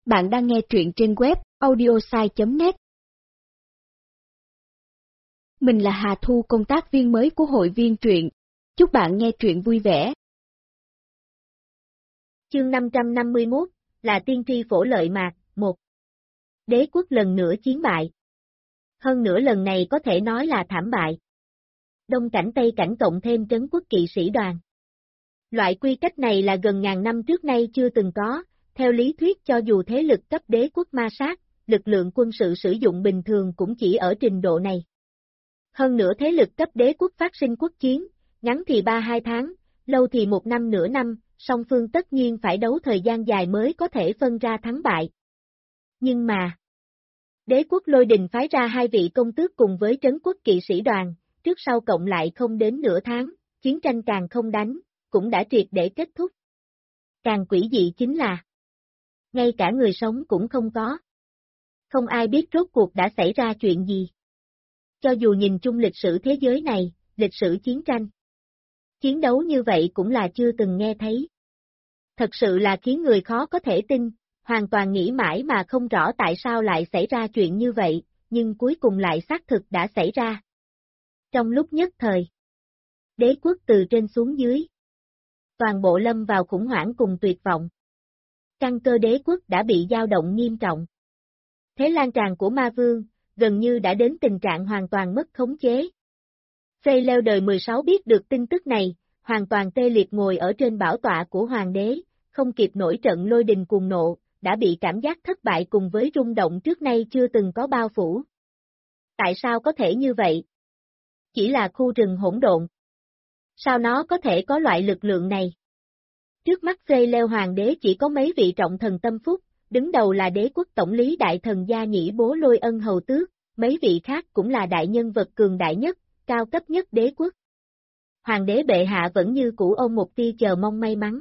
Bạn đang nghe truyện trên web audiosai.net. Mình là Hà Thu, công tác viên mới của hội viên truyện. Chúc bạn nghe truyện vui vẻ. Chương 551, là tiên tri phổ lợi mạc, 1. Đế quốc lần nữa chiến bại. Hơn nữa lần này có thể nói là thảm bại. Đông cảnh Tây cảnh cộng thêm trấn quốc kỵ sĩ đoàn. Loại quy cách này là gần ngàn năm trước nay chưa từng có, theo lý thuyết cho dù thế lực cấp đế quốc ma sát, lực lượng quân sự sử dụng bình thường cũng chỉ ở trình độ này. Hơn nữa thế lực cấp đế quốc phát sinh quốc chiến, ngắn thì 3-2 tháng, lâu thì 1 năm nửa năm, song phương tất nhiên phải đấu thời gian dài mới có thể phân ra thắng bại. Nhưng mà, đế quốc Lôi Đình phái ra 2 vị công tước cùng với trấn quốc kỵ sĩ đoàn, trước sau cộng lại không đến nửa tháng, chiến tranh càng không đánh, cũng đã triệt để kết thúc. Càng quỷ dị chính là, ngay cả người sống cũng không có. Không ai biết rốt cuộc đã xảy ra chuyện gì. Cho dù nhìn chung lịch sử thế giới này, lịch sử chiến tranh, chiến đấu như vậy cũng là chưa từng nghe thấy. Thật sự là khiến người khó có thể tin, hoàn toàn nghĩ mãi mà không rõ tại sao lại xảy ra chuyện như vậy, nhưng cuối cùng lại xác thực đã xảy ra. Trong lúc nhất thời, đế quốc từ trên xuống dưới, toàn bộ lâm vào khủng hoảng cùng tuyệt vọng. Căn cơ đế quốc đã bị dao động nghiêm trọng. Thế lan tràn của ma vương, gần như đã đến tình trạng hoàn toàn mất khống chế. Phê Leo đời 16 biết được tin tức này, hoàn toàn tê liệt ngồi ở trên bảo tọa của hoàng đế, không kịp nổi trận lôi đình cuồng nộ, đã bị cảm giác thất bại cùng với rung động trước nay chưa từng có bao phủ. Tại sao có thể như vậy? Chỉ là khu rừng hỗn độn. Sao nó có thể có loại lực lượng này? Trước mắt Phê Leo hoàng đế chỉ có mấy vị trọng thần tâm phúc, đứng đầu là đế quốc tổng lý đại thần Gia Nhĩ Bố Lôi Ân hầu tước, mấy vị khác cũng là đại nhân vật cường đại nhất, cao cấp nhất đế quốc. Hoàng đế bệ hạ vẫn như cũ ôm một tia chờ mong may mắn.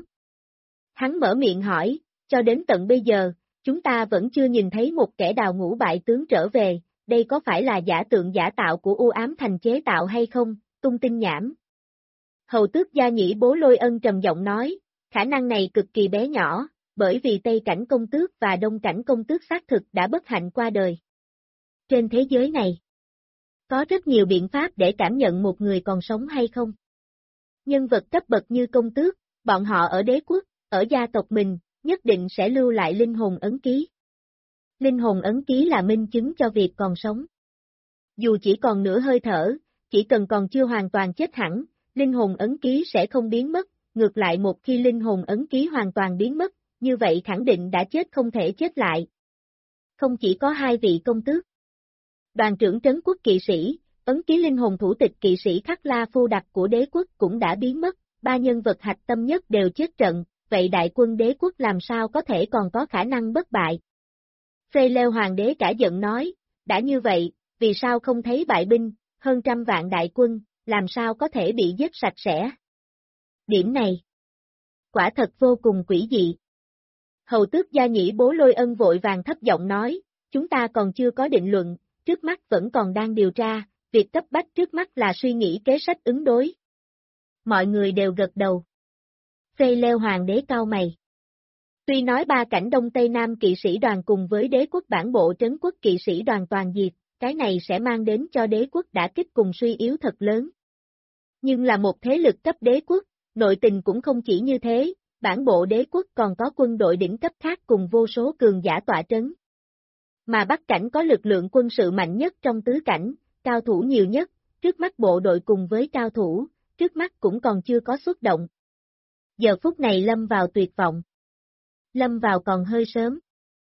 Hắn mở miệng hỏi, cho đến tận bây giờ, chúng ta vẫn chưa nhìn thấy một kẻ đào ngũ bại tướng trở về, đây có phải là giả tượng giả tạo của U Ám Thành chế tạo hay không, tung tin nhảm. Hầu tước Gia Nhĩ Bố Lôi Ân trầm giọng nói, khả năng này cực kỳ bé nhỏ, bởi vì Tây cảnh công tước và Đông cảnh công tước xác thực đã bất hạnh qua đời. Trên thế giới này, có rất nhiều biện pháp để cảm nhận một người còn sống hay không. Nhân vật cấp bậc như công tước, bọn họ ở đế quốc, ở gia tộc mình, nhất định sẽ lưu lại linh hồn ấn ký. Linh hồn ấn ký là minh chứng cho việc còn sống. Dù chỉ còn nửa hơi thở, chỉ cần còn chưa hoàn toàn chết hẳn, linh hồn ấn ký sẽ không biến mất, ngược lại một khi linh hồn ấn ký hoàn toàn biến mất, như vậy khẳng định đã chết không thể chết lại. Không chỉ có 2 vị công tước. Đoàn trưởng trấn quốc kỵ sĩ, ấn ký linh hồn thủ tịch kỵ sĩ Khắc La Phu Đặc của đế quốc cũng đã biến mất, 3 nhân vật hạch tâm nhất đều chết trận, vậy đại quân đế quốc làm sao có thể còn có khả năng bất bại? Phê Leo hoàng đế cả giận nói, đã như vậy, vì sao không thấy bại binh, hơn 100 vạn đại quân, làm sao có thể bị giết sạch sẽ? Điểm này, quả thật vô cùng quỷ dị. Hầu tước Gia Nhĩ Bố Lôi Ân vội vàng thấp giọng nói, chúng ta còn chưa có định luận, trước mắt vẫn còn đang điều tra, việc cấp bách trước mắt là suy nghĩ kế sách ứng đối. Mọi người đều gật đầu. Phê Leo hoàng đế cau mày. Tuy nói 3 cảnh Đông Tây Nam kỵ sĩ đoàn cùng với đế quốc bản bộ trấn quốc kỵ sĩ đoàn toàn diệt, cái này sẽ mang đến cho đế quốc đả kích cùng suy yếu thật lớn. Nhưng là một thế lực cấp đế quốc, nội tình cũng không chỉ như thế, bản bộ đế quốc còn có quân đội đỉnh cấp khác cùng vô số cường giả tọa trấn. Mà Bắc cảnh có lực lượng quân sự mạnh nhất trong tứ cảnh, cao thủ nhiều nhất, trước mắt bộ đội cùng với cao thủ, trước mắt cũng còn chưa có xuất động. Giờ phút này lâm vào tuyệt vọng. Lâm vào còn hơi sớm.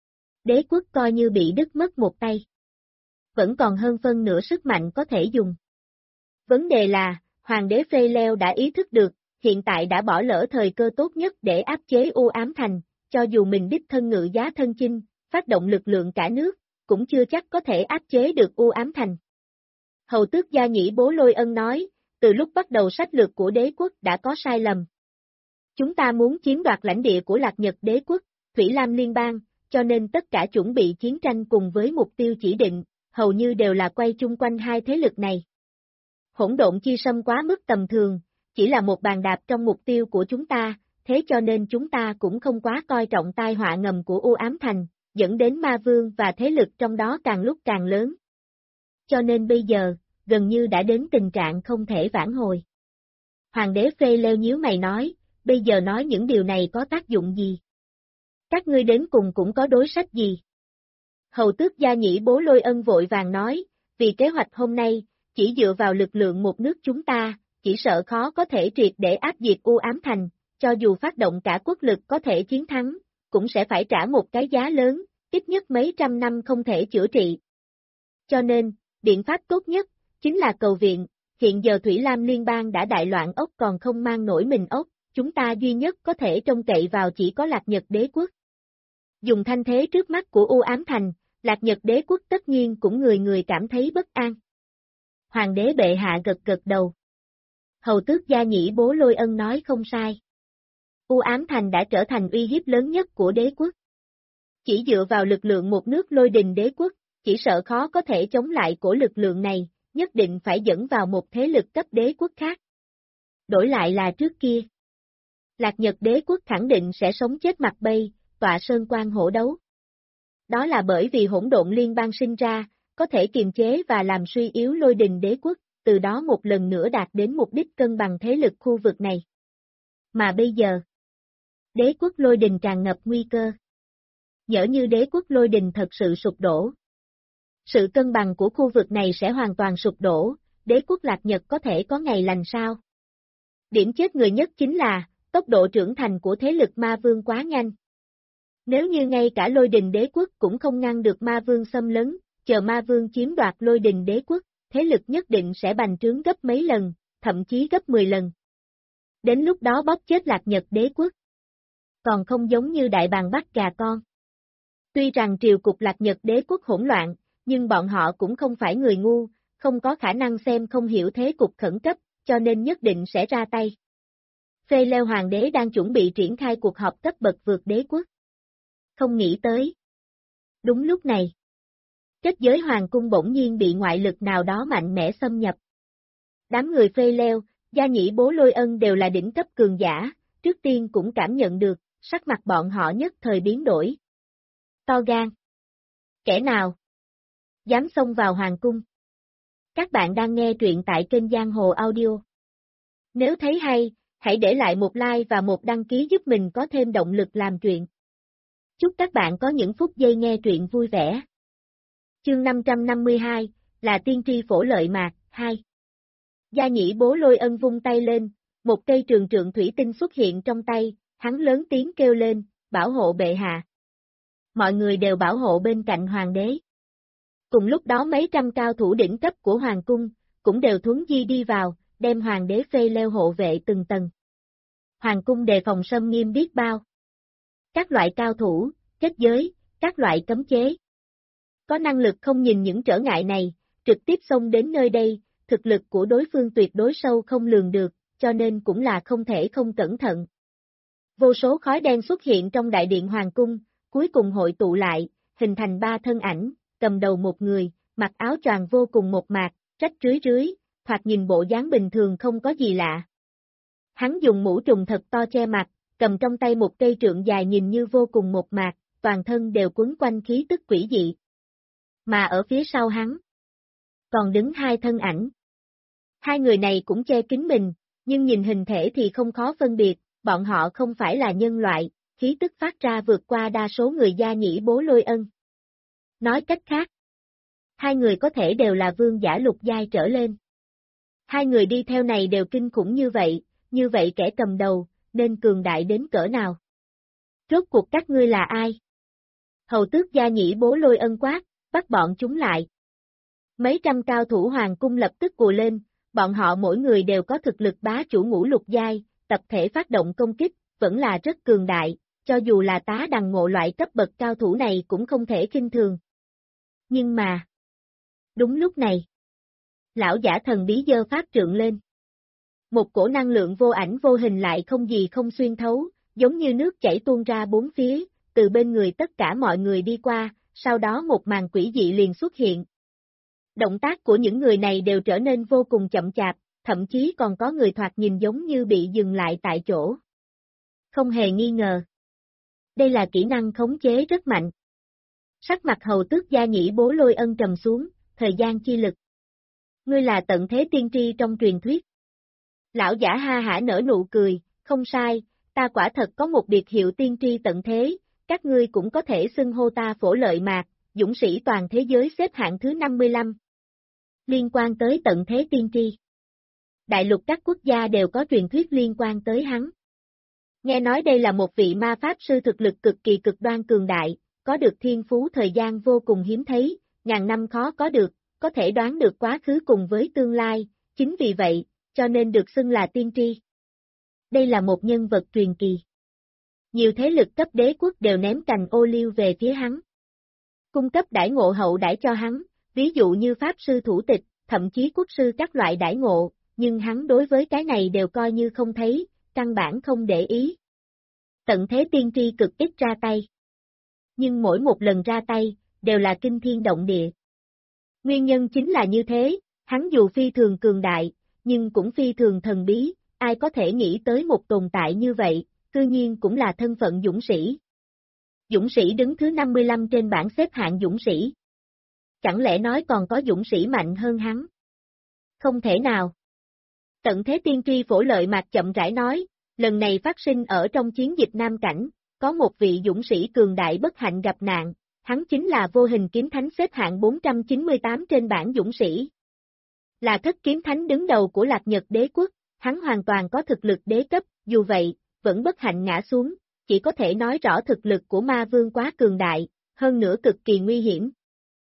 Đế quốc coi như bị đứt mất một tay. Vẫn còn hơn phân nửa sức mạnh có thể dùng. Vấn đề là, hoàng đế Phê Leo đã ý thức được, hiện tại đã bỏ lỡ thời cơ tốt nhất để áp chế U Ám Thành, cho dù mình đích thân ngự giá thân chinh, phát động lực lượng cả nước, cũng chưa chắc có thể áp chế được U Ám Thành. Hầu tước Gia Nhĩ Bố Lôi Ân nói, từ lúc bắt đầu sách lược của đế quốc đã có sai lầm. Chúng ta muốn chiếm đoạt lãnh địa của Lạc Nhật đế quốc, Thủy Lam liên bang, cho nên tất cả chuẩn bị chiến tranh cùng với mục tiêu chỉ định, hầu như đều là quay chung quanh 2 thế lực này. Hỗn độn chi xâm quá mức tầm thường, chỉ là một bàn đạp trong mục tiêu của chúng ta, thế cho nên chúng ta cũng không quá coi trọng tai họa ngầm của U Ám Thành, dẫn đến ma vương và thế lực trong đó càng lúc càng lớn. Cho nên bây giờ, gần như đã đến tình trạng không thể vãn hồi. Hoàng đế Phê leo nhíu mày nói, bây giờ nói những điều này có tác dụng gì? Các ngươi đến cùng cũng có đối sách gì? Hầu tước Gia Nhĩ Bố Lôi Ân vội vàng nói, vì kế hoạch hôm nay, chỉ dựa vào lực lượng một nước chúng ta, chỉ sợ khó có thể triệt để áp diệt U Ám Thành, cho dù phát động cả quốc lực có thể chiến thắng, cũng sẽ phải trả một cái giá lớn, ít nhất mấy trăm năm không thể chữa trị. Cho nên, biện pháp tốt nhất, chính là cầu viện, hiện giờ Thủy Lam Liên bang đã đại loạn ốc còn không mang nổi mình ốc, chúng ta duy nhất có thể trông cậy vào chỉ có Lạc Nhật Đế Quốc. Dùng thanh thế trước mắt của U Ám Thành, Lạc Nhật Đế Quốc tất nhiên cũng người người cảm thấy bất an. Hoàng đế bệ hạ gật gật đầu. Hầu tước Gia Nhĩ Bố Lôi Ân nói không sai. U Ám Thành đã trở thành uy hiếp lớn nhất của đế quốc. Chỉ dựa vào lực lượng một nước Lôi Đình Đế Quốc, chỉ sợ khó có thể chống lại của lực lượng này, nhất định phải dẫn vào một thế lực cấp đế quốc khác. Đổi lại là trước kia. Lạc Nhật Đế Quốc khẳng định sẽ sống chết mặt bay, tọa sơn quan hổ đấu. Đó là bởi vì hỗn độn liên bang sinh ra, có thể kiềm chế và làm suy yếu Lôi Đình Đế Quốc, từ đó một lần nữa đạt đến mục đích cân bằng thế lực khu vực này. Mà bây giờ, đế quốc Lôi Đình tràn ngập nguy cơ. Nhỡ như đế quốc Lôi Đình thật sự sụp đổ. Sự cân bằng của khu vực này sẽ hoàn toàn sụp đổ, đế quốc Lạc Nhật có thể có ngày lành sao? Điểm chết người nhất chính là, tốc độ trưởng thành của thế lực ma vương quá nhanh. Nếu như ngay cả Lôi Đình Đế Quốc cũng không ngăn được ma vương xâm lấn, chờ ma vương chiếm đoạt Lôi Đình Đế Quốc, thế lực nhất định sẽ bành trướng gấp mấy lần, thậm chí gấp 10 lần. Đến lúc đó bóp chết Lạc Nhật Đế Quốc. Còn không giống như đại bàng bắt gà con. Tuy rằng triều cục Lạc Nhật Đế Quốc hỗn loạn, nhưng bọn họ cũng không phải người ngu, không có khả năng xem không hiểu thế cục khẩn cấp, cho nên nhất định sẽ ra tay. Phê Leo Hoàng đế đang chuẩn bị triển khai cuộc họp cấp bậc vượt đế quốc. Không nghĩ tới. Đúng lúc này, kết giới hoàng cung bỗng nhiên bị ngoại lực nào đó mạnh mẽ xâm nhập. Đám người Phê Leo, Gia Nhĩ Bố Lôi Ân đều là đỉnh cấp cường giả, trước tiên cũng cảm nhận được, sắc mặt bọn họ nhất thời biến đổi. To gan. Kẻ nào dám xông vào hoàng cung? Các bạn đang nghe truyện tại kênh Giang Hồ Audio. Nếu thấy hay, hãy để lại một like và một đăng ký giúp mình có thêm động lực làm truyện. Chúc các bạn có những phút giây nghe truyện vui vẻ. Chương 552, là tiên tri phổ lợi mạc, 2. Gia Nhĩ Bố Lôi Ân vung tay lên, một cây trường trượng thủy tinh xuất hiện trong tay, hắn lớn tiếng kêu lên, bảo hộ bệ hạ. Mọi người đều bảo hộ bên cạnh hoàng đế. Cùng lúc đó mấy trăm cao thủ đỉnh cấp của hoàng cung, cũng đều thuấn di đi vào, đem hoàng đế Phê Leo hộ vệ từng tầng. Hoàng cung đề phòng xâm nghiêm biết bao. Các loại cao thủ, kết giới, các loại cấm chế. Có năng lực không nhìn những trở ngại này, trực tiếp xông đến nơi đây, thực lực của đối phương tuyệt đối sâu không lường được, cho nên cũng là không thể không cẩn thận. Vô số khói đen xuất hiện trong đại điện hoàng cung, cuối cùng hội tụ lại, hình thành 3 thân ảnh, cầm đầu một người, mặc áo choàng vô cùng mộc mạc, rách rưới rưới, thoạt nhìn bộ dáng bình thường không có gì lạ. Hắn dùng mũ trùng thật to che mặt, cầm trong tay một cây trượng dài nhìn như vô cùng mộc mạc, toàn thân đều quấn quanh khí tức quỷ dị. Mà ở phía sau hắn, còn đứng 2 thân ảnh. 2 người này cũng che kín mình, nhưng nhìn hình thể thì không khó phân biệt, bọn họ không phải là nhân loại, khí tức phát ra vượt qua đa số người Gia Nhĩ Bố Lôi Ân. Nói cách khác, 2 người có thể đều là vương giả lục giai trở lên. 2 người đi theo này đều kinh khủng như vậy kẻ cầm đầu, nên cường đại đến cỡ nào? Rốt cuộc các ngươi là ai? Hầu tước Gia Nhĩ Bố Lôi Ân quát, bắt bọn chúng lại. Mấy trăm cao thủ hoàng cung lập tức ùa lên, bọn họ mỗi người đều có thực lực bá chủ ngũ lục giai, tập thể phát động công kích, vẫn là rất cường đại, cho dù là tá đằng ngộ loại cấp bậc cao thủ này cũng không thể khinh thường. Nhưng mà, đúng lúc này, lão giả thần bí giơ pháp trượng lên. Một cổ năng lượng vô ảnh vô hình lại không gì không xuyên thấu, giống như nước chảy tuôn ra bốn phía, từ bên người tất cả mọi người đi qua, sau đó một màn quỷ dị liền xuất hiện. Động tác của những người này đều trở nên vô cùng chậm chạp, thậm chí còn có người thoạt nhìn giống như bị dừng lại tại chỗ. Không hề nghi ngờ. Đây là kỹ năng khống chế rất mạnh. Sắc mặt hầu tước Gia Nhĩ Bố Lôi Ân trầm xuống, thời gian chi lực. Ngươi là tận thế tiên tri trong truyền thuyết. Lão giả ha hả nở nụ cười, không sai, ta quả thật có một biệt hiệu tiên tri tận thế, các ngươi cũng có thể xưng hô ta Phổ Lợi Mạc, dũng sĩ toàn thế giới xếp hạng thứ 55. Liên quan tới tận thế tiên tri. Đại lục các quốc gia đều có truyền thuyết liên quan tới hắn. Nghe nói đây là một vị ma pháp sư thực lực cực kỳ cực đoan cường đại, có được thiên phú thời gian vô cùng hiếm thấy, ngàn năm khó có được, có thể đoán được quá khứ cùng với tương lai, chính vì vậy, cho nên được xưng là tiên tri. Đây là một nhân vật truyền kỳ. Nhiều thế lực cấp đế quốc đều ném cành ô liu về phía hắn. Cung cấp đãi ngộ hậu đãi cho hắn, ví dụ như pháp sư thủ tịch, thậm chí quốc sư các loại đãi ngộ, nhưng hắn đối với cái này đều coi như không thấy, căn bản không để ý. Tận thế tiên tri cực ít ra tay. Nhưng mỗi một lần ra tay, đều là kinh thiên động địa. Nguyên nhân chính là như thế, hắn dù phi thường cường đại, nhưng cũng phi thường thần bí, ai có thể nghĩ tới một tồn tại như vậy, cư nhiên cũng là thân phận dũng sĩ. Dũng sĩ đứng thứ 55 trên bảng xếp hạng dũng sĩ. Chẳng lẽ nói còn có dũng sĩ mạnh hơn hắn? Không thể nào. Tận thế tiên tri Phổ Lợi Mạc chậm rãi nói, lần này phát sinh ở trong chiến dịch Nam Cảnh, có một vị dũng sĩ cường đại bất hạnh gặp nạn, hắn chính là Vô Hình Kiếm Thánh xếp hạng 498 trên bảng dũng sĩ. Là Thất Kiếm Thánh đứng đầu của Lạc Nhật Đế Quốc, hắn hoàn toàn có thực lực đế cấp, dù vậy, vẫn bất hạnh ngã xuống, chỉ có thể nói rõ thực lực của ma vương quá cường đại, hơn nữa cực kỳ nguy hiểm.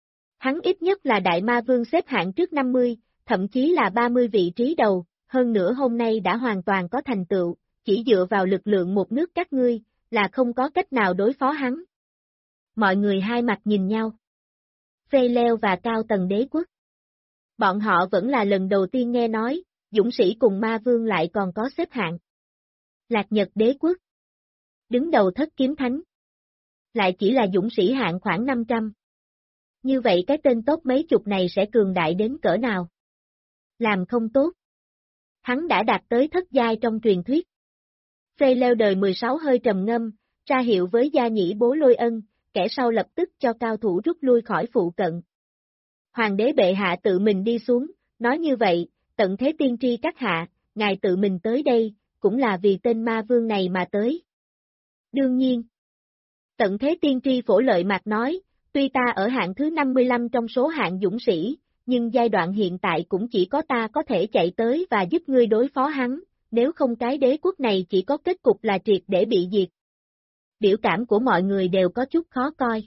Hắn ít nhất là đại ma vương xếp hạng trước 50, thậm chí là 30 vị trí đầu, hơn nữa hôm nay đã hoàn toàn có thành tựu, chỉ dựa vào lực lượng một nước các ngươi, là không có cách nào đối phó hắn. Mọi người hai mặt nhìn nhau. Phê Leo và cao tầng đế quốc. Bọn họ vẫn là lần đầu tiên nghe nói, dũng sĩ cùng ma vương lại còn có xếp hạng. Lạc Nhật Đế Quốc. Đứng đầu Thất Kiếm Thánh. Lại chỉ là dũng sĩ hạng khoảng 500. Như vậy cái tên tốt mấy chục này sẽ cường đại đến cỡ nào? Làm không tốt. Hắn đã đạt tới thất giai trong truyền thuyết. Phê Leo đời 16 hơi trầm ngâm, ra hiệu với Gia Nhĩ Bố Lôi Ân, kẻ sau lập tức cho cao thủ rút lui khỏi phụ cận. Hoàng đế bệ hạ tự mình đi xuống, nói như vậy, tận thế tiên tri các hạ, ngài tự mình tới đây, cũng là vì tên ma vương này mà tới. Đương nhiên. Tận thế tiên tri Phổ Lợi Mạc nói, tuy ta ở hạng thứ 55 trong số hạng dũng sĩ, nhưng giai đoạn hiện tại cũng chỉ có ta có thể chạy tới và giúp ngươi đối phó hắn, nếu không cái đế quốc này chỉ có kết cục là triệt để bị diệt. Biểu cảm của mọi người đều có chút khó coi.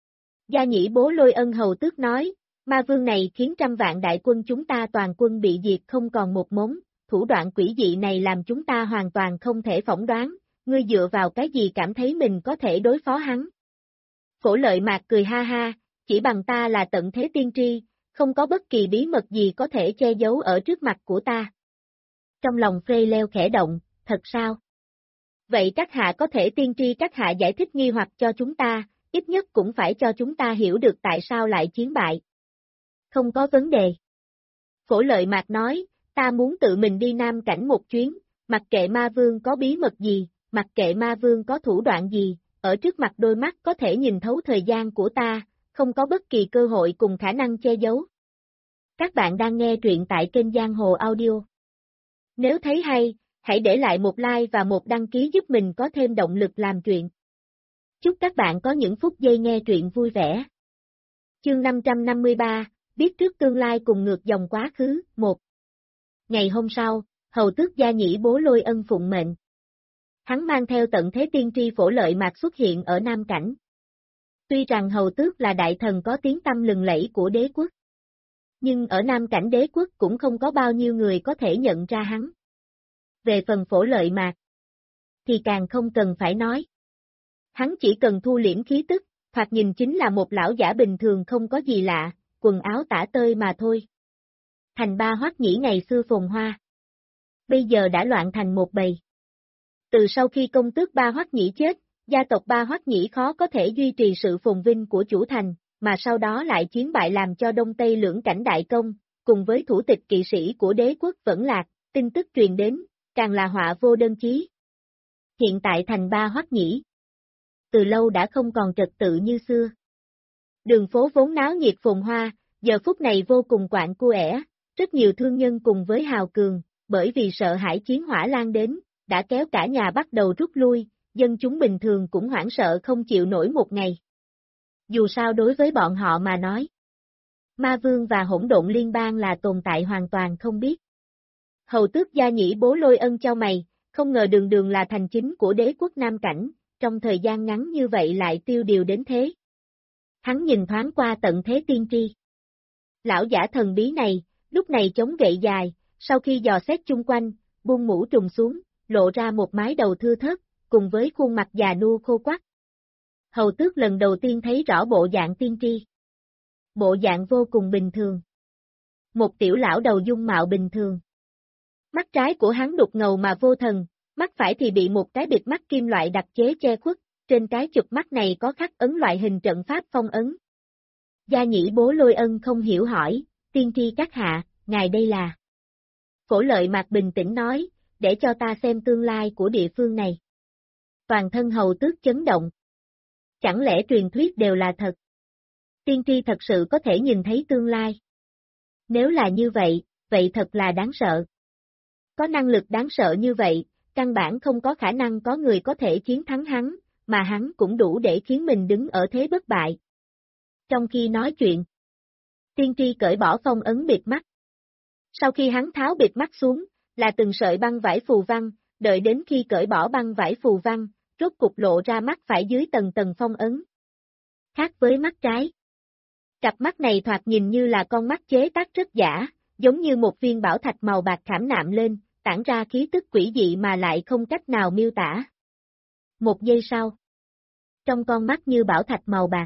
Gia Nhĩ Bố Lôi Ân hầu tước nói, ma vương này khiến trăm vạn đại quân chúng ta toàn quân bị diệt không còn một mống, thủ đoạn quỷ dị này làm chúng ta hoàn toàn không thể phỏng đoán, ngươi dựa vào cái gì cảm thấy mình có thể đối phó hắn. Phổ Lợi Mạc cười ha ha, chỉ bằng ta là tận thế tiên tri, không có bất kỳ bí mật gì có thể che giấu ở trước mặt của ta. Trong lòng Phê Leo khẽ động, thật sao? Vậy các hạ có thể tiên tri các hạ giải thích nghi hoặc cho chúng ta, ít nhất cũng phải cho chúng ta hiểu được tại sao lại chiến bại. Không có vấn đề. Phổ Lợi Mạc nói, ta muốn tự mình đi Nam Cảnh một chuyến, mặc kệ ma vương có bí mật gì, mặc kệ ma vương có thủ đoạn gì, ở trước mặt đôi mắt có thể nhìn thấu thời gian của ta, không có bất kỳ cơ hội cùng khả năng che giấu. Các bạn đang nghe truyện tại kênh Giang Hồ Audio. Nếu thấy hay, hãy để lại một like và một đăng ký giúp mình có thêm động lực làm truyện. Chúc các bạn có những phút giây nghe truyện vui vẻ. Chương 553, biết trước tương lai cùng ngược dòng quá khứ, 1. Ngày hôm sau, hầu tước Gia Nhĩ Bố Lôi Ân phụng mệnh. Hắn mang theo tận thế tiên tri Phổ Lợi Mạc xuất hiện ở Nam Cảnh. Tuy rằng hầu tước là đại thần có tiếng tăm lừng lẫy của đế quốc, nhưng ở Nam Cảnh đế quốc cũng không có bao nhiêu người có thể nhận ra hắn. Về phần Phổ Lợi Mạc, thì càng không cần phải nói. Hắn chỉ cần thu liễm khí tức, thoạt nhìn chính là một lão giả bình thường không có gì lạ, quần áo tả tơi mà thôi. Thành Ba Hoắc Nhĩ ngày xưa phồn hoa, bây giờ đã loạn thành một bầy. Từ sau khi công tước Ba Hoắc Nhĩ chết, gia tộc Ba Hoắc Nhĩ khó có thể duy trì sự phồn vinh của chủ thành, mà sau đó lại chiến bại làm cho Đông Tây lưỡng cảnh đại công, cùng với thủ tịch kỵ sĩ của đế quốc vẫn lạc, tin tức truyền đến, càng là họa vô đơn chí. Hiện tại thành Ba Hoắc Nhĩ từ lâu đã không còn trật tự như xưa. Đường phố vốn náo nhiệt phồn hoa, giờ phút này vô cùng quạnh quẽ, rất nhiều thương nhân cùng với hào cường, bởi vì sợ hãi chiến hỏa lan đến, đã kéo cả nhà bắt đầu rút lui, dân chúng bình thường cũng hoảng sợ không chịu nổi một ngày. Dù sao đối với bọn họ mà nói, Ma Vương và Hỗn Độn Liên bang là tồn tại hoàn toàn không biết. Hầu tước Gia Nhĩ Bố Lôi Ân chau mày, không ngờ đường đường là thành chính của đế quốc Nam Cảnh, trong thời gian ngắn như vậy lại tiêu điều đến thế. Hắn nhìn thoáng qua tận thế tiên tri. Lão giả thần bí này, lúc này chống gậy dài, sau khi dò xét chung quanh, buông mũ trùng xuống, lộ ra một mái đầu thưa thớt, cùng với khuôn mặt già nua khô quắt. Hầu tước lần đầu tiên thấy rõ bộ dạng tiên tri. Bộ dạng vô cùng bình thường. Một tiểu lão đầu dung mạo bình thường. Mắt trái của hắn đục ngầu mà vô thần, mắt phải thì bị một cái bịt mắt kim loại đặc chế che khuất, trên cái chụp mắt này có khắc ấn loại hình trận pháp phong ấn. Gia Nhĩ Bố Lôi Ân không hiểu hỏi, tiên tri các hạ, ngài đây là. Phổ Lợi Mạc bình tĩnh nói, để cho ta xem tương lai của địa phương này. Toàn thân hầu tước chấn động. Chẳng lẽ truyền thuyết đều là thật? Tiên tri thật sự có thể nhìn thấy tương lai. Nếu là như vậy, vậy thật là đáng sợ. Có năng lực đáng sợ như vậy, căn bản không có khả năng có người có thể chiến thắng hắn, mà hắn cũng đủ để khiến mình đứng ở thế bất bại. Trong khi nói chuyện, tiên tri cởi bỏ phong ấn bịt mắt. Sau khi hắn tháo bịt mắt xuống, là từng sợi băng vải phù văn, đợi đến khi cởi bỏ băng vải phù văn, rốt cục lộ ra mắt phải dưới tầng tầng phong ấn. Khác với mắt trái. Cặp mắt này thoạt nhìn như là con mắt chế tác rất giả, giống như một viên bảo thạch màu bạc khảm nạm lên, tản ra khí tức quỷ dị mà lại không cách nào miêu tả. Một giây sau, trong con mắt như bảo thạch màu bạc,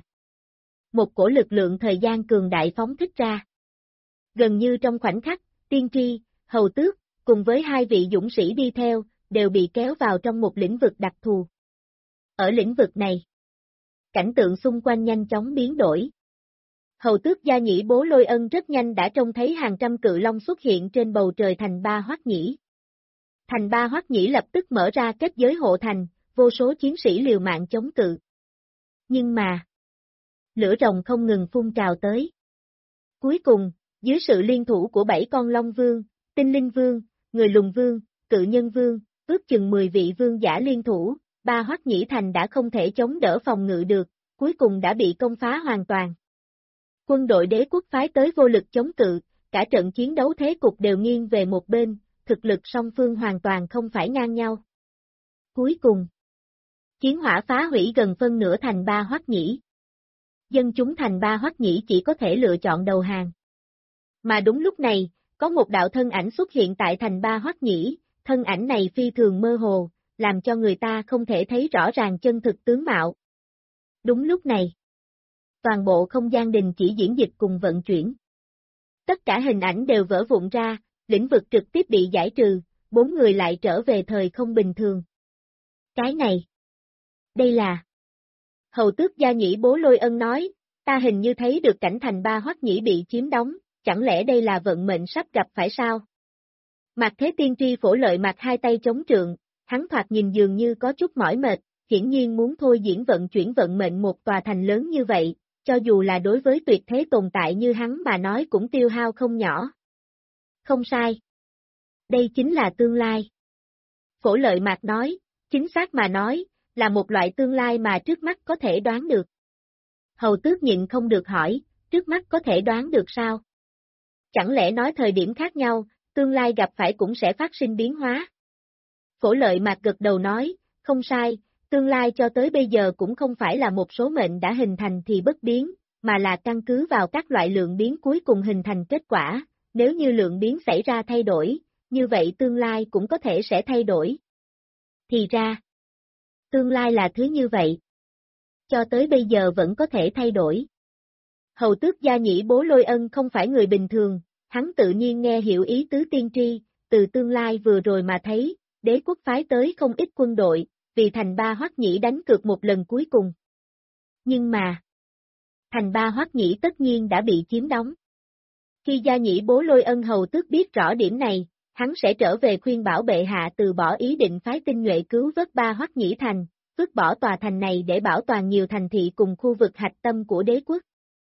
một cổ lực lượng thời gian cường đại phóng thích ra. Gần như trong khoảnh khắc, tiên tri, hầu tước, cùng với hai vị dũng sĩ đi theo, đều bị kéo vào trong một lĩnh vực đặc thù. Ở lĩnh vực này, cảnh tượng xung quanh nhanh chóng biến đổi. Hầu tước Gia Nhĩ Bố Lôi Ân rất nhanh đã trông thấy hàng trăm cự long xuất hiện trên bầu trời thành Ba Hoắc Nhĩ. Thành Ba Hoắc Nhĩ lập tức mở ra kết giới hộ thành, vô số chiến sĩ liều mạng chống cự. Nhưng mà, lửa rồng không ngừng phun trào tới. Cuối cùng, dưới sự liên thủ của 7 con Long Vương, Tinh Linh Vương, Người Lùn Vương, Cự Nhân Vương, ước chừng 10 vị vương giả liên thủ, Ba Hoắc Nhĩ thành đã không thể chống đỡ phòng ngự được, cuối cùng đã bị công phá hoàn toàn. Quân đội đế quốc phái tới vô lực chống cự, cả trận chiến đấu thế cục đều nghiêng về một bên, thực lực song phương hoàn toàn không phải ngang nhau. Cuối cùng, chiến hỏa phá hủy gần phân nửa thành Ba Hoắc Nhĩ. Dân chúng thành Ba Hoắc Nhĩ chỉ có thể lựa chọn đầu hàng. Mà đúng lúc này, có một đạo thân ảnh xuất hiện tại thành Ba Hoắc Nhĩ, thân ảnh này phi thường mơ hồ, làm cho người ta không thể thấy rõ ràng chân thực tướng mạo. Đúng lúc này, toàn bộ không gian đình chỉ diễn dịch cùng vận chuyển. Tất cả hình ảnh đều vỡ vụn ra, lĩnh vực trực tiếp bị giải trừ, 4 người lại trở về thời không bình thường. Cái này, đây là... Hầu tước Gia Nhĩ Bố Lôi Ân nói, ta hình như thấy được cảnh thành Ba Hoắc Nhĩ bị chiếm đóng, chẳng lẽ đây là vận mệnh sắp gặp phải sao? Mạc Thế Tiên Tri Phổ Lợi Mạc hai tay chống trượng, hắn thoạt nhìn dường như có chút mỏi mệt, hiển nhiên muốn thôi diễn vận chuyển vận mệnh một tòa thành lớn như vậy, cho dù là đối với tuyệt thế tồn tại như hắn mà nói cũng tiêu hao không nhỏ. Không sai. Đây chính là tương lai. Phổ Lợi Mạc nói, chính xác mà nói, là một loại tương lai mà trước mắt có thể đoán được. Hầu tước nhịn không được hỏi, trước mắt có thể đoán được sao? Chẳng lẽ nói thời điểm khác nhau, tương lai gặp phải cũng sẽ phát sinh biến hóa? Phổ Lợi Mạc gật đầu nói, không sai, tương lai cho tới bây giờ cũng không phải là một số mệnh đã hình thành thì bất biến, mà là căn cứ vào các loại lượng biến cuối cùng hình thành kết quả, nếu như lượng biến xảy ra thay đổi, như vậy tương lai cũng có thể sẽ thay đổi. Thì ra, tương lai là thứ như vậy. Cho tới bây giờ vẫn có thể thay đổi. Hầu tước Gia Nhĩ Bố Lôi Ân không phải người bình thường, hắn tự nhiên nghe hiểu ý tứ tiên tri, từ tương lai vừa rồi mà thấy, đế quốc phái tới không ít quân đội, vì thành Ba Hoắc Nhĩ đánh cược một lần cuối cùng. Nhưng mà, thành Ba Hoắc Nhĩ tất nhiên đã bị chiếm đóng. Khi Gia Nhĩ Bố Lôi Ân hầu tước biết rõ điểm này, hắn sẽ trở về khuyên bảo bệ hạ từ bỏ ý định phái tinh nhuệ cứu vớt Ba Hoắc Nhĩ thành, vứt bỏ tòa thành này để bảo toàn nhiều thành thị cùng khu vực hạch tâm của đế quốc.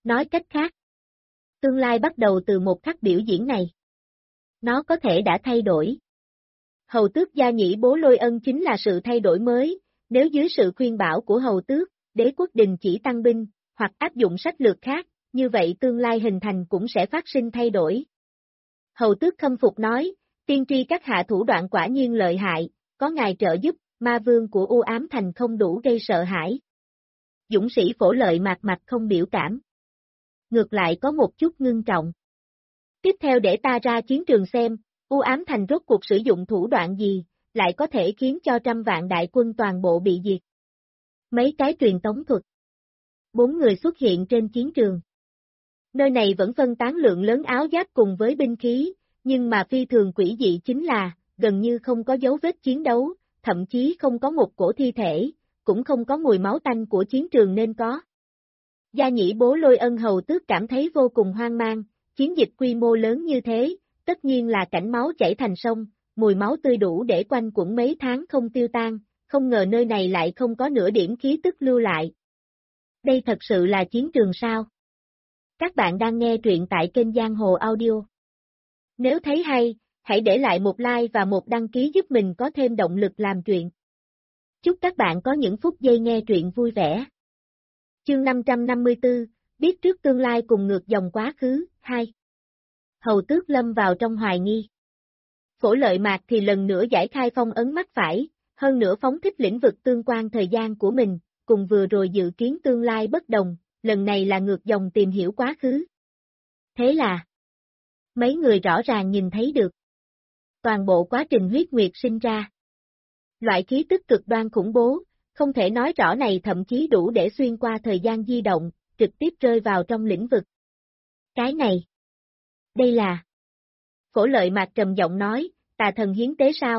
Nói cách khác, tương lai bắt đầu từ một khắc biểu diễn này. Nó có thể đã thay đổi. Hầu tước Gia Nhĩ Bố Lôi Ân chính là sự thay đổi mới, nếu dưới sự khuyên bảo của hầu tước, đế quốc đình chỉ tăng binh, hoặc áp dụng sách lược khác, như vậy tương lai hình thành cũng sẽ phát sinh thay đổi. Hầu tước khâm phục nói, tiên tri các hạ thủ đoạn quả nhiên lợi hại, có ngài trợ giúp, ma vương của U Ám Thành không đủ gây sợ hãi. Dũng sĩ Phổ Lợi mặt mặt không biểu cảm. Ngược lại có một chút ngưng trọng. Tiếp theo để ta ra chiến trường xem, U Ám Thành rốt cuộc sử dụng thủ đoạn gì, lại có thể khiến cho 100 vạn đại quân toàn bộ bị diệt. Mấy cái truyền tống thuật. 4 người xuất hiện trên chiến trường. Nơi này vẫn phân tán lượng lớn áo giáp cùng với binh khí, nhưng mà phi thường quỷ dị chính là, gần như không có dấu vết chiến đấu, thậm chí không có một cổ thi thể, cũng không có mùi máu tanh của chiến trường nên có. Gia Nhĩ Bố Lôi Ân hầu tước cảm thấy vô cùng hoang mang, chiến dịch quy mô lớn như thế, tất nhiên là cảnh máu chảy thành sông, mùi máu tươi đủ để quanh quẩn mấy tháng không tiêu tan, không ngờ nơi này lại không có nửa điểm khí tức lưu lại. Đây thật sự là chiến trường sao? Các bạn đang nghe truyện tại kênh Giang Hồ Audio. Nếu thấy hay, hãy để lại một like và một đăng ký giúp mình có thêm động lực làm truyện. Chúc các bạn có những phút giây nghe truyện vui vẻ. Chương 554, biết trước tương lai cùng ngược dòng quá khứ, 2. Hầu tước lâm vào trong hoài nghi. Phổ Lợi Mạc thì lần nữa giải khai phong ấn mắt phải, hơn nữa phóng thích lĩnh vực tương quan thời gian của mình, cùng vừa rồi dự kiến tương lai bất đồng, lần này là ngược dòng tìm hiểu quá khứ. Thế là, mấy người rõ ràng nhìn thấy được toàn bộ quá trình huyết nguyệt sinh ra. Loại khí tức cực đoan khủng bố, không thể nói rõ này thậm chí đủ để xuyên qua thời gian di động, trực tiếp rơi vào trong lĩnh vực. Cái này, đây là... Phổ Lợi Mạc trầm giọng nói, tà thần hiến tế sao?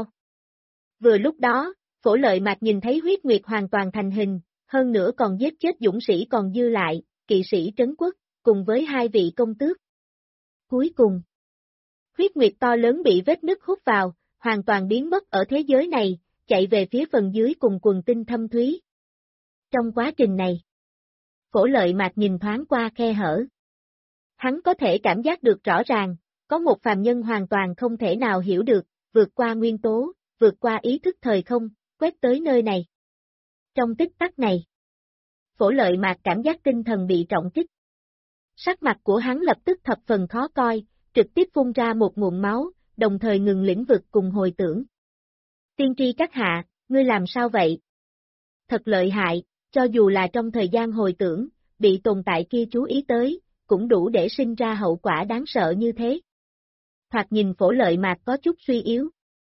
Vừa lúc đó, Phổ Lợi Mạc nhìn thấy huyết nguyệt hoàn toàn thành hình, hơn nữa còn giết chết dũng sĩ còn dư lại, kỵ sĩ trấn quốc, cùng với 2 vị công tước. Cuối cùng, huyết nguyệt to lớn bị vết nứt hút vào, hoàn toàn biến mất ở thế giới này, chạy về phía phần dưới cùng quần tinh thâm thúy. Trong quá trình này, Phổ Lợi Mạc nhìn thoáng qua khe hở. Hắn có thể cảm giác được rõ ràng, có một phàm nhân hoàn toàn không thể nào hiểu được, vượt qua nguyên tố, vượt qua ý thức thời không, quét tới nơi này. Trong tích tắc này, Phổ Lợi Mạc cảm giác tinh thần bị trọng kích. Sắc mặt của hắn lập tức thập phần khó coi, trực tiếp phun ra một nguồn máu, đồng thời ngừng lĩnh vực cùng hồi tưởng. Tiên tri các hạ, ngươi làm sao vậy? Thật lợi hại, cho dù là trong thời gian hồi tưởng, bị tồn tại kia chú ý tới, cũng đủ để sinh ra hậu quả đáng sợ như thế. Thoạt nhìn Phổ Lợi Mạc có chút suy yếu.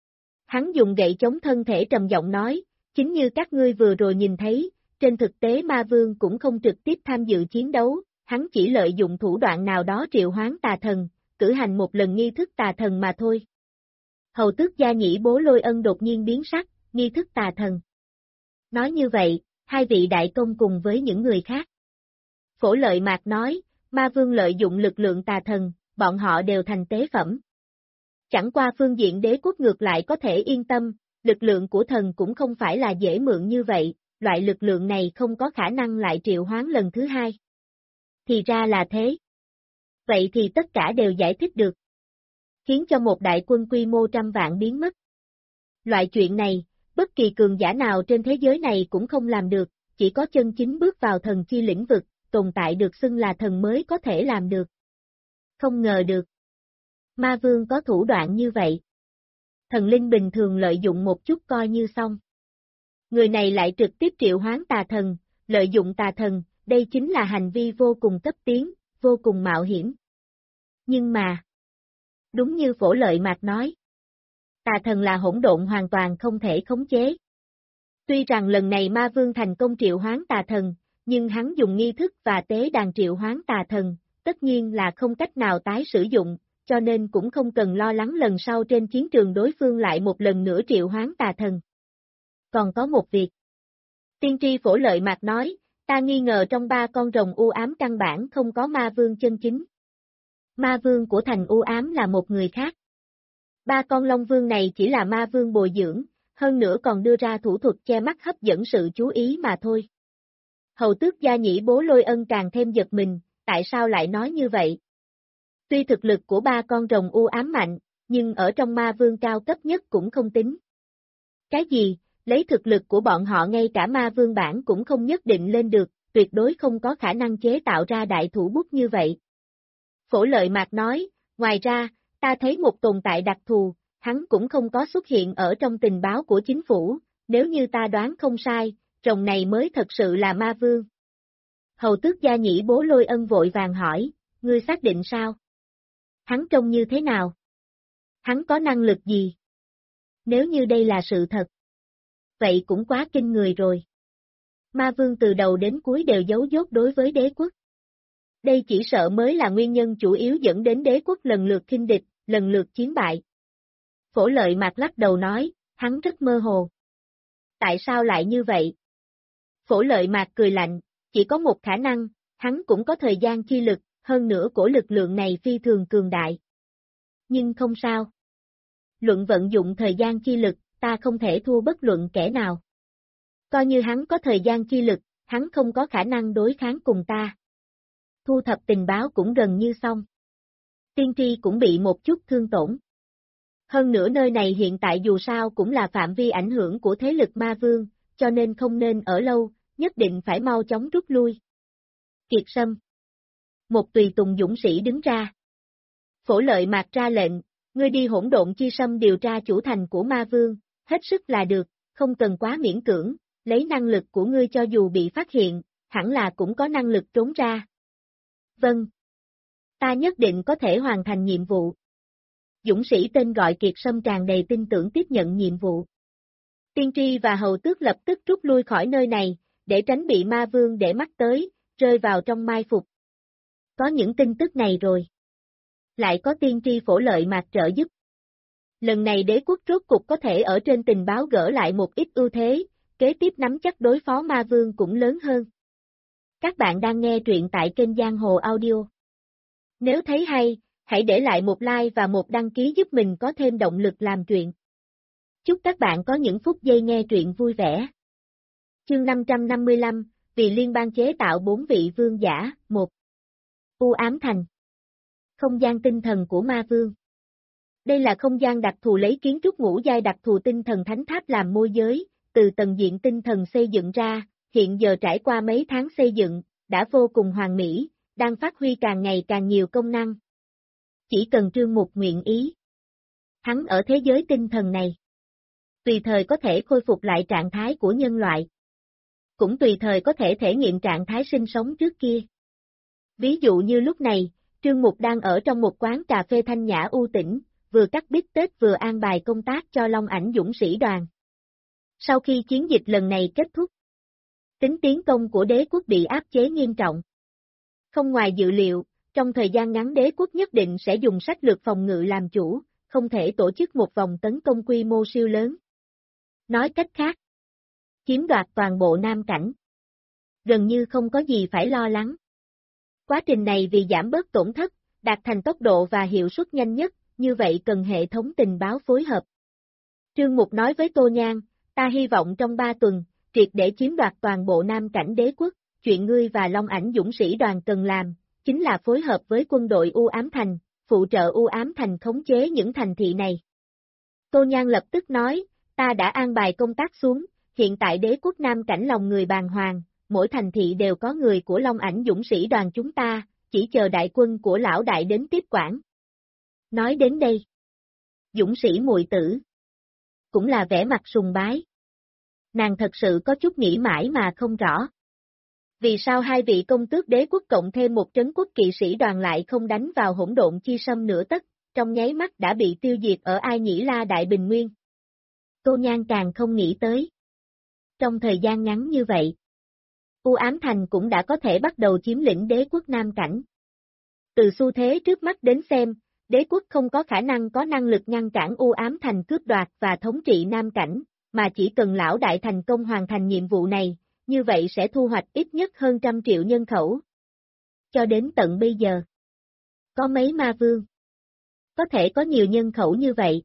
Hắn dùng gậy chống thân thể trầm giọng nói, chính như các ngươi vừa rồi nhìn thấy, trên thực tế ma vương cũng không trực tiếp tham dự chiến đấu, hắn chỉ lợi dụng thủ đoạn nào đó triệu hoán tà thần, cử hành một lần nghi thức tà thần mà thôi. Hầu tước Gia Nhĩ Bố Lôi Ân đột nhiên biến sắc, nghi thức tà thần. Nói như vậy, 2 vị đại công cùng với những người khác. Phổ Lợi Mạc nói, ma vương lợi dụng lực lượng tà thần, bọn họ đều thành tế phẩm. Chẳng qua phương diện đế quốc ngược lại có thể yên tâm, lực lượng của thần cũng không phải là dễ mượn như vậy, loại lực lượng này không có khả năng lại triệu hoán lần thứ 2. Thì ra là thế. Vậy thì tất cả đều giải thích được. Khiến cho một đại quân quy mô 100 vạn biến mất. Loại chuyện này, bất kỳ cường giả nào trên thế giới này cũng không làm được, chỉ có chân chính bước vào thần chi lĩnh vực, tồn tại được xưng là thần mới có thể làm được. Không ngờ được. Ma vương có thủ đoạn như vậy. Thần linh bình thường lợi dụng một chút coi như xong. Người này lại trực tiếp triệu hoán tà thần, lợi dụng tà thần, đây chính là hành vi vô cùng cấp tiến, vô cùng mạo hiểm. Nhưng mà, đúng như Phổ Lợi Mạc nói, tà thần là hỗn độn hoàn toàn không thể khống chế. Tuy rằng lần này ma vương thành công triệu hoán tà thần, nhưng hắn dùng nghi thức và tế đàn triệu hoán tà thần, tất nhiên là không cách nào tái sử dụng, cho nên cũng không cần lo lắng lần sau trên chiến trường đối phương lại một lần nữa triệu hoán tà thần. Còn có một việc. Tiên tri Phổ Lợi Mạc nói, ta nghi ngờ trong 3 con rồng u ám căn bản không có ma vương chân chính. Ma vương của thành u ám là một người khác. 3 con long vương này chỉ là ma vương bồi dưỡng, hơn nữa còn đưa ra thủ thuật che mắt hấp dẫn sự chú ý mà thôi. Hầu tước Gia Nhĩ Bố Lôi Ân càng thêm giật mình, tại sao lại nói như vậy? Tuy thực lực của ba con rồng u ám mạnh, nhưng ở trong ma vương cao cấp nhất cũng không tính. Cái gì, lấy thực lực của bọn họ ngay cả ma vương bản cũng không nhất định lên được, tuyệt đối không có khả năng chế tạo ra đại thủ bút như vậy. Phổ Lợi Mạc nói, ngoài ra, ta thấy một tồn tại đặc thù, hắn cũng không có xuất hiện ở trong tình báo của chính phủ, nếu như ta đoán không sai, rồng này mới thật sự là ma vương. Hầu tước gia nhĩ Bố Lôi Ân vội vàng hỏi, ngươi xác định sao? Hắn trông như thế nào? Hắn có năng lực gì? Nếu như đây là sự thật, vậy cũng quá kinh người rồi. Ma vương từ đầu đến cuối đều giấu dốt đối với đế quốc. Đây chỉ sợ mới là nguyên nhân chủ yếu dẫn đến đế quốc lần lượt khinh địch, lần lượt chiến bại. Phổ Lợi Mạc lắc đầu nói, hắn rất mơ hồ. Tại sao lại như vậy? Phổ Lợi Mạc cười lạnh, chỉ có một khả năng, hắn cũng có thời gian chi lực, hơn nữa cổ lực lượng này phi thường cường đại. Nhưng không sao. Luận vận dụng thời gian chi lực, ta không thể thua bất luận kẻ nào. Coi như hắn có thời gian chi lực, hắn không có khả năng đối kháng cùng ta. Thu thập tình báo cũng gần như xong. Tiên tri cũng bị một chút thương tổn. Hơn nữa nơi này hiện tại dù sao cũng là phạm vi ảnh hưởng của thế lực ma vương, cho nên không nên ở lâu, nhất định phải mau chóng rút lui. Kiệt Sâm. Một tùy tùng dũng sĩ đứng ra. Phổ Lợi Mạc ra lệnh, ngươi đi Hỗn Độn Chi Sâm điều tra chủ thành của ma vương, hết sức là được, không cần quá miễn cưỡng, lấy năng lực của ngươi cho dù bị phát hiện, hẳn là cũng có năng lực trốn ra. Vâng. Ta nhất định có thể hoàn thành nhiệm vụ. Dũng sĩ tên gọi Kiệt Sâm tràn đầy tin tưởng tiếp nhận nhiệm vụ. Tiên tri và hầu tước lập tức rút lui khỏi nơi này, để tránh bị ma vương để mắt tới, rơi vào trong mai phục. Có những tin tức này rồi. Lại có tiên tri Phổ Lợi Mạc trợ giúp. Lần này đế quốc rốt cục có thể ở trên tình báo gỡ lại một ít ưu thế, kế tiếp nắm chắc đối phó ma vương cũng lớn hơn. Các bạn đang nghe truyện tại kênh Giang Hồ Audio. Nếu thấy hay, hãy để lại một like và một đăng ký giúp mình có thêm động lực làm truyện. Chúc các bạn có những phút giây nghe truyện vui vẻ. Chương 555, vì liên bang chế tạo 4 vị vương giả, 1. U ám thành. Không gian tinh thần của ma vương. Đây là không gian đặc thù lấy kiến trúc ngũ giai đặc thù tinh thần thánh tháp làm môi giới, từ tầng diện tinh thần xây dựng ra, hiện giờ trải qua mấy tháng xây dựng, đã vô cùng hoàn mỹ, đang phát huy càng ngày càng nhiều công năng. Chỉ cần Trương Mục nguyện ý. Hắn ở thế giới tinh thần này. Tùy thời có thể khôi phục lại trạng thái của nhân loại. Cũng tùy thời có thể thể nghiệm trạng thái sinh sống trước kia. Ví dụ như lúc này, Trương Mục đang ở trong một quán cà phê thanh nhã u tĩnh, vừa cắt bít tết vừa an bài công tác cho Long Ảnh dũng sĩ đoàn. Sau khi chiến dịch lần này kết thúc, tính tiến công của đế quốc bị áp chế nghiêm trọng. Không ngoài dự liệu, trong thời gian ngắn đế quốc nhất định sẽ dùng sách lược phòng ngự làm chủ, không thể tổ chức một vòng tấn công quy mô siêu lớn. Nói cách khác, chiếm đoạt toàn bộ Nam Cảnh. Gần như không có gì phải lo lắng. Quá trình này vì giảm bớt tổn thất, đạt thành tốc độ và hiệu suất nhanh nhất, như vậy cần hệ thống tình báo phối hợp. Trương Mục nói với Tô Nhan, ta hy vọng trong 3 tuần, triệt để chiếm đoạt toàn bộ Nam Cảnh đế quốc, chuyện ngươi và Long Ảnh dũng sĩ đoàn cần làm, chính là phối hợp với quân đội U Ám Thành, phụ trợ U Ám Thành khống chế những thành thị này. Tô Nhan lập tức nói, ta đã an bài công tác xuống, hiện tại đế quốc Nam Cảnh lòng người bàng hoàng, mỗi thành thị đều có người của Long Ảnh dũng sĩ đoàn chúng ta, chỉ chờ đại quân của lão đại đến tiếp quản. Nói đến đây, dũng sĩ muội tử cũng là vẻ mặt sùng bái. Nàng thật sự có chút nghĩ mãi mà không rõ. Vì sao hai vị công tước đế quốc cộng thêm một trấn quốc kỵ sĩ đoàn lại không đánh vào Hỗn Độn Chi Sâm nửa tấc, trong nháy mắt đã bị tiêu diệt ở Ai Nhĩ La Đại Bình Nguyên. Tô Nhan càng không nghĩ tới. Trong thời gian ngắn như vậy, U Ám Thành cũng đã có thể bắt đầu chiếm lĩnh đế quốc Nam Cảnh. Từ xu thế trước mắt đến xem, đế quốc không có khả năng có năng lực ngăn cản U Ám Thành cướp đoạt và thống trị Nam Cảnh, mà chỉ cần lão đại thành công hoàn thành nhiệm vụ này, như vậy sẽ thu hoạch ít nhất hơn 100 triệu nhân khẩu. Cho đến tận bây giờ, có mấy ma vương có thể có nhiều nhân khẩu như vậy.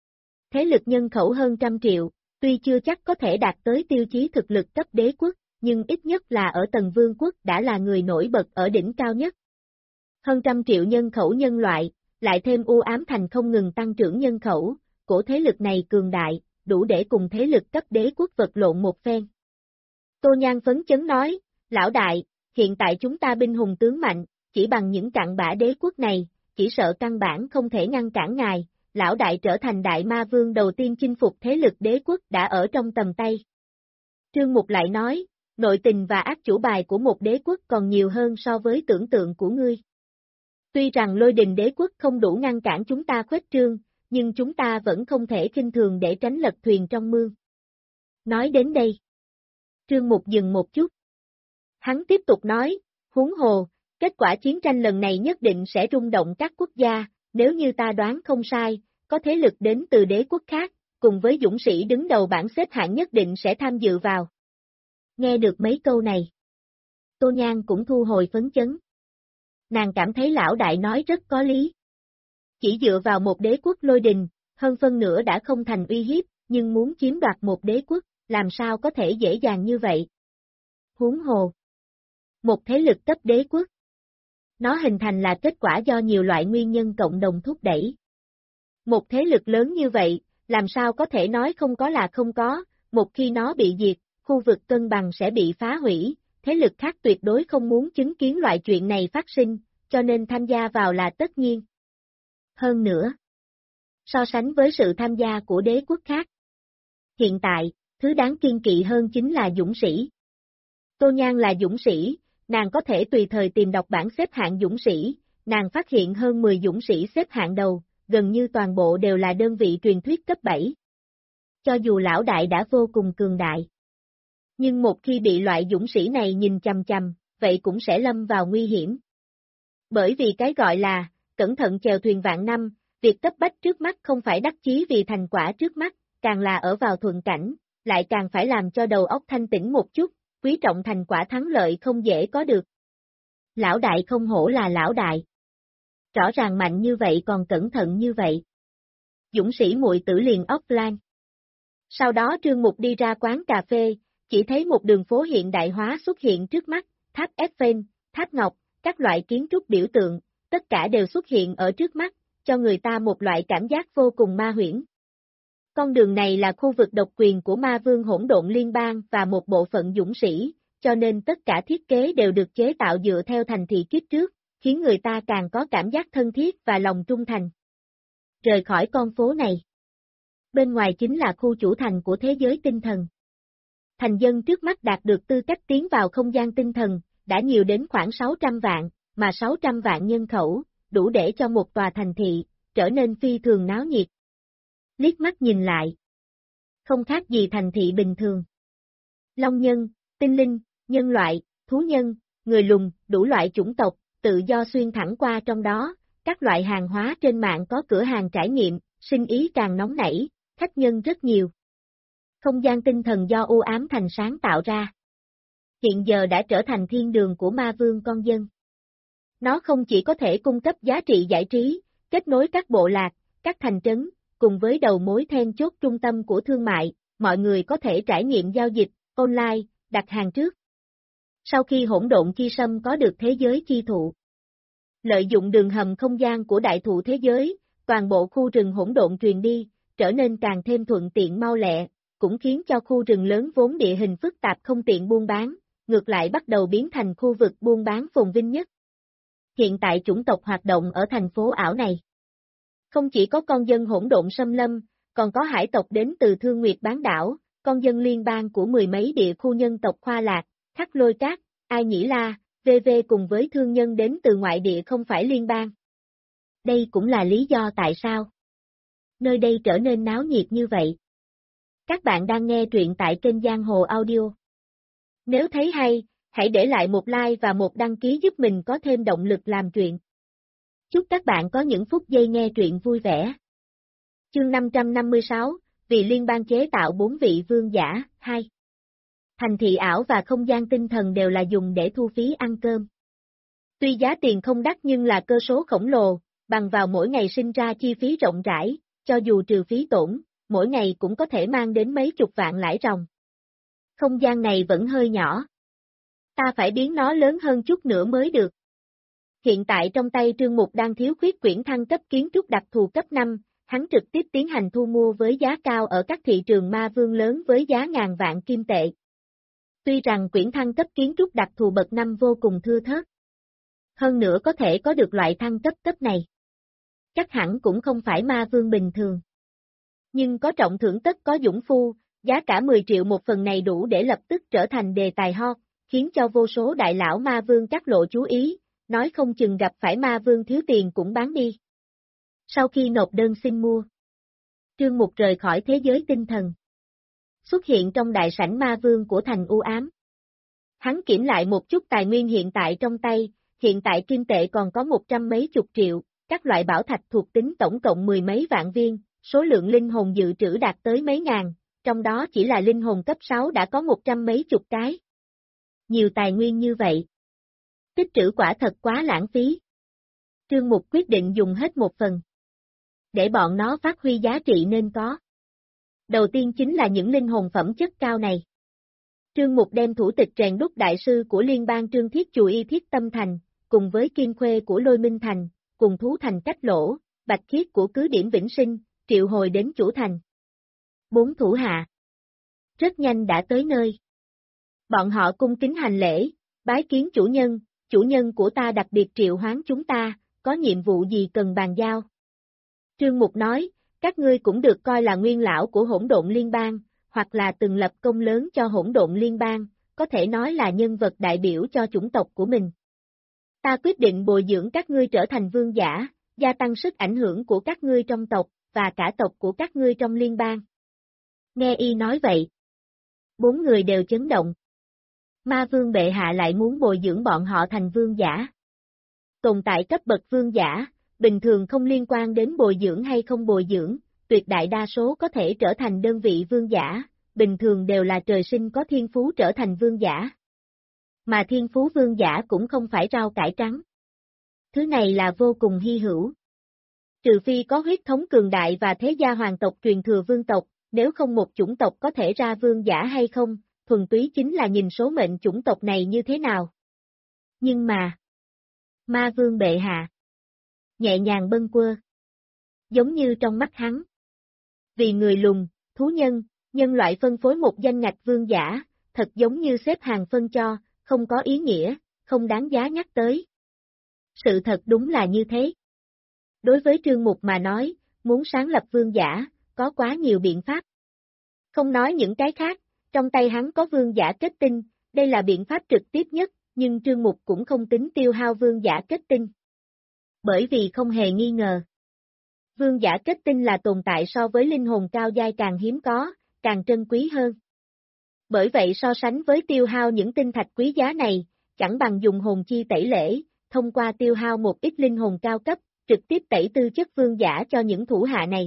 Thế lực nhân khẩu hơn 100 triệu, tuy chưa chắc có thể đạt tới tiêu chí thực lực cấp đế quốc, nhưng ít nhất là ở tầng vương quốc đã là người nổi bật ở đỉnh cao nhất, Hơn 100 triệu nhân khẩu nhân loại, lại thêm u ám thành không ngừng tăng trưởng nhân khẩu, cổ thế lực này cường đại, đủ để cùng thế lực cấp đế quốc vật lộn một phen. Tô Nhan phấn chấn nói, lão đại, hiện tại chúng ta binh hùng tướng mạnh, chỉ bằng những cặn bã đế quốc này, chỉ sợ căn bản không thể ngăn cản ngài, lão đại trở thành đại ma vương đầu tiên chinh phục thế lực đế quốc đã ở trong tầm tay. Trương Mục lại nói, nội tình và ác chủ bài của một đế quốc còn nhiều hơn so với tưởng tượng của ngươi. Tuy rằng Lôi Đình đế quốc không đủ ngăn cản chúng ta khuếch trương, nhưng chúng ta vẫn không thể khinh thường để tránh lật thuyền trong mương. Nói đến đây, Trương Mục dừng một chút. Hắn tiếp tục nói, huống hồ, kết quả chiến tranh lần này nhất định sẽ rung động các quốc gia, nếu như ta đoán không sai, có thế lực đến từ đế quốc khác, cùng với dũng sĩ đứng đầu bảng xếp hạng nhất định sẽ tham dự vào. Nghe được mấy câu này, Tô Nhan cũng thu hồi phấn chấn. Nàng cảm thấy lão đại nói rất có lý. Chỉ dựa vào một đế quốc Lôi Đình, hơn phân nửa đã không thành uy hiếp, nhưng muốn chiếm đoạt một đế quốc, làm sao có thể dễ dàng như vậy? Huống hồ, một thế lực cấp đế quốc. Nó hình thành là kết quả do nhiều loại nguyên nhân cộng đồng thúc đẩy. Một thế lực lớn như vậy, làm sao có thể nói không có là không có, một khi nó bị diệt, khu vực cân bằng sẽ bị phá hủy, thế lực khác tuyệt đối không muốn chứng kiến loại chuyện này phát sinh, cho nên tham gia vào là tất nhiên. Hơn nữa, so sánh với sự tham gia của đế quốc khác, hiện tại, thứ đáng kiêng kỵ hơn chính là dũng sĩ. Tô Nhan là dũng sĩ, nàng có thể tùy thời tìm đọc bảng xếp hạng dũng sĩ, nàng phát hiện hơn 10 dũng sĩ xếp hạng đầu, gần như toàn bộ đều là đơn vị truyền thuyết cấp 7. Cho dù lão đại đã vô cùng cường đại, nhưng một khi bị loại dũng sĩ này nhìn chằm chằm, vậy cũng sẽ lâm vào nguy hiểm. Bởi vì cái gọi là, cẩn thận chèo thuyền vạn năm, việc cấp bách trước mắt không phải đắc chí vì thành quả trước mắt, càng là ở vào thuận cảnh, lại càng phải làm cho đầu óc thanh tĩnh một chút, quý trọng thành quả thắng lợi không dễ có được. Lão đại không hổ là lão đại. Rõ ràng mạnh như vậy còn cẩn thận như vậy. Dũng sĩ muội tử liền offline. Sau đó Trương Mục đi ra quán cà phê, chỉ thấy một đường phố hiện đại hóa xuất hiện trước mắt, tháp Eiffel, tháp Ngọc, các loại kiến trúc biểu tượng, tất cả đều xuất hiện ở trước mắt, cho người ta một loại cảm giác vô cùng ma huyễn. Con đường này là khu vực độc quyền của ma vương hỗn độn liên bang và một bộ phận dũng sĩ, cho nên tất cả thiết kế đều được chế tạo dựa theo thành thị kiếp trước, khiến người ta càng có cảm giác thân thiết và lòng trung thành. Rời khỏi con phố này, bên ngoài chính là khu chủ thành của thế giới tinh thần. Thành dân trước mắt đạt được tư cách tiến vào không gian tinh thần, đã nhiều đến khoảng 600 vạn, mà 600 vạn nhân khẩu, đủ để cho một tòa thành thị, trở nên phi thường náo nhiệt. Liếc mắt nhìn lại, không khác gì thành thị bình thường. Long nhân, tinh linh, nhân loại, thú nhân, người lùn, đủ loại chủng tộc, tự do xuyên thẳng qua trong đó, các loại hàng hóa trên mạng có cửa hàng trải nghiệm, sinh ý càng nóng nảy, khách nhân rất nhiều. Không gian tinh thần do u ám thành sáng tạo ra. Hiện giờ đã trở thành thiên đường của ma vương con dân. Nó không chỉ có thể cung cấp giá trị giải trí, kết nối các bộ lạc, các thành trấn, cùng với đầu mối then chốt trung tâm của thương mại, mọi người có thể trải nghiệm giao dịch, online, đặt hàng trước. Sau khi hỗn độn chi sâm có được thế giới chi thụ, lợi dụng đường hầm không gian của đại thụ thế giới, toàn bộ khu rừng hỗn độn truyền đi, trở nên càng thêm thuận tiện mau lẹ, cũng khiến cho khu rừng lớn vốn địa hình phức tạp không tiện buôn bán, ngược lại bắt đầu biến thành khu vực buôn bán phồn vinh nhất. Hiện tại chủng tộc hoạt động ở thành phố ảo này. Không chỉ có con dân hỗn độn xâm lâm, còn có hải tộc đến từ Thương Nguyệt bán đảo, con dân liên bang của mười mấy địa khu nhân tộc Khoa Lạc, Khắc Lôi Cát, Ai Nhĩ La, v.v. cùng với thương nhân đến từ ngoại địa không phải liên bang. Đây cũng là lý do tại sao nơi đây trở nên náo nhiệt như vậy. Các bạn đang nghe truyện tại kênh Giang Hồ Audio. Nếu thấy hay, hãy để lại một like và một đăng ký giúp mình có thêm động lực làm truyện. Chúc các bạn có những phút giây nghe truyện vui vẻ. Chương 556, vì liên bang chế tạo 4 vị vương giả, 2. Thành thị ảo và không gian tinh thần đều là dùng để thu phí ăn cơm. Tuy giá tiền không đắt nhưng là cơ số khổng lồ, bằng vào mỗi ngày sinh ra chi phí rộng rãi, cho dù trừ phí tổn, mỗi ngày cũng có thể mang đến mấy chục vạn lãi ròng. Không gian này vẫn hơi nhỏ. Ta phải biến nó lớn hơn chút nữa mới được. Hiện tại trong tay Trương Mục đang thiếu khuyết quyển thăng cấp kiến trúc đặc thù cấp 5, hắn trực tiếp tiến hành thu mua với giá cao ở các thị trường ma vương lớn với giá ngàn vạn kim tệ. Tuy rằng quyển thăng cấp kiến trúc đặc thù bậc 5 vô cùng thưa thớt, hơn nữa có thể có được loại thăng cấp cấp này, chắc hẳn cũng không phải ma vương bình thường. Nhưng có trọng thưởng tất có dũng phu, giá cả 10 triệu một phần này đủ để lập tức trở thành đề tài hot, khiến cho vô số đại lão ma vương các lộ chú ý, nói không chừng gặp phải ma vương thiếu tiền cũng bán đi. Sau khi nộp đơn xin mua, Trương Mục rời khỏi thế giới tinh thần, xuất hiện trong đại sảnh ma vương của thành u ám. Hắn kiểm lại một chút tài nguyên hiện tại trong tay, hiện tại kim tệ còn có 100 mấy chục triệu, các loại bảo thạch thuộc tính tổng cộng 10 mấy vạn viên, số lượng linh hồn dự trữ đạt tới mấy ngàn, trong đó chỉ là linh hồn cấp 6 đã có 100 mấy chục cái. Nhiều tài nguyên như vậy, tích trữ quả thật quá lãng phí. Trương Mục quyết định dùng hết một phần, để bọn nó phát huy giá trị nên có. Đầu tiên chính là những linh hồn phẩm chất cao này. Trương Mục đem thủ tịch rèn đúc đại sư của liên bang Trương Thiết Chù Y Thiết Tâm Thành, cùng với Kim Khuê của Lôi Minh Thành, cùng Thú Thành Cách Lỗ, Bạch Khiết của Cứ Điểm Vĩnh Sinh, triệu hồi đến chủ thành. 4 thủ hạ rất nhanh đã tới nơi. Bọn họ cung kính hành lễ, bái kiến chủ nhân của ta đặc biệt triệu hoán chúng ta, có nhiệm vụ gì cần bàn giao. Trương Mục nói, các ngươi cũng được coi là nguyên lão của Hỗn Độn Liên bang, hoặc là từng lập công lớn cho Hỗn Độn Liên bang, có thể nói là nhân vật đại biểu cho chủng tộc của mình. Ta quyết định bồi dưỡng các ngươi trở thành vương giả, gia tăng sức ảnh hưởng của các ngươi trong tộc, và cả tộc của các ngươi trong liên bang. Nghe y nói vậy, 4 người đều chấn động. Ma vương bệ hạ lại muốn bồi dưỡng bọn họ thành vương giả. Tồn tại cấp bậc vương giả, bình thường không liên quan đến bồi dưỡng hay không bồi dưỡng, tuyệt đại đa số có thể trở thành đơn vị vương giả, bình thường đều là trời sinh có thiên phú trở thành vương giả. Mà thiên phú vương giả cũng không phải rau cải trắng. Thứ này là vô cùng hy hữu. Trừ phi có huyết thống cường đại và thế gia hoàng tộc truyền thừa vương tộc, nếu không một chủng tộc có thể ra vương giả hay không, thuần túy chính là nhìn số mệnh chủng tộc này như thế nào. Nhưng mà, ma vương bệ hạ, nhẹ nhàng bâng quơ, giống như trong mắt hắn. Vì người lùn, thú nhân, nhân loại phân phối một danh ngạch vương giả, thật giống như xếp hàng phân cho, không có ý nghĩa, không đáng giá nhắc tới. Sự thật đúng là như thế. Đối với Trương Mục mà nói, muốn sáng lập vương giả, có quá nhiều biện pháp. Không nói những cái khác, trong tay hắn có vương giả kết tinh, đây là biện pháp trực tiếp nhất, nhưng Trương Mục cũng không tính tiêu hao vương giả kết tinh. Bởi vì không hề nghi ngờ. Vương giả kết tinh là tồn tại so với linh hồn cao giai càng hiếm có, càng trân quý hơn. Bởi vậy so sánh với tiêu hao những tinh thạch quý giá này, chẳng bằng dùng hồn chi tẩy lễ, thông qua tiêu hao một ít linh hồn cao cấp, trực tiếp tẩy tư chất vương giả cho những thủ hạ này.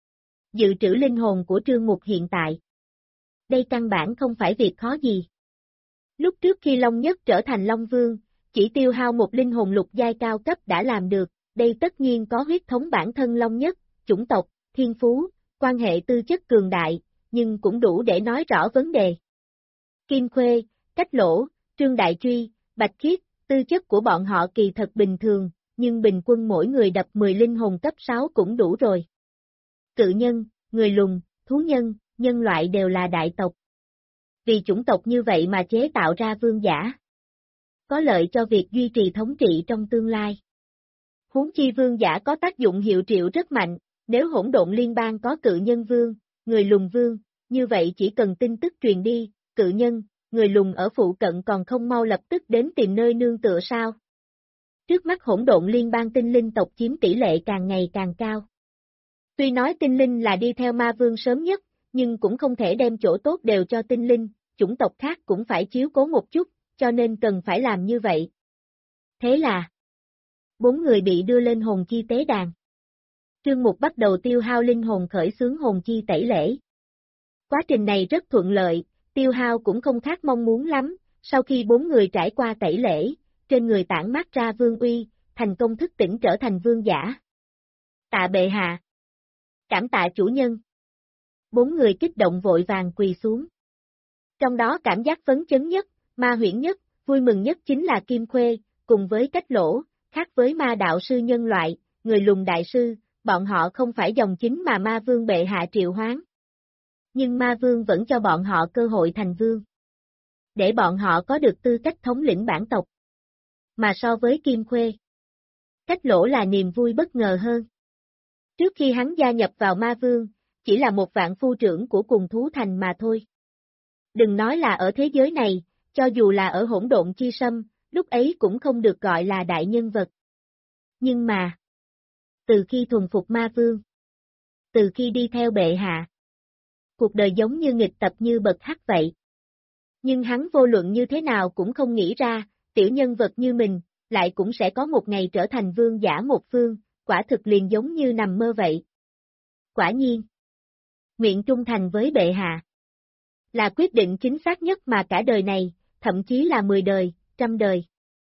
Dự trữ linh hồn của Trương Mục hiện tại. Đây căn bản không phải việc khó gì. Lúc trước khi Long Nhất trở thành Long Vương, chỉ tiêu hao một linh hồn lục giai cao cấp đã làm được, đây tất nhiên có huyết thống bản thân Long Nhất, chủng tộc, thiên phú, quan hệ tư chất cường đại, nhưng cũng đủ để nói rõ vấn đề. Kim Khuê, Cách Lỗ, Trương Đại Truy, Bạch Khiết, tư chất của bọn họ kỳ thật bình thường, nhưng bình quân mỗi người đập 10 linh hồn cấp 6 cũng đủ rồi. Cự nhân, người lùn, thú nhân, nhân loại đều là đại tộc. Vì chủng tộc như vậy mà chế tạo ra vương giả. Có lợi cho việc duy trì thống trị trong tương lai. Huống chi vương giả có tác dụng hiệu triệu rất mạnh, nếu Hỗn Độn Liên bang có cự nhân vương, người lùn vương, như vậy chỉ cần tin tức truyền đi, cự nhân, người lùn ở phụ cận còn không mau lập tức đến tìm nơi nương tựa sao. Trước mắt Hỗn Độn Liên bang tinh linh tộc chiếm tỷ lệ càng ngày càng cao. Tuy nói tinh linh là đi theo ma vương sớm nhất, nhưng cũng không thể đem chỗ tốt đều cho tinh linh, chủng tộc khác cũng phải chiếu cố một chút, cho nên cần phải làm như vậy. Thế là 4 người bị đưa lên hồn chi tế đàn. Trương Mục bắt đầu tiêu hao linh hồn khởi xướng hồn chi tẩy lễ. Quá trình này rất thuận lợi, tiêu hao cũng không khác mong muốn lắm, sau khi 4 người trải qua tẩy lễ, trên người tản mát ra vương uy, thành công thức tỉnh trở thành vương giả. Tạ bệ hạ. Cảm tạ chủ nhân. 4 người kích động vội vàng quỳ xuống. Trong đó cảm giác phấn chấn nhất, ma huyễn nhất, vui mừng nhất chính là Kim Khuê, cùng với Cách Lỗ, Khác với ma đạo sư nhân loại, người lùn đại sư, bọn họ không phải dòng chính mà ma vương bệ hạ triệu hoán. Nhưng ma vương vẫn cho bọn họ cơ hội thành vương. Để bọn họ có được tư cách thống lĩnh bản tộc. Mà so với Kim Khuê, Cách Lỗ là niềm vui bất ngờ hơn. Trước khi hắn gia nhập vào ma vương, chỉ là một vạn phu trưởng của cùng thú thành mà thôi. Đừng nói là ở thế giới này, cho dù là ở hỗn độn chi sâm, lúc ấy cũng không được gọi là đại nhân vật. Nhưng mà, từ khi thuần phục ma vương, từ khi đi theo bệ hạ, cuộc đời giống như nghịch tập như bật hắc vậy. Nhưng hắn vô luận như thế nào cũng không nghĩ ra, tiểu nhân vật như mình, lại cũng sẽ có một ngày trở thành vương giả một phương, quả thực liền giống như nằm mơ vậy. Quả nhiên, nguyện trung thành với bệ hạ là quyết định chính xác nhất mà cả đời này, thậm chí là 10 đời, 100 đời.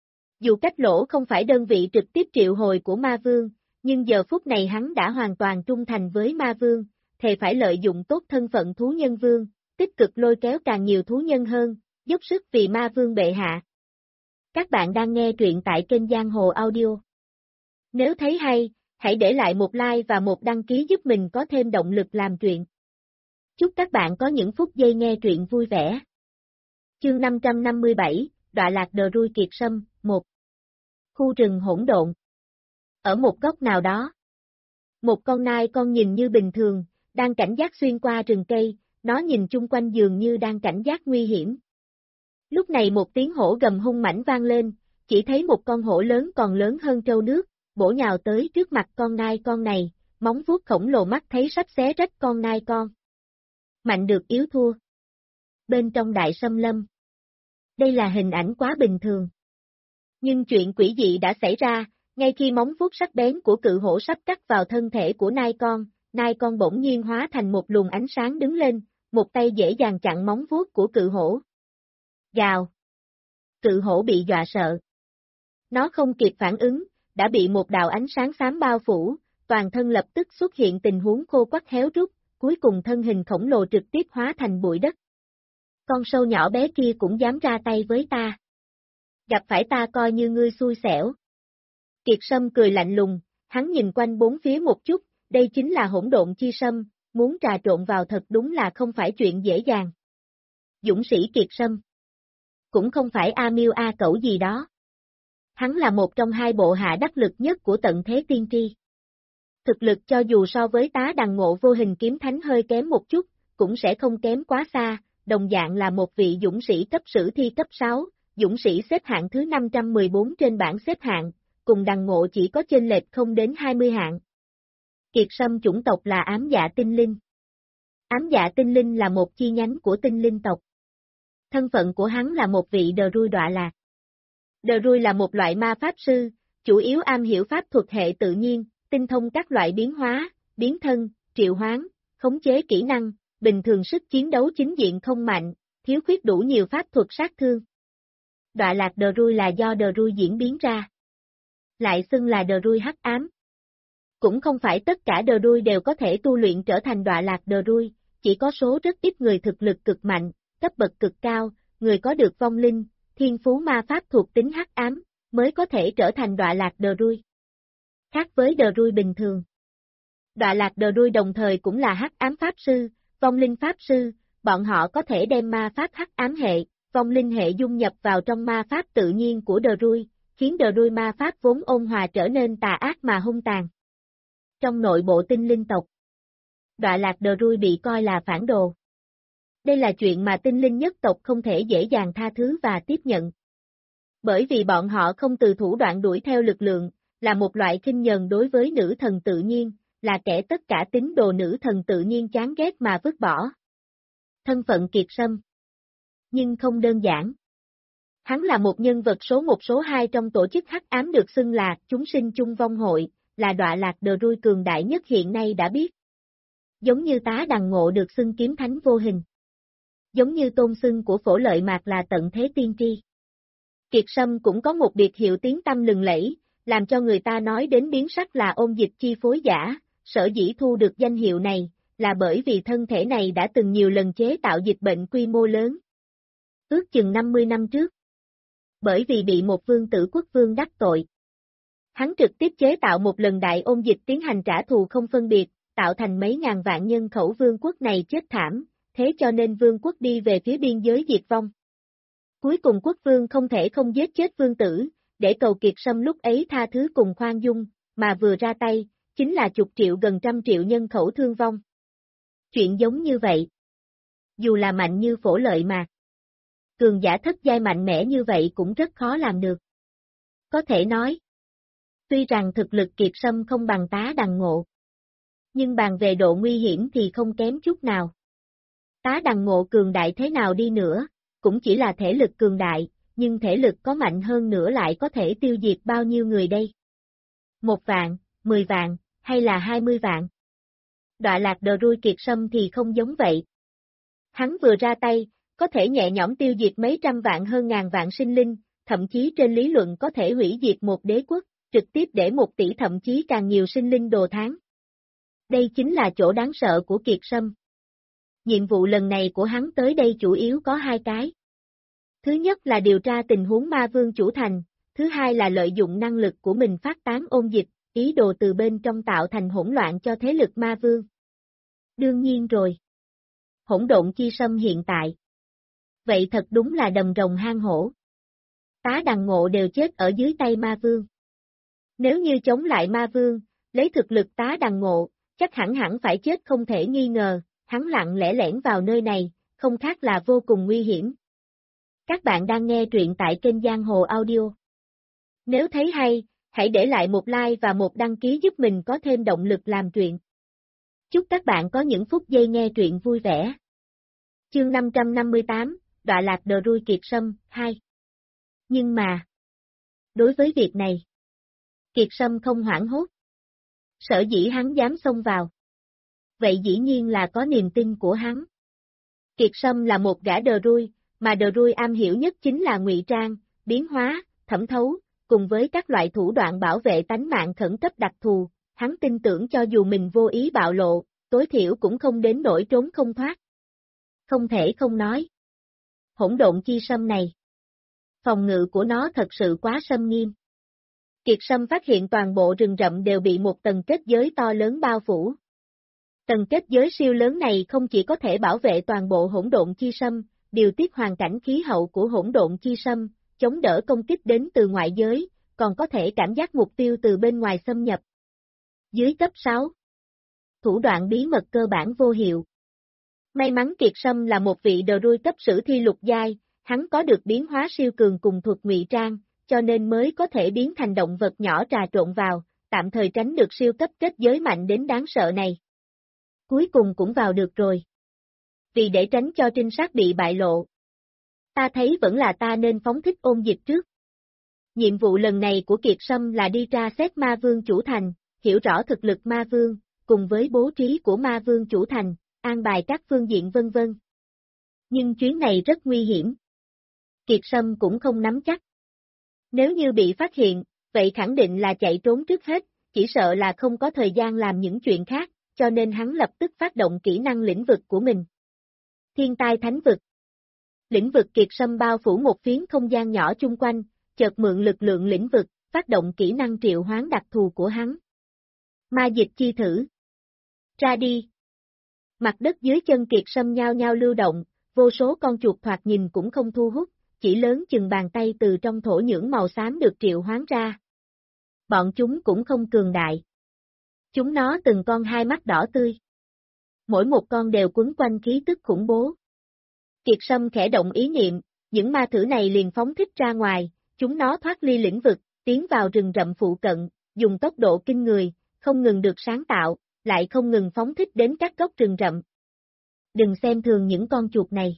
Dù Cách Lỗ không phải đơn vị trực tiếp triệu hồi của ma vương, nhưng giờ phút này hắn đã hoàn toàn trung thành với ma vương, thề phải lợi dụng tốt thân phận thú nhân vương, tích cực lôi kéo càng nhiều thú nhân hơn, dốc sức vì ma vương bệ hạ. Các bạn đang nghe truyện tại kênh Giang Hồ Audio. Nếu thấy hay, hãy để lại một like và một đăng ký giúp mình có thêm động lực làm truyện. Chúc các bạn có những phút giây nghe truyện vui vẻ. Chương 557, Đọa lạc đờ rui kiệt sâm, 1. Khu rừng hỗn độn. Ở một góc nào đó, một con nai con nhìn như bình thường, đang cảnh giác xuyên qua rừng cây, nó nhìn chung quanh dường như đang cảnh giác nguy hiểm. Lúc này một tiếng hổ gầm hung mãnh vang lên, chỉ thấy một con hổ lớn còn lớn hơn trâu nước, bổ nhào tới trước mặt con nai con này, móng vuốt khổng lồ mắt thấy sắp xé rách con nai con. Mạnh được yếu thua. Bên trong đại sâm lâm. Đây là hình ảnh quá bình thường. Nhưng chuyện quỷ dị đã xảy ra, ngay khi móng vuốt sắc bén của cự hổ sắp cắt vào thân thể của nai con bỗng nhiên hóa thành một luồng ánh sáng đứng lên, một tay dễ dàng chặn móng vuốt của cự hổ. Gào! Cự hổ bị dọa sợ. Nó không kịp phản ứng, đã bị một đạo ánh sáng xám bao phủ, toàn thân lập tức xuất hiện tình huống khô quắt héo rút, cuối cùng thân hình khổng lồ trực tiếp hóa thành bụi đất. Con sâu nhỏ bé kia cũng dám ra tay với ta. Gặp phải ta coi như ngươi xui xẻo. Kiệt Sâm cười lạnh lùng, hắn nhìn quanh bốn phía một chút, đây chính là hỗn độn chi sâm, muốn trà trộn vào thật đúng là không phải chuyện dễ dàng. Dũng sĩ Kiệt Sâm. Cũng không phải A Miêu A Cẩu gì đó. Hắn là một trong hai bộ hạ đắc lực nhất của tận thế tiên tri. Thực lực cho dù so với tá đằng ngộ vô hình kiếm thánh hơi kém một chút, cũng sẽ không kém quá xa, đồng dạng là một vị dũng sĩ cấp sử thi cấp 6, dũng sĩ xếp hạng thứ 514 trên bảng xếp hạng, cùng đằng ngộ chỉ có chênh lệch không đến 20 hạng. Kiệt Sâm chủng tộc là ám dạ tinh linh. Ám dạ tinh linh là một chi nhánh của tinh linh tộc. Thân phận của hắn là một vị đờ rui đọa lạc. Đờ rui là một loại ma pháp sư, chủ yếu am hiểu pháp thuật hệ tự nhiên, tinh thông các loại biến hóa, biến thân, triệu hoán, khống chế kỹ năng, bình thường sức chiến đấu chính diện không mạnh, thiếu khuyết đủ nhiều pháp thuật sát thương. Đọa lạc đờ rui là do đờ rui diễn biến ra. Lại xưng là đờ rui hắc ám. Cũng không phải tất cả đờ rui đều có thể tu luyện trở thành đọa lạc đờ rui, chỉ có số rất ít người thực lực cực mạnh, cấp bậc cực cao, người có được vong linh, thiên phú ma pháp thuộc tính hắc ám, mới có thể trở thành đọa lạc đờ rui. Khác với đờ rui bình thường. Đọa lạc đờ rui đồng thời cũng là hắc ám pháp sư, vong linh pháp sư, bọn họ có thể đem ma pháp hắc ám hệ, vong linh hệ dung nhập vào trong ma pháp tự nhiên của đờ rui, khiến đờ rui ma pháp vốn ôn hòa trở nên tà ác mà hung tàn. Trong nội bộ tinh linh tộc, đọa lạc đờ rui bị coi là phản đồ. Đây là chuyện mà tinh linh nhất tộc không thể dễ dàng tha thứ và tiếp nhận. Bởi vì bọn họ không từ thủ đoạn đuổi theo lực lượng, là một loại khinh nhờn đối với nữ thần tự nhiên, là kẻ tất cả tín đồ nữ thần tự nhiên chán ghét mà vứt bỏ. Thân phận Kiệt Sâm. Nhưng không đơn giản. Hắn là một nhân vật số 1 số 2 trong tổ chức hắc ám được xưng là chúng sinh chung vong hội, là đọa lạc đờ rui cường đại nhất hiện nay đã biết. Giống như tá đằng ngộ được xưng kiếm thánh vô hình. Giống như tôn xưng của Phổ Lợi Mạc là tận thế tiên tri. Kiệt Sâm cũng có một biệt hiệu tiếng tăm lừng lẫy, làm cho người ta nói đến biến sắc là ôn dịch chi phối giả, sở dĩ thu được danh hiệu này, là bởi vì thân thể này đã từng nhiều lần chế tạo dịch bệnh quy mô lớn. Ước chừng 50 năm trước. Bởi vì bị một vương tử quốc vương đắc tội. Hắn trực tiếp chế tạo một lần đại ôn dịch tiến hành trả thù không phân biệt, tạo thành mấy ngàn vạn nhân khẩu vương quốc này chết thảm, thế cho nên vương quốc đi về phía biên giới diệt vong. Cuối cùng quốc vương không thể không giết chết vương tử, để cầu Kiệt Sâm lúc ấy tha thứ cùng khoan dung, mà vừa ra tay, chính là chục triệu gần trăm triệu nhân khẩu thương vong. Chuyện giống như vậy. Dù là mạnh như Phổ Lợi Mạc, cường giả thất giai mạnh mẽ như vậy cũng rất khó làm được. Có thể nói, tuy rằng thực lực Kiệt Sâm không bằng Tá Đằng Ngộ, nhưng bàn về độ nguy hiểm thì không kém chút nào. Tá Đằng Ngộ cường đại thế nào đi nữa, cũng chỉ là thể lực cường đại, nhưng thể lực có mạnh hơn nữa lại có thể tiêu diệt bao nhiêu người đây? 1 vạn, 10 vạn, hay là 20 vạn? Đọa Lạc Đờ Rui Kiệt Sâm thì không giống vậy. Hắn vừa ra tay, có thể nhẹ nhõm tiêu diệt mấy trăm vạn hơn ngàn vạn sinh linh, thậm chí trên lý luận có thể hủy diệt một đế quốc, trực tiếp để 1 tỷ thậm chí càng nhiều sinh linh đồ tháng. Đây chính là chỗ đáng sợ của Kiệt Sâm. Nhiệm vụ lần này của hắn tới đây chủ yếu có 2 cái. Thứ nhất là điều tra tình huống ma vương chủ thành, thứ hai là lợi dụng năng lực của mình phát tán ôn dịch, ý đồ từ bên trong tạo thành hỗn loạn cho thế lực ma vương. Đương nhiên rồi. Hỗn độn chi sâm hiện tại. Vậy thật đúng là đầm rồng hang hổ. Tá Đằng Ngộ đều chết ở dưới tay ma vương. Nếu như chống lại ma vương, lấy thực lực Tá Đằng Ngộ, chắc hẳn phải chết không thể nghi ngờ, hắn lặng lẽ lẻn vào nơi này, không khác là vô cùng nguy hiểm. Các bạn đang nghe truyện tại kênh Giang Hồ Audio. Nếu thấy hay, hãy để lại một like và một đăng ký giúp mình có thêm động lực làm truyện. Chúc các bạn có những phút giây nghe truyện vui vẻ. Chương 558, Đọa Lạc Đờ Rui Kiệt Sâm, 2. Nhưng mà, đối với việc này, Kiệt Sâm không hoảng hốt. Sở dĩ hắn dám xông vào. Vậy dĩ nhiên là có niềm tin của hắn. Kiệt Sâm là một gã đờ rui, mà đờ rui am hiểu nhất chính là ngụy trang, biến hóa, thẩm thấu, cùng với các loại thủ đoạn bảo vệ tánh mạng khẩn cấp đặc thù, hắn tin tưởng cho dù mình vô ý bạo lộ, tối thiểu cũng không đến nỗi trốn không thoát. Không thể không nói. Hỗn độn chi sâm này. Phòng ngự của nó thật sự quá xâm nghiêm. Kiệt Sâm phát hiện toàn bộ rừng rậm đều bị một tầng kết giới to lớn bao phủ. Tầng kết giới siêu lớn này không chỉ có thể bảo vệ toàn bộ hỗn độn chi sâm, điều tiết hoàn cảnh khí hậu của hỗn độn chi sâm, chống đỡ công kích đến từ ngoại giới, còn có thể cảm giác mục tiêu từ bên ngoài xâm nhập. Dưới cấp 6. Thủ đoạn bí mật cơ bản vô hiệu. May mắn Kiệt Sâm là một vị đờ rui cấp sử thi lục giai, hắn có được biến hóa siêu cường cùng thuật ngụy trang, cho nên mới có thể biến thành động vật nhỏ trà trộn vào, tạm thời tránh được siêu cấp kết giới mạnh đến đáng sợ này. Cuối cùng cũng vào được rồi. Vì để tránh cho trinh sát bị bại lộ, ta thấy vẫn là ta nên phóng thích ôn dịch trước. Nhiệm vụ lần này của Kiệt Sâm là đi tra xét ma vương chủ thành, hiểu rõ thực lực ma vương, cùng với bố trí của ma vương chủ thành, an bài các phương diện vân vân. Nhưng chuyến này rất nguy hiểm. Kiệt Sâm cũng không nắm chắc. Nếu như bị phát hiện, vậy khẳng định là chạy trốn trước hết, chỉ sợ là không có thời gian làm những chuyện khác, cho nên hắn lập tức phát động kỹ năng lĩnh vực của mình. Thiên tai thánh vực. Lĩnh vực Kiệt Sâm bao phủ một phiến không gian nhỏ chung quanh, chợt mượn lực lượng lĩnh vực, phát động kỹ năng triệu hoán đặc thù của hắn. Ma dịch chi thử. Ra đi. Mặt đất dưới chân Kiệt Sâm nhao nhao lưu động, vô số con chuột thoạt nhìn cũng không thu hút, chỉ lớn chừng bàn tay từ trong thổ nhưỡng màu xám được triệu hoán ra. Bọn chúng cũng không cường đại. Chúng nó từng con hai mắt đỏ tươi. Mỗi một con đều quấn quanh khí tức khủng bố. Kiệt Sâm khẽ động ý niệm, những ma thử này liền phóng thích ra ngoài, chúng nó thoát ly lĩnh vực, tiến vào rừng rậm phụ cận, dùng tốc độ kinh người, không ngừng được sáng tạo, lại không ngừng phóng thích đến các góc rừng rậm. Đừng xem thường những con chuột này.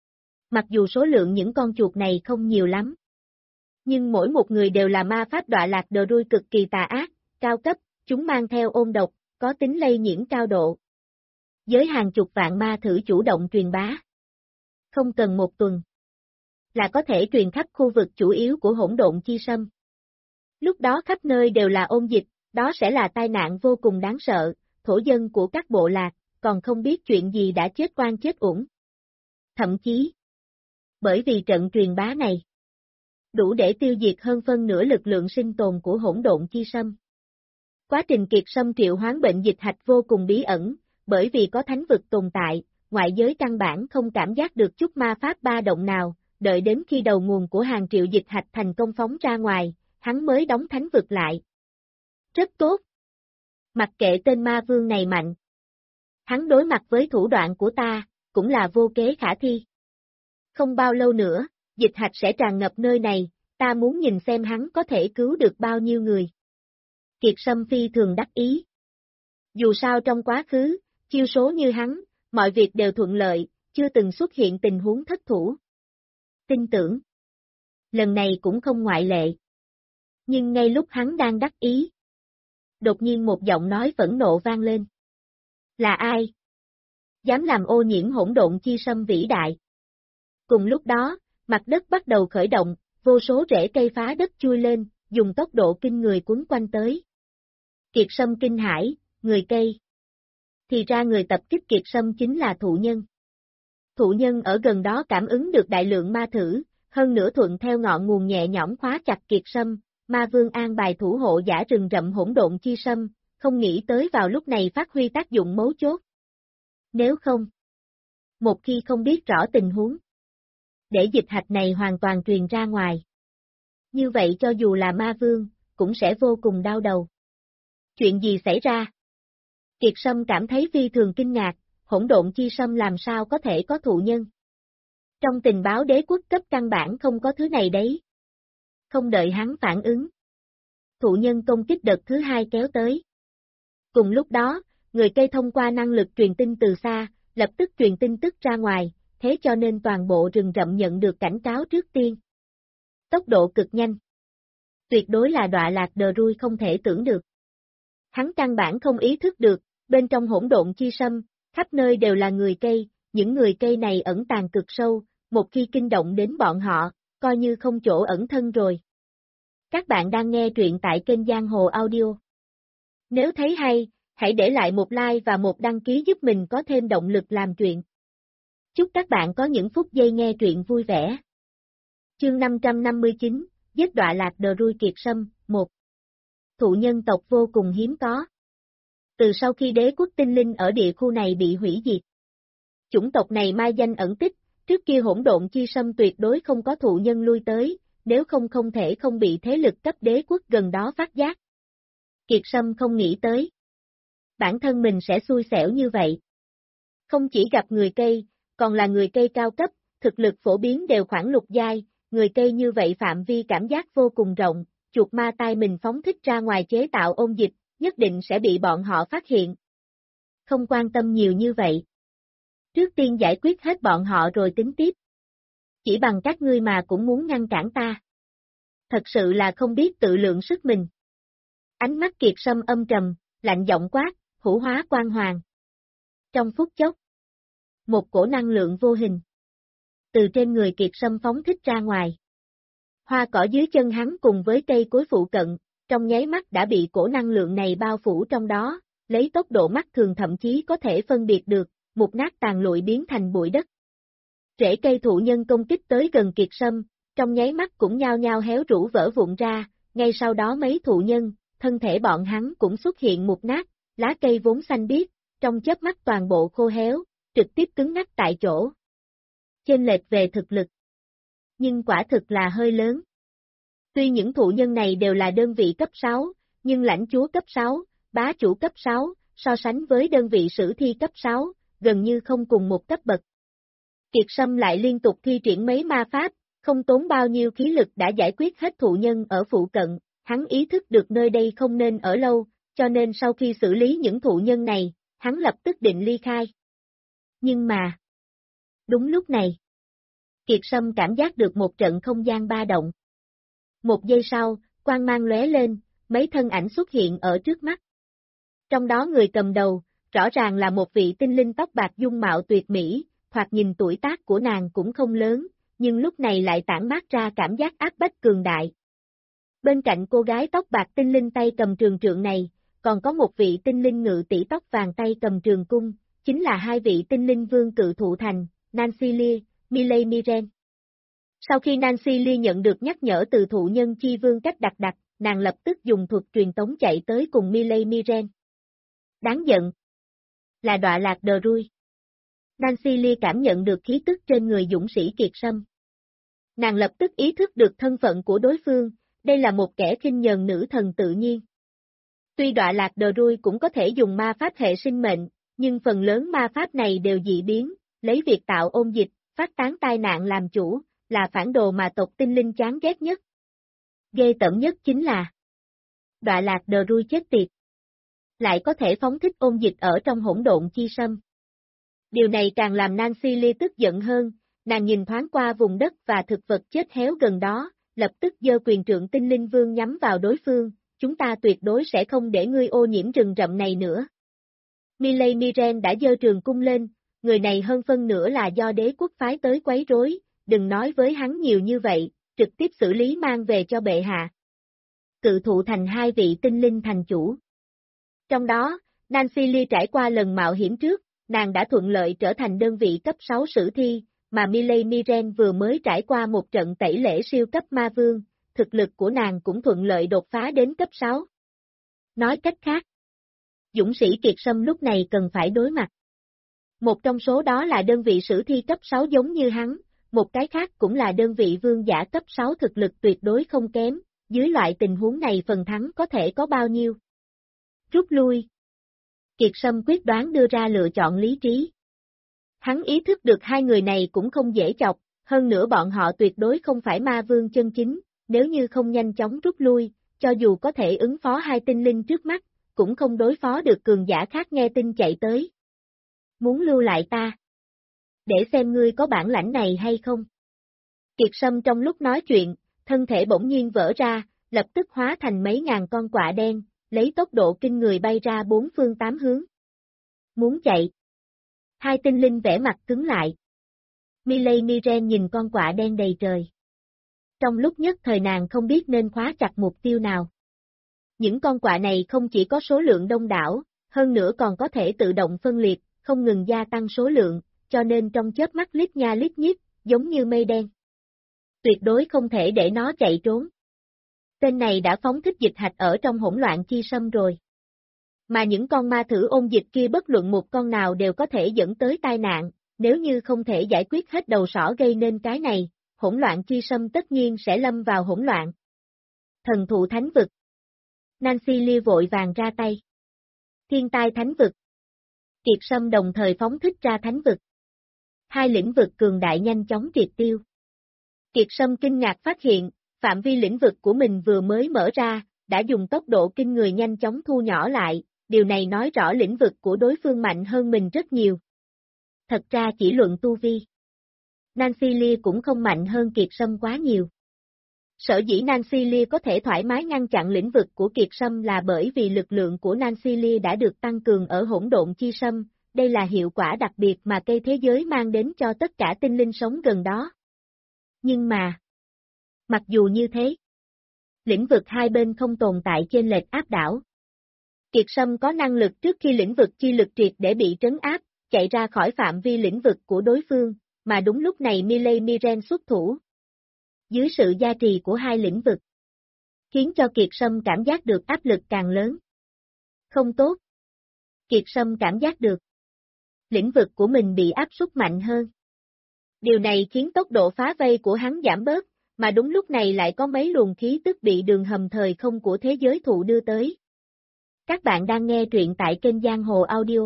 Mặc dù số lượng những con chuột này không nhiều lắm, nhưng mỗi một người đều là ma pháp đọa lạc đờ rui cực kỳ tà ác, cao cấp, chúng mang theo ôn độc, có tính lây nhiễm cao độ. Với hàng chục vạn ma thử chủ động truyền bá. Không cần một tuần, là có thể truyền khắp khu vực chủ yếu của hỗn độn chi sâm. Lúc đó khắp nơi đều là ôn dịch, đó sẽ là tai nạn vô cùng đáng sợ, thổ dân của các bộ lạc, còn không biết chuyện gì đã chết oan chết uổng. Thậm chí, bởi vì trận truyền bá này, đủ để tiêu diệt hơn phân nửa lực lượng sinh tồn của hỗn độn chi sâm. Quá trình kiệt sâm triệu hoán bệnh dịch hạch vô cùng bí ẩn, bởi vì có thánh vực tồn tại, ngoại giới căn bản không cảm giác được chút ma pháp ba động nào, đợi đến khi đầu nguồn của hàng triệu dịch hạch thành công phóng ra ngoài, hắn mới đóng thánh vực lại. Rất tốt. Mặc kệ tên ma vương này mạnh. Hắn đối mặt với thủ đoạn của ta, cũng là vô kế khả thi. Không bao lâu nữa, dịch hạch sẽ tràn ngập nơi này, ta muốn nhìn xem hắn có thể cứu được bao nhiêu người. Kiệt Sâm phi thường đắc ý. Dù sao trong quá khứ, chiêu số như hắn, mọi việc đều thuận lợi, chưa từng xuất hiện tình huống thất thủ. Tin tưởng. Lần này cũng không ngoại lệ. Nhưng ngay lúc hắn đang đắc ý, đột nhiên một giọng nói phẫn nộ vang lên. Là ai? Dám làm ô nhiễm hỗn độn chi sâm vĩ đại. Cùng lúc đó, mặt đất bắt đầu khởi động, vô số rễ cây phá đất chui lên, dùng tốc độ kinh người cuốn quanh tới. Kiệt Sâm kinh hãi, người cây. Thì ra người tập kích Kiệt Sâm chính là thụ nhân. Thụ nhân ở gần đó cảm ứng được đại lượng ma thử, hơn nữa thuận theo ngọn nguồn nhẹ nhõm khóa chặt Kiệt Sâm, ma vương an bài thủ hộ giả rừng rậm hỗn độn chi sâm, không nghĩ tới vào lúc này phát huy tác dụng mấu chốt. Nếu không, một khi không biết rõ tình huống, để dịch hạch này hoàn toàn truyền ra ngoài. Như vậy cho dù là ma vương, cũng sẽ vô cùng đau đầu. Chuyện gì xảy ra? Kiệt Sâm cảm thấy phi thường kinh ngạc, hỗn độn chi sâm làm sao có thể có thụ nhân. Trong tình báo đế quốc cấp căn bản không có thứ này đấy. Không đợi hắn phản ứng. Thụ nhân công kích đợt thứ hai kéo tới. Cùng lúc đó, người cây thông qua năng lực truyền tin từ xa, lập tức truyền tin tức ra ngoài, thế cho nên toàn bộ rừng rậm nhận được cảnh cáo trước tiên. Tốc độ cực nhanh. Tuyệt đối là đọa lạc đờ rui không thể tưởng được. Hắn căn bản không ý thức được, bên trong hỗn độn chi sâm, khắp nơi đều là người cây, những người cây này ẩn tàng cực sâu, một khi kinh động đến bọn họ, coi như không chỗ ẩn thân rồi. Các bạn đang nghe truyện tại kênh Giang Hồ Audio. Nếu thấy hay, hãy để lại một like và một đăng ký giúp mình có thêm động lực làm chuyện. Chúc các bạn có những phút giây nghe truyện vui vẻ. Chương 559, giết đọa lạc đờ rui Kiệt Sâm, 1. Thụ nhân tộc vô cùng hiếm có. Từ sau khi đế quốc tinh linh ở địa khu này bị hủy diệt, chủng tộc này mai danh ẩn tích, trước kia hỗn độn chi sâm tuyệt đối không có thụ nhân lui tới, nếu không không thể không bị thế lực cấp đế quốc gần đó phát giác. Kiệt Sâm không nghĩ tới. Bản thân mình sẽ xui xẻo như vậy. Không chỉ gặp người cây, còn là người cây cao cấp, thực lực phổ biến đều khoảng lục giai, người cây như vậy phạm vi cảm giác vô cùng rộng, chuột ma tai mình phóng thích ra ngoài chế tạo ôn dịch, nhất định sẽ bị bọn họ phát hiện. Không quan tâm nhiều như vậy. Trước tiên giải quyết hết bọn họ rồi tính tiếp. Chỉ bằng các ngươi mà cũng muốn ngăn cản ta. Thật sự là không biết tự lượng sức mình. Ánh mắt Kiệt Sâm âm trầm, lạnh giọng quát, hữu hóa quang hoàng. Trong phút chốc, một cổ năng lượng vô hình từ trên người Kiệt Sâm phóng thích ra ngoài. Hoa cỏ dưới chân hắn cùng với cây cối phụ cận, trong nháy mắt đã bị cổ năng lượng này bao phủ trong đó, lấy tốc độ mắt thường thậm chí có thể phân biệt được, mục nát tàn lụi biến thành bụi đất. Rễ cây thụ nhân công kích tới gần Kiệt Sâm, trong nháy mắt cũng nhao nhao héo rũ vỡ vụn ra, ngay sau đó mấy thụ nhân, thân thể bọn hắn cũng xuất hiện mục nát, lá cây vốn xanh biếc, trong chớp mắt toàn bộ khô héo, trực tiếp cứng ngắc tại chỗ. Chênh lệch về thực lực. Nhưng quả thực là hơi lớn. Tuy những thụ nhân này đều là đơn vị cấp 6, nhưng lãnh chúa cấp 6, bá chủ cấp 6, so sánh với đơn vị sử thi cấp 6, gần như không cùng một cấp bậc. Kiệt Sâm lại liên tục thi triển mấy ma pháp, không tốn bao nhiêu khí lực đã giải quyết hết thụ nhân ở phụ cận, hắn ý thức được nơi đây không nên ở lâu, cho nên sau khi xử lý những thụ nhân này, hắn lập tức định ly khai. Nhưng mà, đúng lúc này, Kiệt Sâm cảm giác được một trận không gian ba động. Một giây sau, quang mang lóe lên, mấy thân ảnh xuất hiện ở trước mắt. Trong đó người cầm đầu, rõ ràng là một vị tinh linh tóc bạc dung mạo tuyệt mỹ, thoạt nhìn tuổi tác của nàng cũng không lớn, nhưng lúc này lại tản mát ra cảm giác áp bách cường đại. Bên cạnh cô gái tóc bạc tinh linh tay cầm trường trượng này, còn có một vị tinh linh ngự tỷ tóc vàng tay cầm trường cung, chính là hai vị tinh linh vương cự thụ thành, Nancy Lee, Miley Miren. Sau khi Nancy Lee nhận được nhắc nhở từ thụ nhân chi vương cách đặc, nàng lập tức dùng thuật truyền tống chạy tới cùng Miley Miren. Đáng giận! Là đọa lạc đờ rui. Nancy Lee cảm nhận được khí tức trên người dũng sĩ Kiệt Sâm. Nàng lập tức ý thức được thân phận của đối phương, đây là một kẻ khinh nhờn nữ thần tự nhiên. Tuy đọa lạc đờ rui cũng có thể dùng ma pháp hệ sinh mệnh, nhưng phần lớn ma pháp này đều dị biến, lấy việc tạo ôn dịch, phát tán tai nạn làm chủ, là phản đồ mà tộc tinh linh chán ghét nhất. Ghê tởm nhất chính là đọa lạc đờ rui chết tiệt. Lại có thể phóng thích ôn dịch ở trong hỗn độn chi sâm. Điều này càng làm Nancy Lee tức giận hơn, nàng nhìn thoáng qua vùng đất và thực vật chết héo gần đó, lập tức giơ quyền trượng tinh linh vương nhắm vào đối phương, chúng ta tuyệt đối sẽ không để ngươi ô nhiễm rừng rậm này nữa. Miley Miren đã giơ trường cung lên, người này hơn phân nửa là do đế quốc phái tới quấy rối, đừng nói với hắn nhiều như vậy, trực tiếp xử lý mang về cho bệ hạ. Cự thụ thành hai vị tinh linh thành chủ. Trong đó, Nancy Lee trải qua lần mạo hiểm trước, nàng đã thuận lợi trở thành đơn vị cấp 6 sử thi, mà Miley Miren vừa mới trải qua một trận tẩy lễ siêu cấp ma vương, thực lực của nàng cũng thuận lợi đột phá đến cấp 6. Nói cách khác, dũng sĩ Kiệt Sâm lúc này cần phải đối mặt. Một trong số đó là đơn vị sử thi cấp 6 giống như hắn, một cái khác cũng là đơn vị vương giả cấp 6 thực lực tuyệt đối không kém, dưới loại tình huống này phần thắng có thể có bao nhiêu? Rút lui. Kiệt Sâm quyết đoán đưa ra lựa chọn lý trí. Hắn ý thức được hai người này cũng không dễ chọc, hơn nữa bọn họ tuyệt đối không phải ma vương chân chính, nếu như không nhanh chóng rút lui, cho dù có thể ứng phó hai tinh linh trước mắt, cũng không đối phó được cường giả khác nghe tin chạy tới. Muốn lưu lại ta? Để xem ngươi có bản lãnh này hay không? Kiệt Sâm trong lúc nói chuyện, thân thể bỗng nhiên vỡ ra, lập tức hóa thành mấy ngàn con quạ đen, lấy tốc độ kinh người bay ra bốn phương tám hướng. Muốn chạy. Hai tinh linh vẽ mặt cứng lại. Miley Miren nhìn con quạ đen đầy trời. Trong lúc nhất thời nàng không biết nên khóa chặt mục tiêu nào. Những con quạ này không chỉ có số lượng đông đảo, hơn nữa còn có thể tự động phân liệt, không ngừng gia tăng số lượng, cho nên trong chớp mắt lít nha lít nhít, giống như mây đen. Tuyệt đối không thể để nó chạy trốn. Tên này đã phóng thích dịch hạch ở trong hỗn loạn chi sâm rồi. Mà những con ma thử ôn dịch kia bất luận một con nào đều có thể dẫn tới tai nạn, nếu như không thể giải quyết hết đầu sỏ gây nên cái này, hỗn loạn chi sâm tất nhiên sẽ lâm vào hỗn loạn. Thần thụ thánh vực. Nancy Lee vội vàng ra tay. Thiên tai thánh vực. Kiệt Sâm đồng thời phóng thích ra thánh vực. Hai lĩnh vực cường đại nhanh chóng triệt tiêu. Kiệt Sâm kinh ngạc phát hiện, phạm vi lĩnh vực của mình vừa mới mở ra, đã dùng tốc độ kinh người nhanh chóng thu nhỏ lại, điều này nói rõ lĩnh vực của đối phương mạnh hơn mình rất nhiều. Thật ra chỉ luận tu vi. Nancy Lee cũng không mạnh hơn Kiệt Sâm quá nhiều. Sở dĩ Nancy Lee có thể thoải mái ngăn chặn lĩnh vực của Kiệt Sâm là bởi vì lực lượng của Nancy Lee đã được tăng cường ở hỗn độn chi sâm, đây là hiệu quả đặc biệt mà cây thế giới mang đến cho tất cả tinh linh sống gần đó. Nhưng mà, mặc dù như thế, lĩnh vực hai bên không tồn tại chênh lệch áp đảo. Kiệt Sâm có năng lực trước khi lĩnh vực chi lực triệt để bị trấn áp, chạy ra khỏi phạm vi lĩnh vực của đối phương, mà đúng lúc này Miley Miren xuất thủ. Dưới sự gia trì của hai lĩnh vực, khiến cho Kiệt Sâm cảm giác được áp lực càng lớn. Không tốt. Kiệt Sâm cảm giác được lĩnh vực của mình bị áp suất mạnh hơn. Điều này khiến tốc độ phá vây của hắn giảm bớt, mà đúng lúc này lại có mấy luồng khí tức bị đường hầm thời không của thế giới thụ đưa tới. Các bạn đang nghe truyện tại kênh Giang Hồ Audio.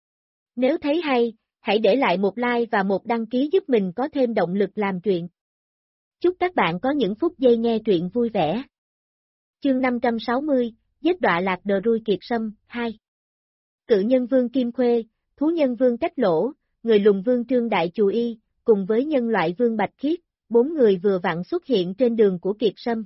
Nếu thấy hay, hãy để lại một like và một đăng ký giúp mình có thêm động lực làm truyện. Chúc các bạn có những phút giây nghe truyện vui vẻ. Chương 560, giết đọa lạc đờ rui Kiệt Sâm, 2. Cự nhân vương Kim Khuê, thú nhân vương Cách Lỗ, người lùn vương Trương Đại Chù Y, cùng với nhân loại vương Bạch Khiết, 4 người vừa vặn xuất hiện trên đường của Kiệt Sâm.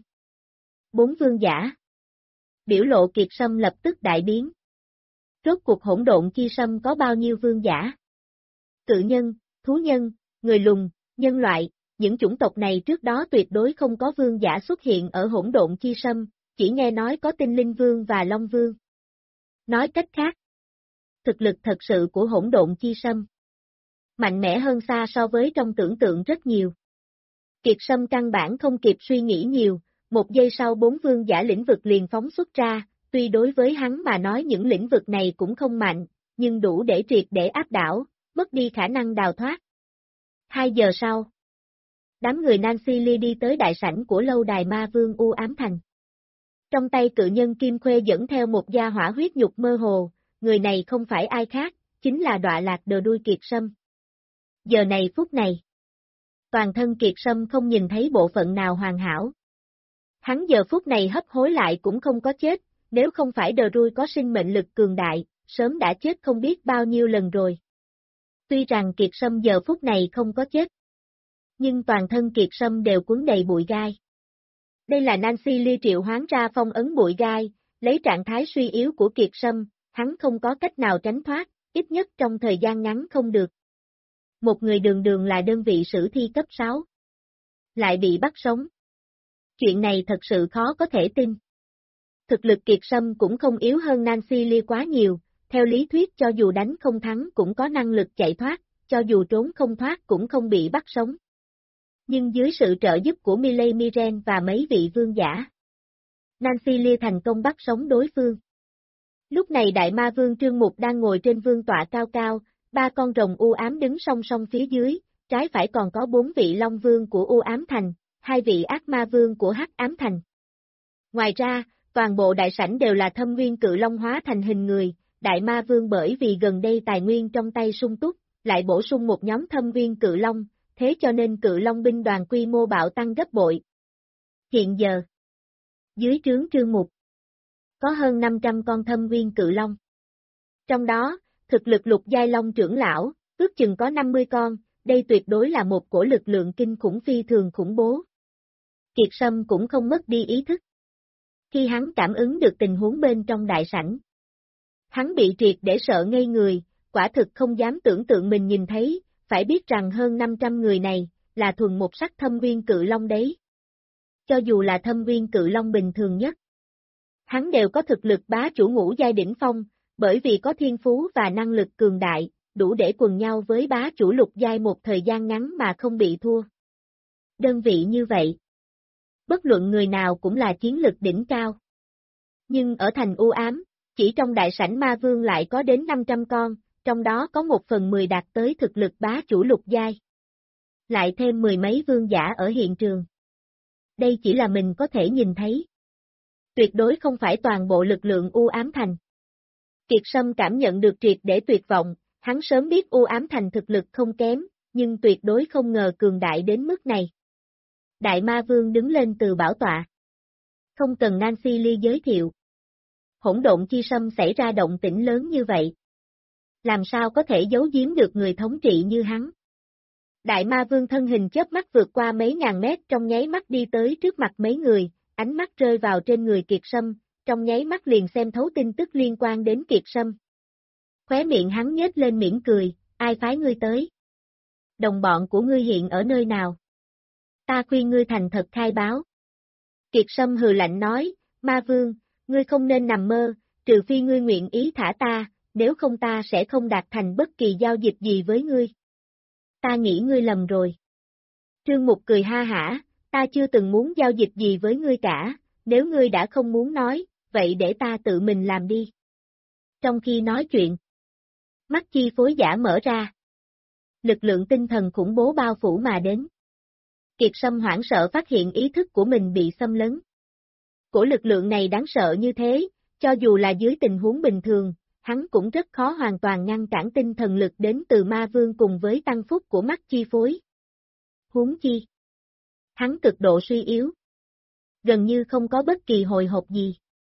4 vương giả. Biểu lộ Kiệt Sâm lập tức đại biến. Rốt cuộc hỗn độn chi sâm có bao nhiêu vương giả? Cự nhân, thú nhân, người lùn, nhân loại, những chủng tộc này trước đó tuyệt đối không có vương giả xuất hiện ở hỗn độn chi sâm, chỉ nghe nói có tinh linh vương và long vương. Nói cách khác, thực lực thật sự của hỗn độn chi sâm mạnh mẽ hơn xa so với trong tưởng tượng rất nhiều. Kiệt Sâm căn bản không kịp suy nghĩ nhiều, một giây sau 4 vương giả lĩnh vực liền phóng xuất ra, tuy đối với hắn mà nói những lĩnh vực này cũng không mạnh, nhưng đủ để triệt để áp đảo, mất đi khả năng đào thoát. 2 giờ sau, đám người Nancy Lee đi tới đại sảnh của lâu đài ma vương U Ám Thành. Trong tay cự nhân Kim Khuê dẫn theo một gia hỏa huyết nhục mơ hồ, người này không phải ai khác, chính là đọa lạc đờ đuôi Kiệt Sâm. Giờ này phút này, toàn thân Kiệt Sâm không nhìn thấy bộ phận nào hoàn hảo. Hắn giờ phút này hấp hối lại cũng không có chết, nếu không phải đờ đuôi có sinh mệnh lực cường đại, sớm đã chết không biết bao nhiêu lần rồi. Tuy rằng Kiệt Sâm giờ phút này không có chết, nhưng toàn thân Kiệt Sâm đều cuốn đầy bụi gai. Đây là Nancy Lee triệu hoán ra phong ấn bụi gai, lấy trạng thái suy yếu của Kiệt Sâm, hắn không có cách nào tránh thoát, ít nhất trong thời gian ngắn không được. Một người đường đường là đơn vị sử thi cấp 6. Lại bị bắt sống. Chuyện này thật sự khó có thể tin. Thực lực Kiệt Sâm cũng không yếu hơn Nancy Lee quá nhiều, theo lý thuyết cho dù đánh không thắng cũng có năng lực chạy thoát, cho dù trốn không thoát cũng không bị bắt sống. Nhưng dưới sự trợ giúp của Miley Miren và mấy vị vương giả, Nancy Lee thành công bắt sống đối phương. Lúc này Đại Ma Vương Trương Mục đang ngồi trên vương tọa cao cao, 3 con rồng u ám đứng song song phía dưới, trái phải còn có 4 vị Long Vương của U Ám Thành, 2 vị Ác Ma Vương của Hắc Ám Thành. Ngoài ra, toàn bộ đại sảnh đều là Thâm Nguyên Cự Long hóa thành hình người, Đại Ma Vương bởi vì gần đây tài nguyên trong tay sung túc, lại bổ sung một nhóm Thâm Nguyên Cự Long, thế cho nên Cự Long binh đoàn quy mô bạo tăng gấp bội. Hiện giờ, dưới trướng Trương Mục, có hơn 500 con Thâm Nguyên Cự Long. Trong đó, thực lực lục giai long trưởng lão, ước chừng có 50 con, đây tuyệt đối là một cổ lực lượng kinh khủng phi thường khủng bố. Kiệt Sâm cũng không mất đi ý thức. Khi hắn cảm ứng được tình huống bên trong đại sảnh, hắn bị triệt để sợ ngây người, quả thực không dám tưởng tượng mình nhìn thấy, phải biết rằng hơn 500 người này, là thuần một sắc Thâm Nguyên Cự Long đấy. Cho dù là Thâm Nguyên Cự Long bình thường nhất, hắn đều có thực lực bá chủ ngũ giai đỉnh phong, bởi vì có thiên phú và năng lực cường đại, đủ để quần nhau với bá chủ lục giai một thời gian ngắn mà không bị thua. Đơn vị như vậy, bất luận người nào cũng là chiến lực đỉnh cao. Nhưng ở thành u ám, chỉ trong đại sảnh ma vương lại có đến 500 con, trong đó có 1/10 đạt tới thực lực bá chủ lục giai. Lại thêm 10 mấy vương giả ở hiện trường. Đây chỉ là mình có thể nhìn thấy. Tuyệt đối không phải toàn bộ lực lượng U Ám Thành. Kiệt Sâm cảm nhận được triệt để tuyệt vọng, hắn sớm biết U Ám Thành thực lực không kém, nhưng tuyệt đối không ngờ cường đại đến mức này. Đại Ma Vương đứng lên từ bảo tọa. Không cần Nancy Lee giới thiệu. Hỗn độn chi sâm xảy ra động tĩnh lớn như vậy. Làm sao có thể giấu giếm được người thống trị như hắn? Đại Ma Vương thân hình chớp mắt vượt qua mấy ngàn mét trong nháy mắt đi tới trước mặt mấy người, ánh mắt rơi vào trên người Kiệt Sâm, trong nháy mắt liền xem thấu tin tức liên quan đến Kiệt Sâm. Khóe miệng hắn nhếch lên mỉm cười, ai phái ngươi tới? Đồng bọn của ngươi hiện ở nơi nào? Ta khuyên ngươi thành thật khai báo. Kiệt Sâm hừ lạnh nói, Ma Vương, ngươi không nên nằm mơ, trừ phi ngươi nguyện ý thả ta, nếu không ta sẽ không đạt thành bất kỳ giao dịch gì với ngươi. Ta nghĩ ngươi lầm rồi. Trương Mục cười ha hả, ta chưa từng muốn giao dịch gì với ngươi cả, nếu ngươi đã không muốn nói, vậy để ta tự mình làm đi. Trong khi nói chuyện, mắt chi phối giả mở ra. Lực lượng tinh thần khủng bố bao phủ mà đến. Kiệt Sâm hoảng sợ phát hiện ý thức của mình bị xâm lấn. Cổ lực lượng này đáng sợ như thế, cho dù là dưới tình huống bình thường, hắn cũng rất khó hoàn toàn ngăn cản tinh thần lực đến từ ma vương cùng với tăng phúc của mắt chi phối. Huống chi. Hắn cực độ suy yếu. Gần như không có bất kỳ hồi hộp gì.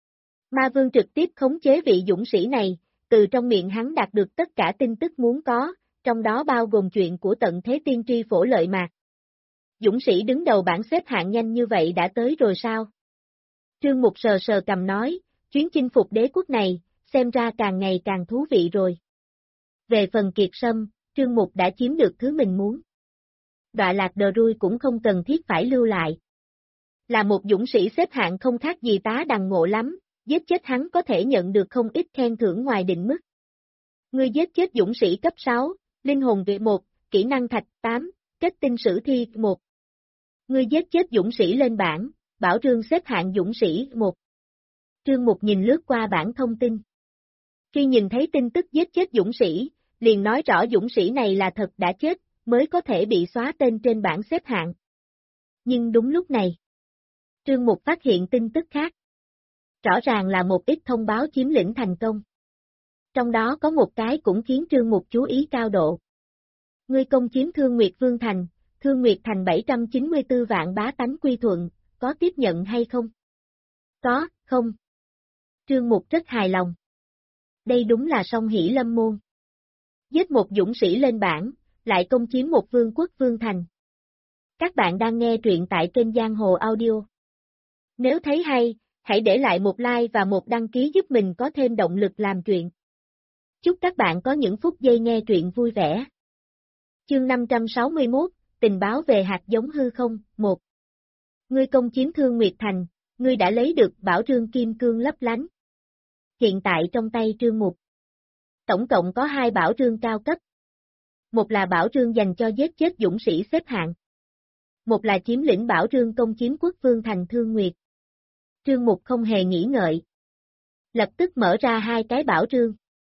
Ma vương trực tiếp khống chế vị dũng sĩ này, từ trong miệng hắn đạt được tất cả tin tức muốn có, trong đó bao gồm chuyện của tận thế tiên tri phổ lợi mạc. Dũng sĩ đứng đầu bảng xếp hạng nhanh như vậy đã tới rồi sao? Trương Mục sờ sờ cầm nói, chuyến chinh phục đế quốc này, xem ra càng ngày càng thú vị rồi. Về phần Kiệt Sâm, Trương Mục đã chiếm được thứ mình muốn. Đọa lạc đờ rui cũng không cần thiết phải lưu lại. Là một dũng sĩ xếp hạng không khác gì tá đằng ngộ lắm, giết chết hắn có thể nhận được không ít khen thưởng ngoài định mức. Ngươi giết chết dũng sĩ cấp 6, linh hồn vị 1, kỹ năng thạch 8, kết tinh sử thi 1. Ngươi giết chết dũng sĩ lên bảng, Bảo Trương xếp hạng dũng sĩ 1. Trương Mục nhìn lướt qua bảng thông tin. Khi nhìn thấy tin tức giết chết dũng sĩ, liền nói rõ dũng sĩ này là thật đã chết, mới có thể bị xóa tên trên bảng xếp hạng. Nhưng đúng lúc này, Trương Mục phát hiện tin tức khác. Rõ ràng là một ít thông báo chiếm lĩnh thành công. Trong đó có một cái cũng khiến Trương Mục chú ý cao độ. Ngươi công chiếm Thương Nguyệt Vương Thành, Thương Nguyệt Thành 794 vạn bá tánh quy thuận, có tiếp nhận hay không? Có, không. Trương Mục rất hài lòng. Đây đúng là song hỷ lâm môn. Giết một dũng sĩ lên bảng, lại công chiếm một vương quốc vương thành. Các bạn đang nghe truyện tại kênh Giang Hồ Audio. Nếu thấy hay, hãy để lại một like và một đăng ký giúp mình có thêm động lực làm truyện. Chúc các bạn có những phút giây nghe truyện vui vẻ. Chương 561, tình báo về hạt giống hư không, 1. Ngươi công chiếm Thương Nguyệt Thành, ngươi đã lấy được bảo trương kim cương lấp lánh. Hiện tại trong tay Trương Mục, tổng cộng có 2 bảo trương cao cấp. Một là bảo trương dành cho giết chết dũng sĩ xếp hạng. Một là chiếm lĩnh bảo trương công chiếm quốc vương thành Thương Nguyệt. Trương Mục không hề nghĩ ngợi. Lập tức mở ra 2 cái bảo trương.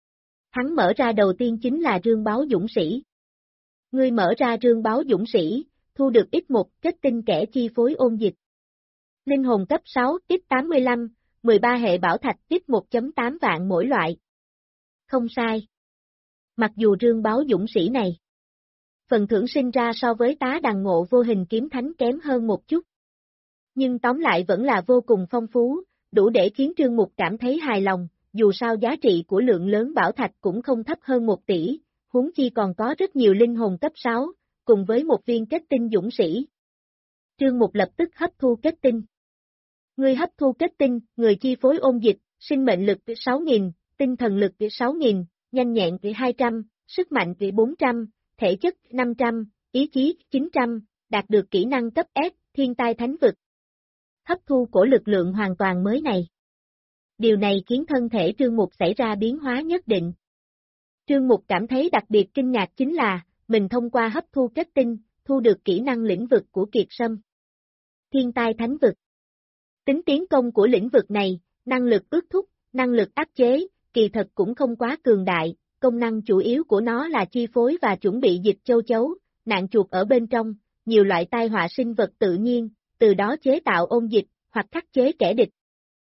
Hắn mở ra đầu tiên chính là trương báo dũng sĩ. Ngươi mở ra trương báo dũng sĩ, thu được X1 kết tinh kẻ chi phối ôn dịch. Linh hồn cấp 6, X85, 13 hệ bảo thạch X1.8 vạn mỗi loại. Không sai. Mặc dù trương báo dũng sĩ này, phần thưởng sinh ra so với tá đằng ngộ vô hình kiếm thánh kém hơn một chút. Nhưng tóm lại vẫn là vô cùng phong phú, đủ để khiến Trương Mục cảm thấy hài lòng, dù sao giá trị của lượng lớn bảo thạch cũng không thấp hơn 1 tỷ, huống chi còn có rất nhiều linh hồn cấp 6, cùng với một viên kết tinh dũng sĩ. Trương Mục lập tức hấp thu kết tinh. Ngươi hấp thu kết tinh, người chi phối ôn dịch, sinh mệnh lực 6.000, tinh thần lực 6.000, nhanh nhẹn 200, sức mạnh 400, thể chất 500, ý chí 900, đạt được kỹ năng cấp S, thiên tai thánh vực. Hấp thu của lực lượng hoàn toàn mới này. Điều này khiến thân thể Trương Mục xảy ra biến hóa nhất định. Trương Mục cảm thấy đặc biệt kinh ngạc chính là, mình thông qua hấp thu kết tinh, thu được kỹ năng lĩnh vực của Kiệt Sâm. Thiên tai thánh vực. Tính tiến công của lĩnh vực này, năng lực ước thúc, năng lực áp chế, kỳ thật cũng không quá cường đại, công năng chủ yếu của nó là chi phối và chuẩn bị dịch châu chấu, nạn chuột ở bên trong, nhiều loại tai họa sinh vật tự nhiên, từ đó chế tạo ôn dịch, hoặc khắc chế kẻ địch.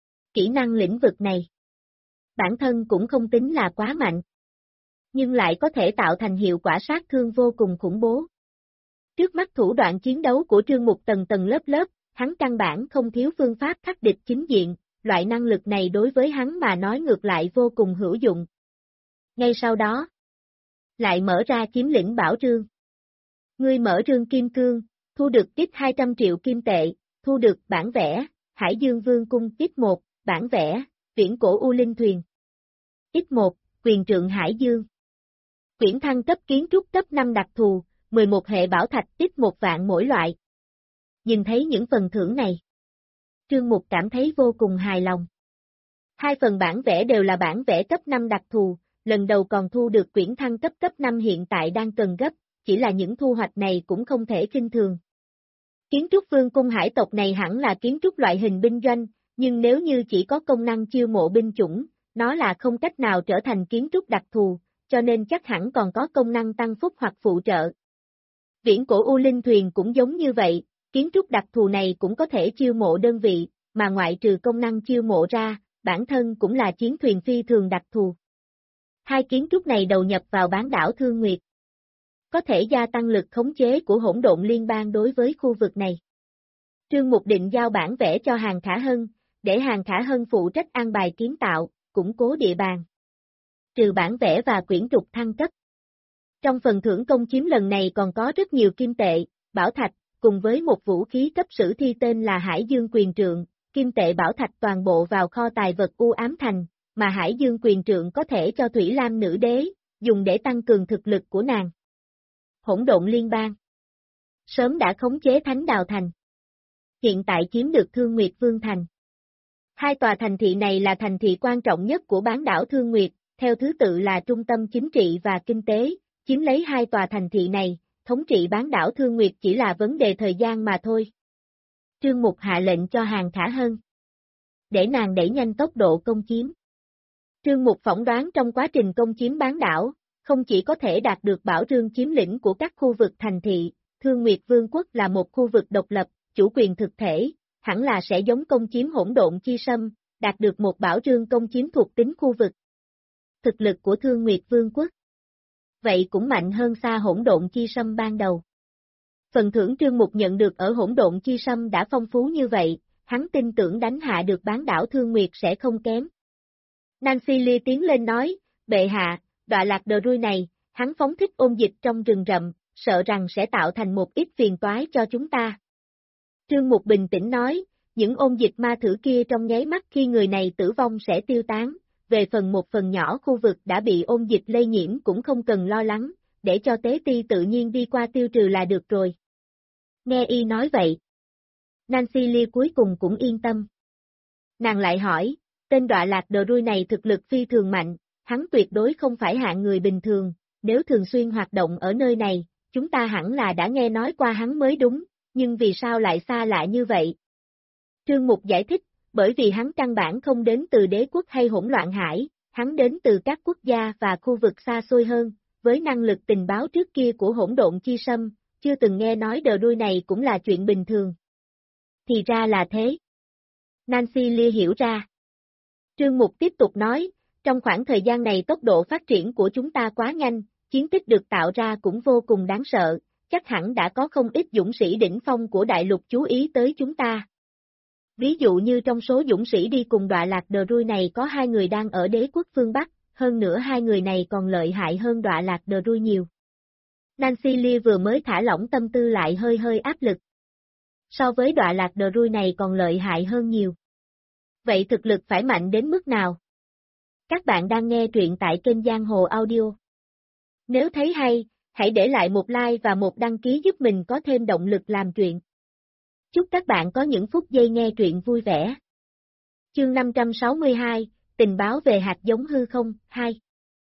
Kỹ năng lĩnh vực này, bản thân cũng không tính là quá mạnh, nhưng lại có thể tạo thành hiệu quả sát thương vô cùng khủng bố. Trước mắt thủ đoạn chiến đấu của Trương Mục tầng tầng lớp lớp, hắn căn bản không thiếu phương pháp khắc địch chính diện, loại năng lực này đối với hắn mà nói ngược lại vô cùng hữu dụng. Ngay sau đó, lại mở ra chiếm lĩnh bảo trương. Ngươi mở trương kim cương, thu được ít 200 triệu kim tệ, thu được bản vẽ, Hải Dương Vương Cung X1, bản vẽ, viễn cổ U Linh Thuyền. X1, quyền trượng Hải Dương. Quyển thăng cấp kiến trúc cấp 5 đặc thù, 11 hệ bảo thạch X1 vạn mỗi loại. Nhìn thấy những phần thưởng này, Trương Mục cảm thấy vô cùng hài lòng. 2 phần bản vẽ đều là bản vẽ cấp 5 đặc thù, lần đầu còn thu được quyển thăng cấp cấp 5 hiện tại đang cần gấp, chỉ là những thu hoạch này cũng không thể kinh thường. Kiến trúc vương cung hải tộc này hẳn là kiến trúc loại hình binh doanh, nhưng nếu như chỉ có công năng chiêu mộ binh chủng, nó là không cách nào trở thành kiến trúc đặc thù, cho nên chắc hẳn còn có công năng tăng phúc hoặc phụ trợ. Viễn cổ U Linh Thuyền cũng giống như vậy, kiến trúc đặc thù này cũng có thể chiêu mộ đơn vị, mà ngoại trừ công năng chiêu mộ ra, bản thân cũng là chiến thuyền phi thường đặc thù. 2 kiến trúc này đầu nhập vào bán đảo Thương Nguyệt, có thể gia tăng lực khống chế của hỗn độn liên bang đối với khu vực này. Trương Mục định giao bản vẽ cho Hàn Khả Hân, để Hàn Khả Hân phụ trách an bài kiến tạo, củng cố địa bàn. Trừ bản vẽ và quyển trục thăng cấp. Trong phần thưởng công chiếm lần này còn có rất nhiều kim tệ, bảo thạch, cùng với một vũ khí cấp sử thi tên là Hải Dương Quyền Trượng, kim tệ bảo thạch toàn bộ vào kho tài vật U Ám Thành, mà Hải Dương Quyền Trượng có thể cho Thủy Lam Nữ Đế, dùng để tăng cường thực lực của nàng. Hỗn độn liên bang sớm đã khống chế Thánh Đào Thành, hiện tại chiếm được Thương Nguyệt Vương Thành. 2 tòa thành thị này là thành thị quan trọng nhất của bán đảo Thương Nguyệt, theo thứ tự là trung tâm chính trị và kinh tế, chiếm lấy 2 tòa thành thị này, thống trị bán đảo Thương Nguyệt chỉ là vấn đề thời gian mà thôi. Trương Mục hạ lệnh cho Hàng Khả Hân, để nàng đẩy nhanh tốc độ công chiếm. Trương Mục phỏng đoán trong quá trình công chiếm bán đảo, không chỉ có thể đạt được bảo trương chiếm lĩnh của các khu vực thành thị, Thương Nguyệt Vương quốc là một khu vực độc lập, chủ quyền thực thể, hẳn là sẽ giống công chiếm Hỗn Độn Chi Sâm, đạt được một bảo trương công chiếm thuộc tính khu vực. Thực lực của Thương Nguyệt Vương quốc vậy cũng mạnh hơn xa Hỗn Độn Chi Sâm ban đầu. Phần thưởng Trương Mục nhận được ở Hỗn Độn Chi Sâm đã phong phú như vậy, hắn tin tưởng đánh hạ được bán đảo Thương Nguyệt sẽ không kém. Nancy Lee tiến lên nói, bệ hạ, Đọa Lạc Đờ Rui này, hắn phóng thích ôn dịch trong rừng rậm, sợ rằng sẽ tạo thành một ít phiền toái cho chúng ta. Trương Mục bình tĩnh nói, những ôn dịch ma thử kia trong nháy mắt khi người này tử vong sẽ tiêu tán, về một phần nhỏ khu vực đã bị ôn dịch lây nhiễm cũng không cần lo lắng, để cho tế ti tự nhiên đi qua tiêu trừ là được rồi. Nghe y nói vậy, Nancy Lee cuối cùng cũng yên tâm. Nàng lại hỏi, tên Đọa Lạc Đờ Rui này thực lực phi thường mạnh, hắn tuyệt đối không phải hạng người bình thường, nếu thường xuyên hoạt động ở nơi này, chúng ta hẳn là đã nghe nói qua hắn mới đúng, nhưng vì sao lại xa lạ như vậy? Trương Mục giải thích, bởi vì hắn căn bản không đến từ đế quốc hay hỗn loạn hải, hắn đến từ các quốc gia và khu vực xa xôi hơn, với năng lực tình báo trước kia của Hỗn Độn Chi Sâm, chưa từng nghe nói Đờ Rui này cũng là chuyện bình thường. Thì ra là thế. Nancy Lee hiểu ra. Trương Mục tiếp tục nói, trong khoảng thời gian này tốc độ phát triển của chúng ta quá nhanh, chiến tích được tạo ra cũng vô cùng đáng sợ, chắc hẳn đã có không ít dũng sĩ đỉnh phong của đại lục chú ý tới chúng ta. Ví dụ như trong số dũng sĩ đi cùng Đọa Lạc Đờ Rui này có 2 người đang ở đế quốc phương Bắc, hơn nữa 2 người này còn lợi hại hơn Đọa Lạc Đờ Rui nhiều. Nancy Lee vừa mới thả lỏng tâm tư lại hơi áp lực. So với Đọa Lạc Đờ Rui này còn lợi hại hơn nhiều. Vậy thực lực phải mạnh đến mức nào? Các bạn đang nghe truyện tại kênh Giang Hồ Audio. Nếu thấy hay, hãy để lại một like và một đăng ký giúp mình có thêm động lực làm truyện. Chúc các bạn có những phút giây nghe truyện vui vẻ. Chương 562, tình báo về hạt giống hư không, 2.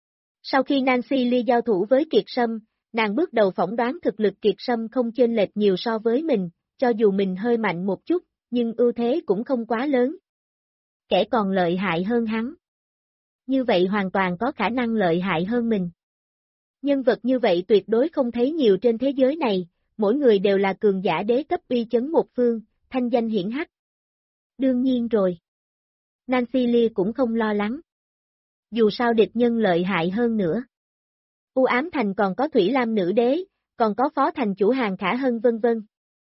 Sau khi Nancy Lee giao thủ với Kiệt Sâm, nàng bước đầu phỏng đoán thực lực Kiệt Sâm không chênh lệch nhiều so với mình, cho dù mình hơi mạnh một chút, nhưng ưu thế cũng không quá lớn. Kẻ còn lợi hại hơn hắn. Như vậy hoàn toàn có khả năng lợi hại hơn mình. Nhân vật như vậy tuyệt đối không thấy nhiều trên thế giới này, mỗi người đều là cường giả đế cấp uy chấn một phương, thanh danh hiển hách. Đương nhiên rồi. Nancy Lee cũng không lo lắng. Dù sao địch nhân lợi hại hơn nữa. U Ám Thành còn có Thủy Lam Nữ Đế, còn có Phó Thành Chủ Hàng Khả Hân vân vân.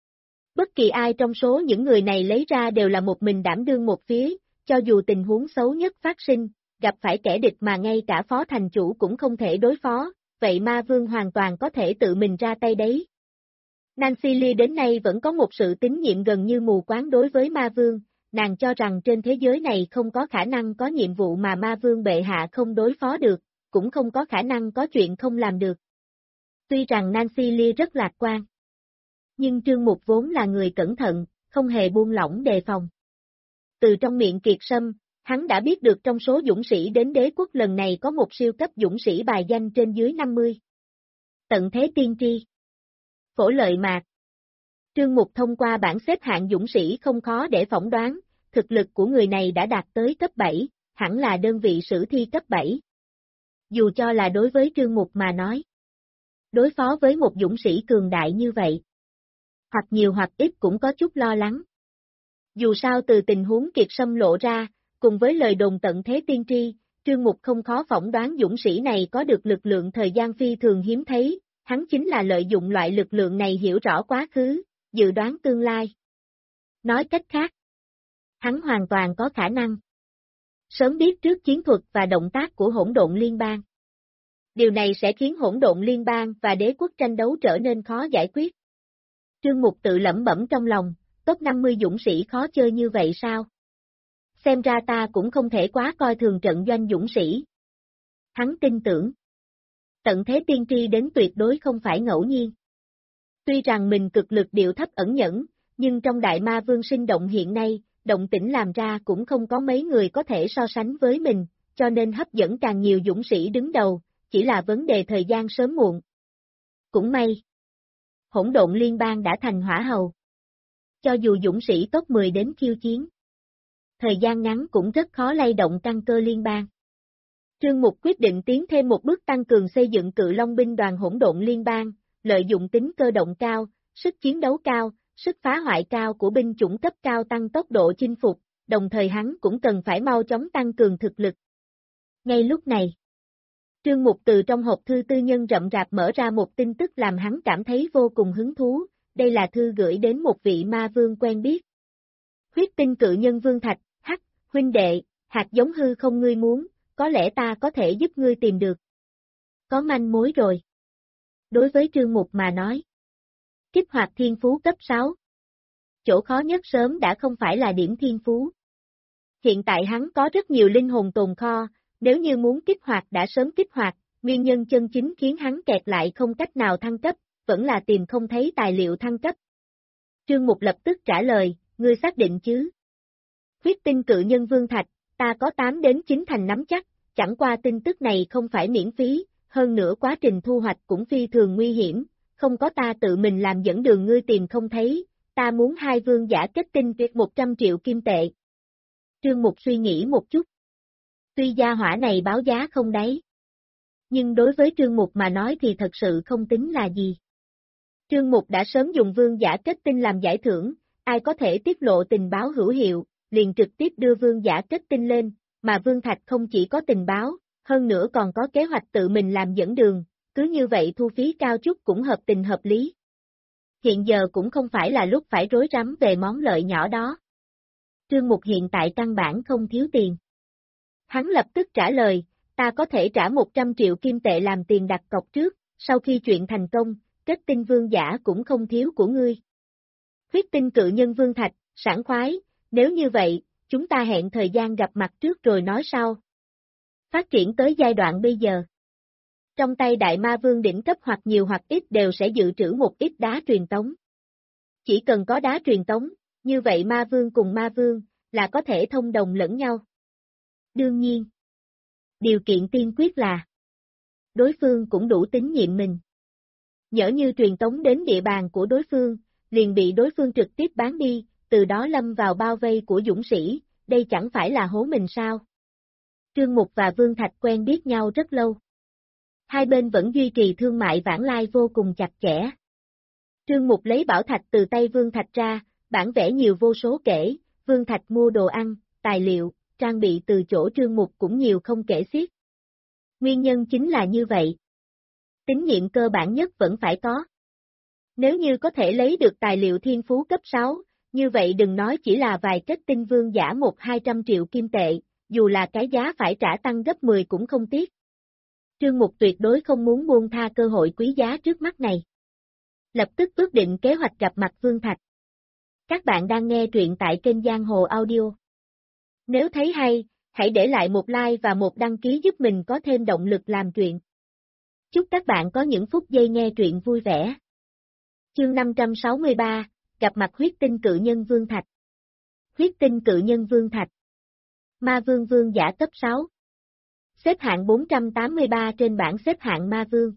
Bất kỳ ai trong số những người này lấy ra đều là một mình đảm đương một phía, cho dù tình huống xấu nhất phát sinh, gặp phải kẻ địch mà ngay cả Phó Thành Chủ cũng không thể đối phó, vậy Ma Vương hoàn toàn có thể tự mình ra tay đấy. Nancy Lee đến nay vẫn có một sự tín nhiệm gần như mù quáng đối với Ma Vương, nàng cho rằng trên thế giới này không có khả năng có nhiệm vụ mà Ma Vương bệ hạ không đối phó được, cũng không có khả năng có chuyện không làm được. Tuy rằng Nancy Lee rất lạc quan, nhưng Trương Mục vốn là người cẩn thận, không hề buông lỏng đề phòng. Từ trong miệng Kiệt Sâm, hắn đã biết được trong số dũng sĩ đến đế quốc lần này có một siêu cấp dũng sĩ bài danh trên dưới 50. Tận thế tiên tri. Phổ Lợi Mạc. Trương Mục thông qua bảng xếp hạng dũng sĩ không khó để phỏng đoán, thực lực của người này đã đạt tới cấp 7, hẳn là đơn vị sử thi cấp 7. Dù cho là đối với Trương Mục mà nói, đối phó với một dũng sĩ cường đại như vậy, hoặc nhiều hoặc ít cũng có chút lo lắng. Dù sao từ tình huống Kiệt Sâm lộ ra, cùng với lời đồn tận thế tiên tri, Trương Mục không khó phỏng đoán dũng sĩ này có được lực lượng thời gian phi thường hiếm thấy, hắn chính là lợi dụng loại lực lượng này hiểu rõ quá khứ, dự đoán tương lai. Nói cách khác, hắn hoàn toàn có khả năng sớm biết trước chiến thuật và động tác của Hỗn Độn Liên bang. Điều này sẽ khiến Hỗn Độn Liên bang và đế quốc tranh đấu trở nên khó giải quyết. Trương Mục tự lẩm bẩm trong lòng, top 50 dũng sĩ khó chơi như vậy sao? Xem ra ta cũng không thể quá coi thường trận doanh dũng sĩ. Hắn tin tưởng, tận thế tiên tri đến tuyệt đối không phải ngẫu nhiên. Tuy rằng mình cực lực điệu thấp ẩn nhẫn, nhưng trong Đại Ma Vương sinh động hiện nay, động tĩnh làm ra cũng không có mấy người có thể so sánh với mình, cho nên hấp dẫn càng nhiều dũng sĩ đứng đầu, chỉ là vấn đề thời gian sớm muộn. Cũng may, Hỗn Độn Liên bang đã thành hỏa hầu. cho dù dũng sĩ top 10 đến khiêu chiến. Thời gian ngắn cũng rất khó lay động căn cơ liên bang. Trương Mục quyết định tiến thêm một bước tăng cường xây dựng Cự Long binh đoàn hỗn độn liên bang, lợi dụng tính cơ động cao, sức chiến đấu cao, sức phá hoại cao của binh chủng cấp cao tăng tốc độ chinh phục, đồng thời hắn cũng cần phải mau chóng tăng cường thực lực. Ngay lúc này, Trương Mục từ trong hộp thư tư nhân rậm rạp mở ra một tin tức làm hắn cảm thấy vô cùng hứng thú, đây là thư gửi đến một vị ma vương quen biết. Huyết tinh cự nhân Vương Thạch, hắc, huynh đệ, hạt giống hư không ngươi muốn, có lẽ ta có thể giúp ngươi tìm được. Có manh mối rồi. Đối với Trương Mục mà nói, kích hoạt thiên phú cấp 6. Chỗ khó nhất sớm đã không phải là điểm thiên phú. Hiện tại hắn có rất nhiều linh hồn tồn kho, nếu như muốn kích hoạt đã sớm kích hoạt, nguyên nhân chân chính khiến hắn kẹt lại không cách nào thăng cấp, vẫn là tìm không thấy tài liệu thăng cấp. Trương Mục lập tức trả lời, ngươi xác định chứ? Huyết tinh cự nhân Vương Thạch, ta có 8 đến 9 thành nắm chắc, chẳng qua tin tức này không phải miễn phí, hơn nữa quá trình thu hoạch cũng phi thường nguy hiểm, không có ta tự mình làm dẫn đường ngươi tìm không thấy, ta muốn 2 vương giả kết tinh việc 100 triệu kim tệ. Trương Mục suy nghĩ một chút. Tuy gia hỏa này báo giá không đáy, nhưng đối với Trương Mục mà nói thì thật sự không tính là gì. Trương Mục đã sớm dùng vương giả kết tinh làm giải thưởng, ai có thể tiết lộ tình báo hữu hiệu, liền trực tiếp đưa vương giả kết tinh lên, mà Vương Thạch không chỉ có tình báo, hơn nữa còn có kế hoạch tự mình làm dẫn đường, cứ như vậy thu phí cao chút cũng hợp tình hợp lý. Hiện giờ cũng không phải là lúc phải rối rắm về món lợi nhỏ đó. Trương Mục hiện tại căn bản không thiếu tiền. Hắn lập tức trả lời, ta có thể trả 100 triệu kim tệ làm tiền đặt cọc trước, sau khi chuyện thành công, kết tinh vương giả cũng không thiếu của ngươi. Huyết tinh cự nhân Vương Thạch, sảng khoái, nếu như vậy, chúng ta hẹn thời gian gặp mặt trước rồi nói sau. Phát triển tới giai đoạn bây giờ. Trong tay đại ma vương đỉnh cấp hoặc nhiều hoặc ít đều sẽ dự trữ một ít đá truyền tống. Chỉ cần có đá truyền tống, như vậy ma vương cùng ma vương, là có thể thông đồng lẫn nhau. Đương nhiên, điều kiện tiên quyết là đối phương cũng đủ tín nhiệm mình. Nhỡ như truyền tống đến địa bàn của đối phương, liền bị đối phương trực tiếp bán đi, từ đó lâm vào bao vây của dũng sĩ, đây chẳng phải là hố mình sao? Trương Mục và Vương Thạch quen biết nhau rất lâu. Hai bên vẫn duy trì thương mại vãng lai vô cùng chặt chẽ. Trương Mục lấy bảo thạch từ tay Vương Thạch ra, bản vẽ nhiều vô số kể, Vương Thạch mua đồ ăn, tài liệu, trang bị từ chỗ Trương Mục cũng nhiều không kể xiết. Nguyên nhân chính là như vậy. Tín nhiệm cơ bản nhất vẫn phải có. Nếu như có thể lấy được tài liệu thiên phú cấp 6, như vậy đừng nói chỉ là vài kết tinh vương giả 1-200 triệu kim tệ, dù là cái giá phải trả tăng gấp 10 cũng không tiếc. Trương Mục tuyệt đối không muốn buông tha cơ hội quý giá trước mắt này. Lập tức ước định kế hoạch gặp mặt Vương Thạch. Các bạn đang nghe truyện tại kênh Giang Hồ Audio. Nếu thấy hay, hãy để lại một like và một đăng ký giúp mình có thêm động lực làm truyện. Chúc các bạn có những phút giây nghe truyện vui vẻ. Chương 563, gặp mặt huyết tinh cự nhân Vương Thạch. Huyết tinh cự nhân Vương Thạch. Ma vương vương giả cấp 6. Xếp hạng 483 trên bảng xếp hạng ma vương.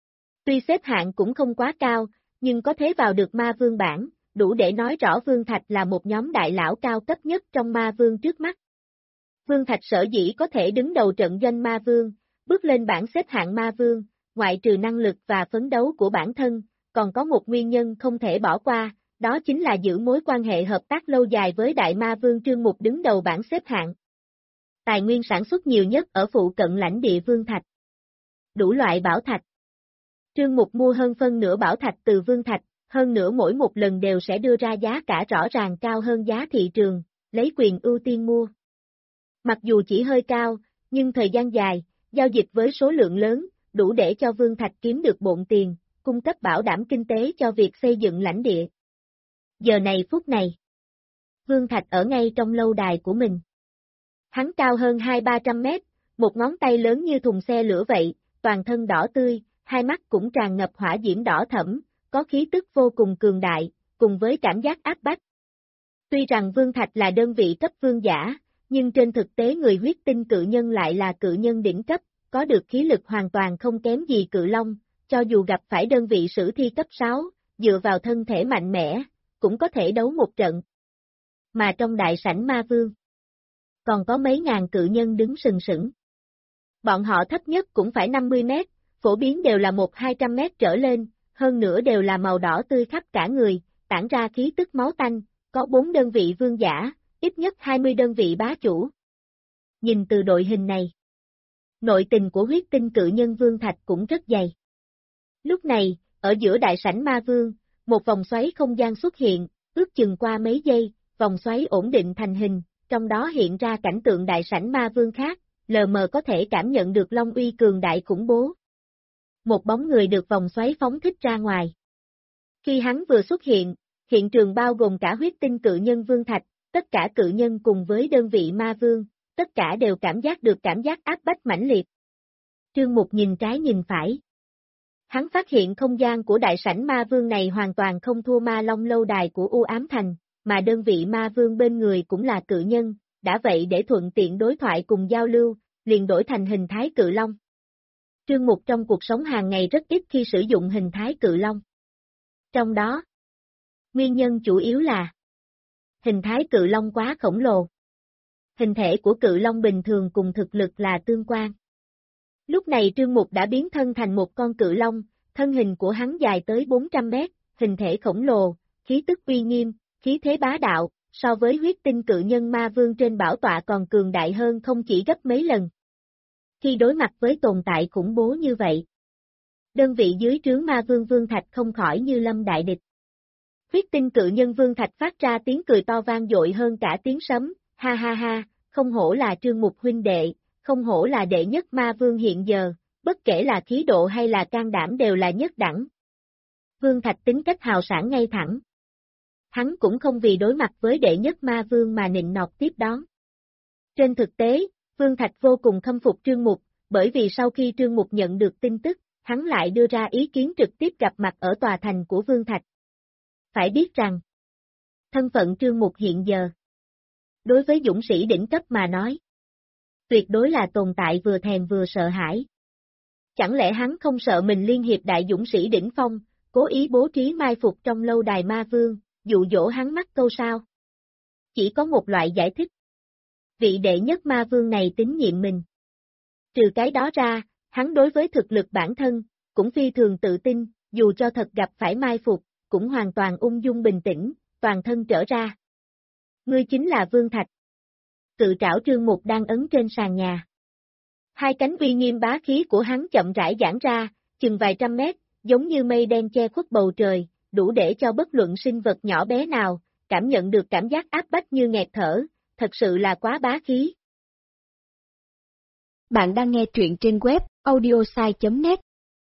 Tuy xếp hạng cũng không quá cao, nhưng có thế vào được ma vương bảng, đủ để nói rõ Vương Thạch là một nhóm đại lão cao cấp nhất trong ma vương trước mắt. Vương Thạch sở dĩ có thể đứng đầu trận doanh ma vương, bước lên bảng xếp hạng ma vương, ngoại trừ năng lực và phấn đấu của bản thân, còn có một nguyên nhân không thể bỏ qua, đó chính là giữ mối quan hệ hợp tác lâu dài với đại ma vương Trương Mục đứng đầu bảng xếp hạng. Tài nguyên sản xuất nhiều nhất ở phụ cận lãnh địa Vương Thạch. Đủ loại bảo thạch. Trương Mục mua hơn phân nửa bảo thạch từ Vương Thạch, hơn nữa mỗi một lần đều sẽ đưa ra giá cả rõ ràng cao hơn giá thị trường, lấy quyền ưu tiên mua. Mặc dù chỉ hơi cao, nhưng thời gian dài, giao dịch với số lượng lớn, đủ để cho Vương Thạch kiếm được bộn tiền, cung cấp bảo đảm kinh tế cho việc xây dựng lãnh địa. Giờ này phút này, Vương Thạch ở ngay trong lâu đài của mình. Hắn cao hơn 200-300 mét, một ngón tay lớn như thùng xe lửa vậy, toàn thân đỏ tươi, hai mắt cũng tràn ngập hỏa diễm đỏ thẫm, có khí tức vô cùng cường đại, cùng với cảm giác áp bách. Tuy rằng Vương Thạch là đơn vị cấp vương giả, nhưng trên thực tế người huyết tinh cự nhân lại là cự nhân đỉnh cấp, có được khí lực hoàn toàn không kém gì cự long, cho dù gặp phải đơn vị sử thi cấp 6, dựa vào thân thể mạnh mẽ, cũng có thể đấu một trận. Mà trong đại sảnh ma vương, còn có mấy ngàn cự nhân đứng sừng sững. Bọn họ thấp nhất cũng phải 50 mét, phổ biến đều là 1-200 mét trở lên, hơn nữa đều là màu đỏ tươi khắp cả người, tản ra khí tức máu tanh, có 4 đơn vị vương giả, ít nhất 20 đơn vị bá chủ. Nhìn từ đội hình này, nội tình của huyết tinh cự nhân vương thạch cũng rất dày. Lúc này, ở giữa đại sảnh ma vương, một vòng xoáy không gian xuất hiện, ước chừng qua mấy giây, vòng xoáy ổn định thành hình, trong đó hiện ra cảnh tượng đại sảnh ma vương khác, lờ mờ có thể cảm nhận được long uy cường đại khủng bố. Một bóng người được vòng xoáy phóng thích ra ngoài. Khi hắn vừa xuất hiện trường bao gồm cả huyết tinh cự nhân vương thạch, tất cả cự nhân cùng với đơn vị ma vương, tất cả đều cảm giác được cảm giác áp bách mãnh liệt. Trương Mục nhìn trái nhìn phải. Hắn phát hiện không gian của đại sảnh ma vương này hoàn toàn không thua ma long lâu đài của U Ám Thành, mà đơn vị ma vương bên người cũng là cự nhân, đã vậy để thuận tiện đối thoại cùng giao lưu, liền đổi thành hình thái cự long. Trương Mục trong cuộc sống hàng ngày rất ít khi sử dụng hình thái cự long. Trong đó, nguyên nhân chủ yếu là hình thái cự long quá khổng lồ. Hình thể của cự long bình thường cùng thực lực là tương quan. Lúc này Trương Mục đã biến thân thành một con cự long, thân hình của hắn dài tới 400 mét, hình thể khổng lồ, khí tức uy nghiêm, khí thế bá đạo, so với huyết tinh cự nhân ma vương trên bảo tọa còn cường đại hơn không chỉ gấp mấy lần. Khi đối mặt với tồn tại khủng bố như vậy, đơn vị dưới trướng ma vương Vương Thạch không khỏi như lâm đại địch. Huyết tinh cự nhân Vương Thạch phát ra tiếng cười to vang dội hơn cả tiếng sấm, ha ha ha, không hổ là Trương Mục huynh đệ, không hổ là đệ nhất ma vương hiện giờ, bất kể là khí độ hay là can đảm đều là nhất đẳng. Vương Thạch tính cách hào sảng ngay thẳng. Hắn cũng không vì đối mặt với đệ nhất ma vương mà nịnh nọt tiếp đón. Trên thực tế, Vương Thạch vô cùng khâm phục Trương Mục, bởi vì sau khi Trương Mục nhận được tin tức, hắn lại đưa ra ý kiến trực tiếp gặp mặt ở tòa thành của Vương Thạch. Phải biết rằng, thân phận Trương Mục hiện giờ, đối với dũng sĩ đỉnh cấp mà nói, tuyệt đối là tồn tại vừa thèm vừa sợ hãi. Chẳng lẽ hắn không sợ mình liên hiệp đại dũng sĩ đỉnh phong, cố ý bố trí mai phục trong lâu đài ma vương, dụ dỗ hắn mắc câu sao? Chỉ có một loại giải thích. Vị đệ nhất ma vương này tín nhiệm mình. Trừ cái đó ra, hắn đối với thực lực bản thân, cũng phi thường tự tin, dù cho thật gặp phải mai phục, cũng hoàn toàn ung dung bình tĩnh, toàn thân trở ra. Ngươi chính là Vương Thạch. Cự trảo Trương Mục đang ấn trên sàn nhà. Hai cánh uy nghiêm bá khí của hắn chậm rãi giãn ra, chừng vài trăm mét, giống như mây đen che khuất bầu trời, đủ để cho bất luận sinh vật nhỏ bé nào, cảm nhận được cảm giác áp bách như nghẹt thở, thật sự là quá bá khí. Bạn đang nghe truyện trên web audiosai.net.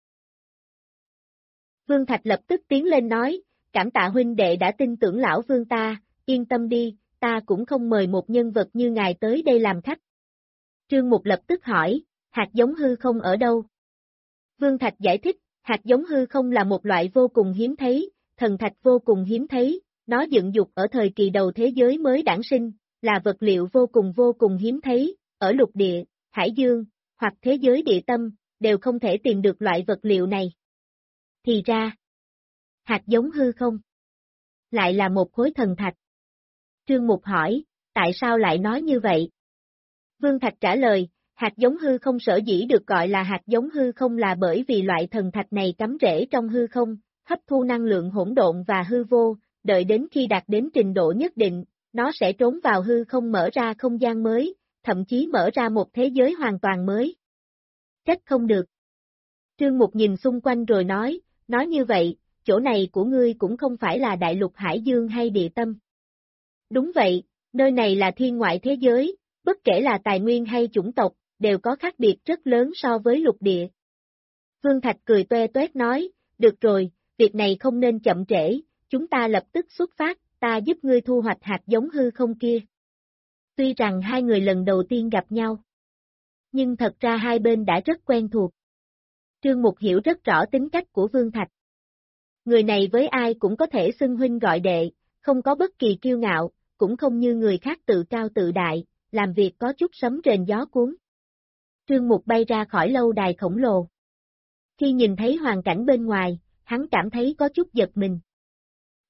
Vương Thạch lập tức tiến lên nói, cảm tạ huynh đệ đã tin tưởng lão Vương ta, yên tâm đi, ta cũng không mời một nhân vật như ngài tới đây làm khách. Trương Mục lập tức hỏi, hạt giống hư không ở đâu? Vương Thạch giải thích, hạt giống hư không là một loại vô cùng hiếm thấy, thần thạch vô cùng hiếm thấy, nó dựng dục ở thời kỳ đầu thế giới mới đản sinh, là vật liệu vô cùng hiếm thấy, ở lục địa, hải dương, hoặc thế giới địa tâm, đều không thể tìm được loại vật liệu này. Thì ra, hạt giống hư không lại là một khối thần thạch. Trương Mục hỏi, tại sao lại nói như vậy? Vương Thạch trả lời, hạt giống hư không sở dĩ được gọi là hạt giống hư không là bởi vì loại thần thạch này cắm rễ trong hư không, hấp thu năng lượng hỗn độn và hư vô, đợi đến khi đạt đến trình độ nhất định, nó sẽ trốn vào hư không mở ra không gian mới, thậm chí mở ra một thế giới hoàn toàn mới. Trách không được. Trương Mục nhìn xung quanh rồi nói như vậy, chỗ này của ngươi cũng không phải là đại lục hải dương hay địa tâm. Đúng vậy, nơi này là thiên ngoại thế giới, bất kể là tài nguyên hay chủng tộc, đều có khác biệt rất lớn so với lục địa. Vương Thạch cười toe toét nói, được rồi, việc này không nên chậm trễ, chúng ta lập tức xuất phát, ta giúp ngươi thu hoạch hạt giống hư không kia. Tuy rằng hai người lần đầu tiên gặp nhau, nhưng thật ra hai bên đã rất quen thuộc. Trương Mục hiểu rất rõ tính cách của Vương Thạch. Người này với ai cũng có thể xưng huynh gọi đệ, không có bất kỳ kiêu ngạo, cũng không như người khác tự cao tự đại, làm việc có chút sấm rền gió cuốn. Trương Mục bay ra khỏi lâu đài khổng lồ. Khi nhìn thấy hoàn cảnh bên ngoài, hắn cảm thấy có chút giật mình.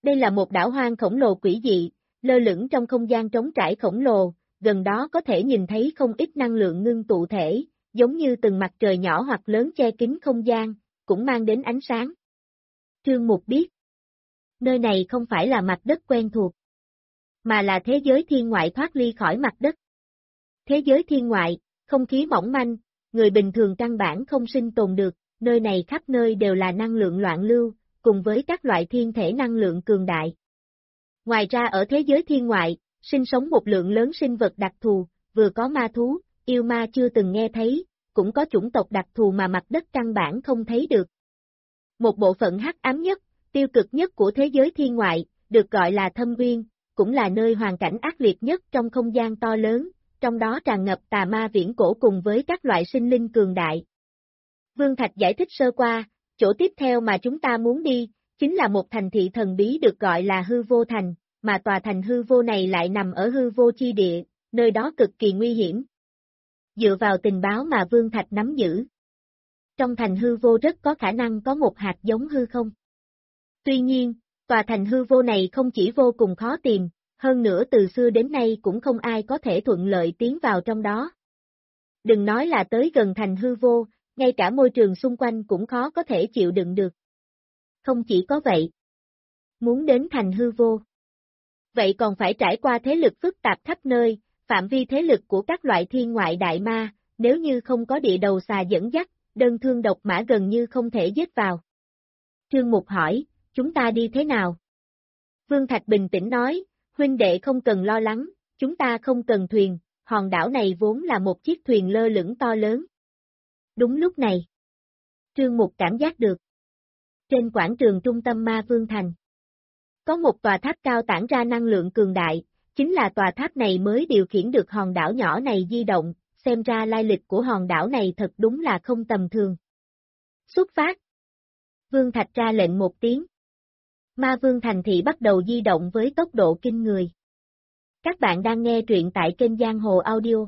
Đây là một đảo hoang khổng lồ quỷ dị, lơ lửng trong không gian trống trải khổng lồ, gần đó có thể nhìn thấy không ít năng lượng ngưng tụ thể, giống như từng mặt trời nhỏ hoặc lớn che kín không gian, cũng mang đến ánh sáng. Trương Mục biết, nơi này không phải là mặt đất quen thuộc, mà là thế giới thiên ngoại thoát ly khỏi mặt đất. Thế giới thiên ngoại, không khí mỏng manh, người bình thường căn bản không sinh tồn được, nơi này khắp nơi đều là năng lượng loạn lưu, cùng với các loại thiên thể năng lượng cường đại. Ngoài ra ở thế giới thiên ngoại, sinh sống một lượng lớn sinh vật đặc thù, vừa có ma thú, yêu ma chưa từng nghe thấy, cũng có chủng tộc đặc thù mà mặt đất căn bản không thấy được. Một bộ phận hắc ám nhất, tiêu cực nhất của thế giới thiên ngoại, được gọi là thâm uyên, cũng là nơi hoàn cảnh ác liệt nhất trong không gian to lớn, trong đó tràn ngập tà ma viễn cổ cùng với các loại sinh linh cường đại. Vương Thạch giải thích sơ qua, chỗ tiếp theo mà chúng ta muốn đi, chính là một thành thị thần bí được gọi là hư vô thành, mà tòa thành hư vô này lại nằm ở hư vô chi địa, nơi đó cực kỳ nguy hiểm. Dựa vào tình báo mà Vương Thạch nắm giữ, trong thành hư vô rất có khả năng có một hạt giống hư không. Tuy nhiên, tòa thành hư vô này không chỉ vô cùng khó tìm, hơn nữa từ xưa đến nay cũng không ai có thể thuận lợi tiến vào trong đó. Đừng nói là tới gần thành hư vô, ngay cả môi trường xung quanh cũng khó có thể chịu đựng được. Không chỉ có vậy, muốn đến thành hư vô, vậy còn phải trải qua thế lực phức tạp khắp nơi, phạm vi thế lực của các loại thiên ngoại đại ma, nếu như không có địa đầu xà dẫn dắt, đơn thương độc mã gần như không thể giết vào. Trương Mục hỏi, chúng ta đi thế nào? Vương Thạch bình tĩnh nói, huynh đệ không cần lo lắng, chúng ta không cần thuyền, hòn đảo này vốn là một chiếc thuyền lơ lửng to lớn. Đúng lúc này, Trương Mục cảm giác được. Trên quảng trường trung tâm Ma Vương Thành, có một tòa tháp cao tản ra năng lượng cường đại, chính là tòa tháp này mới điều khiển được hòn đảo nhỏ này di động, xem ra lai lịch của hòn đảo này thật đúng là không tầm thường. Xuất phát! Vương Thạch ra lệnh một tiếng. Ma Vương Thành thị bắt đầu di động với tốc độ kinh người. Các bạn đang nghe truyện tại kênh Giang Hồ Audio.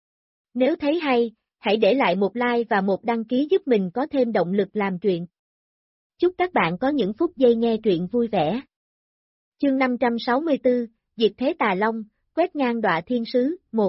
Nếu thấy hay, hãy để lại một like và một đăng ký giúp mình có thêm động lực làm truyện. Chúc các bạn có những phút giây nghe truyện vui vẻ. Chương 564, Diệt Thế Tà Long, quét ngang Đọa Thiên Sứ, 1.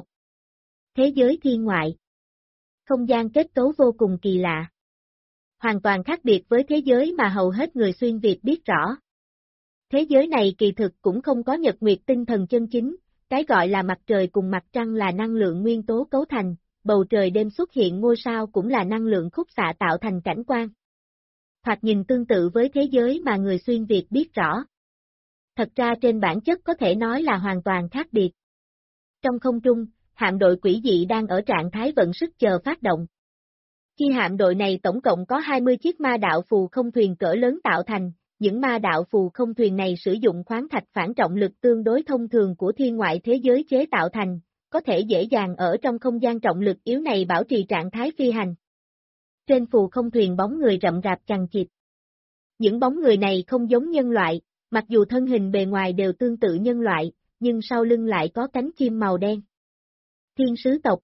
Thế giới thiên ngoại. Không gian kết cấu vô cùng kỳ lạ. Hoàn toàn khác biệt với thế giới mà hầu hết người xuyên Việt biết rõ. Thế giới này kỳ thực cũng không có nhật nguyệt tinh thần chân chính, cái gọi là mặt trời cùng mặt trăng là năng lượng nguyên tố cấu thành, bầu trời đêm xuất hiện ngôi sao cũng là năng lượng khúc xạ tạo thành cảnh quan. Hoặc nhìn tương tự với thế giới mà người xuyên Việt biết rõ. Thật ra trên bản chất có thể nói là hoàn toàn khác biệt. Trong không trung, hạm đội quỷ dị đang ở trạng thái vận sức chờ phát động. Chi hạm đội này tổng cộng có 20 chiếc ma đạo phù không thuyền cỡ lớn tạo thành, những ma đạo phù không thuyền này sử dụng khoáng thạch phản trọng lực tương đối thông thường của thiên ngoại thế giới chế tạo thành, có thể dễ dàng ở trong không gian trọng lực yếu này bảo trì trạng thái phi hành. Trên phù không thuyền bóng người rậm rạp chằng chịt. Những bóng người này không giống nhân loại, mặc dù thân hình bề ngoài đều tương tự nhân loại, nhưng sau lưng lại có cánh chim màu đen. Thiên sứ tộc.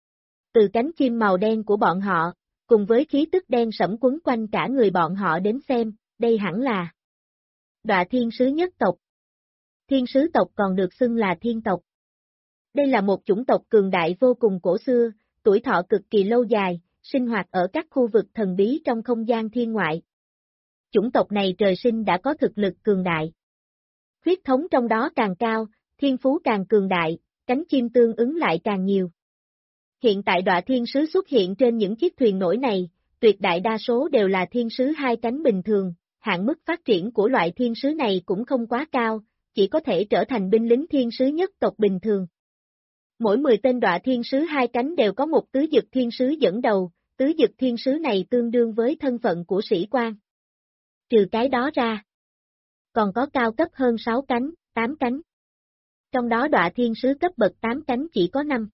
Từ cánh chim màu đen của bọn họ, cùng với khí tức đen sẫm quấn quanh cả người bọn họ đến xem, đây hẳn là Đọa Thiên Sứ nhất tộc. Thiên sứ tộc còn được xưng là thiên tộc. Đây là một chủng tộc cường đại vô cùng cổ xưa, tuổi thọ cực kỳ lâu dài, sinh hoạt ở các khu vực thần bí trong không gian thiên ngoại. Chủng tộc này trời sinh đã có thực lực cường đại. Huyết thống trong đó càng cao, thiên phú càng cường đại, cánh chim tương ứng lại càng nhiều. Hiện tại Đọa Thiên Sứ xuất hiện trên những chiếc thuyền nổi này, tuyệt đại đa số đều là thiên sứ hai cánh bình thường, hạn mức phát triển của loại thiên sứ này cũng không quá cao, chỉ có thể trở thành binh lính thiên sứ nhất tộc bình thường. Mỗi 10 tên Đọa Thiên Sứ hai cánh đều có một tứ dực thiên sứ dẫn đầu, tứ dực thiên sứ này tương đương với thân phận của sĩ quan. Trừ cái đó ra, còn có cao cấp hơn 6 cánh, 8 cánh. Trong đó Đọa Thiên Sứ cấp bậc 8 cánh chỉ có 5.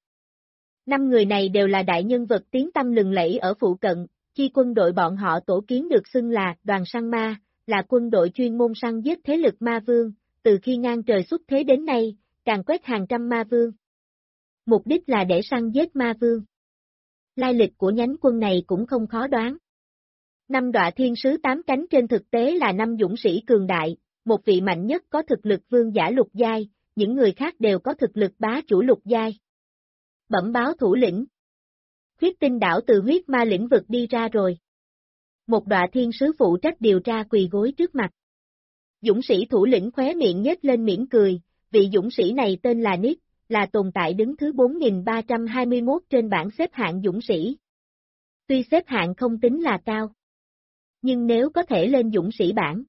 5 người này đều là đại nhân vật tiếng tăm lừng lẫy ở phụ cận, chi quân đội bọn họ tổ kiến được xưng là đoàn săn ma, là quân đội chuyên môn săn giết thế lực ma vương, từ khi ngang trời xuất thế đến nay, càng quét hàng trăm ma vương. Mục đích là để săn giết ma vương. Lai lịch của nhánh quân này cũng không khó đoán. 5 Đọa Thiên Sứ 8 cánh trên thực tế là 5 dũng sĩ cường đại, một vị mạnh nhất có thực lực vương giả lục giai, những người khác đều có thực lực bá chủ lục giai. Bẩm báo thủ lĩnh. Huyết tinh đảo từ huyết ma lĩnh vực đi ra rồi. Một đọa thiên sứ phụ trách điều tra quỳ gối trước mặt. Dũng sĩ thủ lĩnh khóe miệng nhếch lên mỉm cười, vị dũng sĩ này tên là Nick, là tồn tại đứng thứ 4321 trên bảng xếp hạng dũng sĩ. Tuy xếp hạng không tính là cao, nhưng nếu có thể lên dũng sĩ bảng,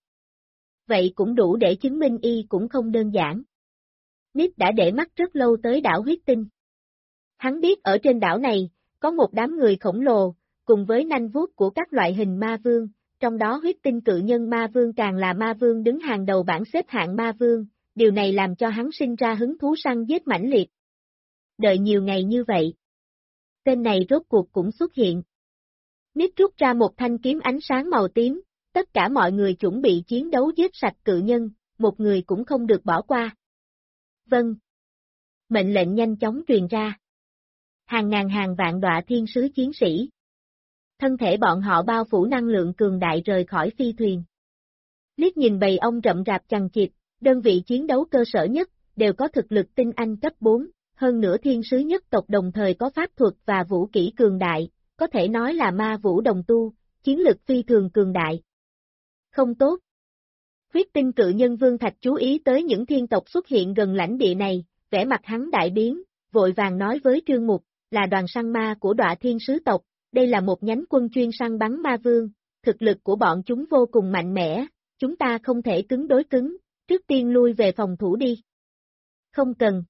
vậy cũng đủ để chứng minh y cũng không đơn giản. Nick đã để mắt rất lâu tới đảo huyết tinh. Hắn biết ở trên đảo này, có một đám người khổng lồ, cùng với nanh vuốt của các loại hình ma vương, trong đó huyết tinh cự nhân ma vương càng là ma vương đứng hàng đầu bảng xếp hạng ma vương, điều này làm cho hắn sinh ra hứng thú săn giết mãnh liệt. Đợi nhiều ngày như vậy, tên này rốt cuộc cũng xuất hiện. Nick rút ra một thanh kiếm ánh sáng màu tím, tất cả mọi người chuẩn bị chiến đấu giết sạch cự nhân, một người cũng không được bỏ qua. Vâng. Mệnh lệnh nhanh chóng truyền ra. Hàng ngàn hàng vạn đọa thiên sứ chiến sĩ. Thân thể bọn họ bao phủ năng lượng cường đại rời khỏi phi thuyền. Liếc nhìn bầy ong rậm rạp chằng chịt, đơn vị chiến đấu cơ sở nhất, đều có thực lực tinh anh cấp 4, hơn nữa thiên sứ nhất tộc đồng thời có pháp thuật và vũ kỹ cường đại, có thể nói là ma vũ đồng tu, chiến lực phi thường cường đại. Không tốt. Huyết tinh cự nhân Vương Thạch chú ý tới những thiên tộc xuất hiện gần lãnh địa này, vẻ mặt hắn đại biến, vội vàng nói với Trương Mục, là đoàn săn ma của đọa thiên sứ tộc, đây là một nhánh quân chuyên săn bắn ma vương, thực lực của bọn chúng vô cùng mạnh mẽ, chúng ta không thể cứng đối cứng, trước tiên lui về phòng thủ đi. Không cần.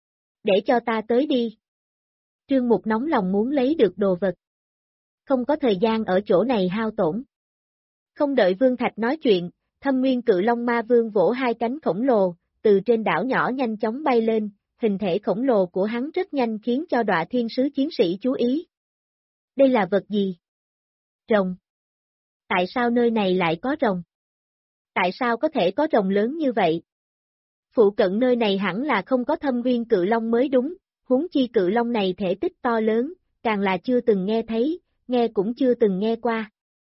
Để cho ta tới đi. Trương Mục nóng lòng muốn lấy được đồ vật. Không có thời gian ở chỗ này hao tổn. Không đợi Vương Thạch nói chuyện, Thâm Nguyên Cự Long Ma Vương vỗ hai cánh khổng lồ, từ trên đảo nhỏ nhanh chóng bay lên, hình thể khổng lồ của hắn rất nhanh khiến cho đọa thiên sứ chiến sĩ chú ý. Đây là vật gì? Rồng. Tại sao nơi này lại có rồng? Tại sao có thể có rồng lớn như vậy? Phụ cận nơi này hẳn là không có Thâm Nguyên Cự Long mới đúng, huống chi Cự Long này thể tích to lớn, càng là chưa từng nghe thấy, nghe cũng chưa từng nghe qua.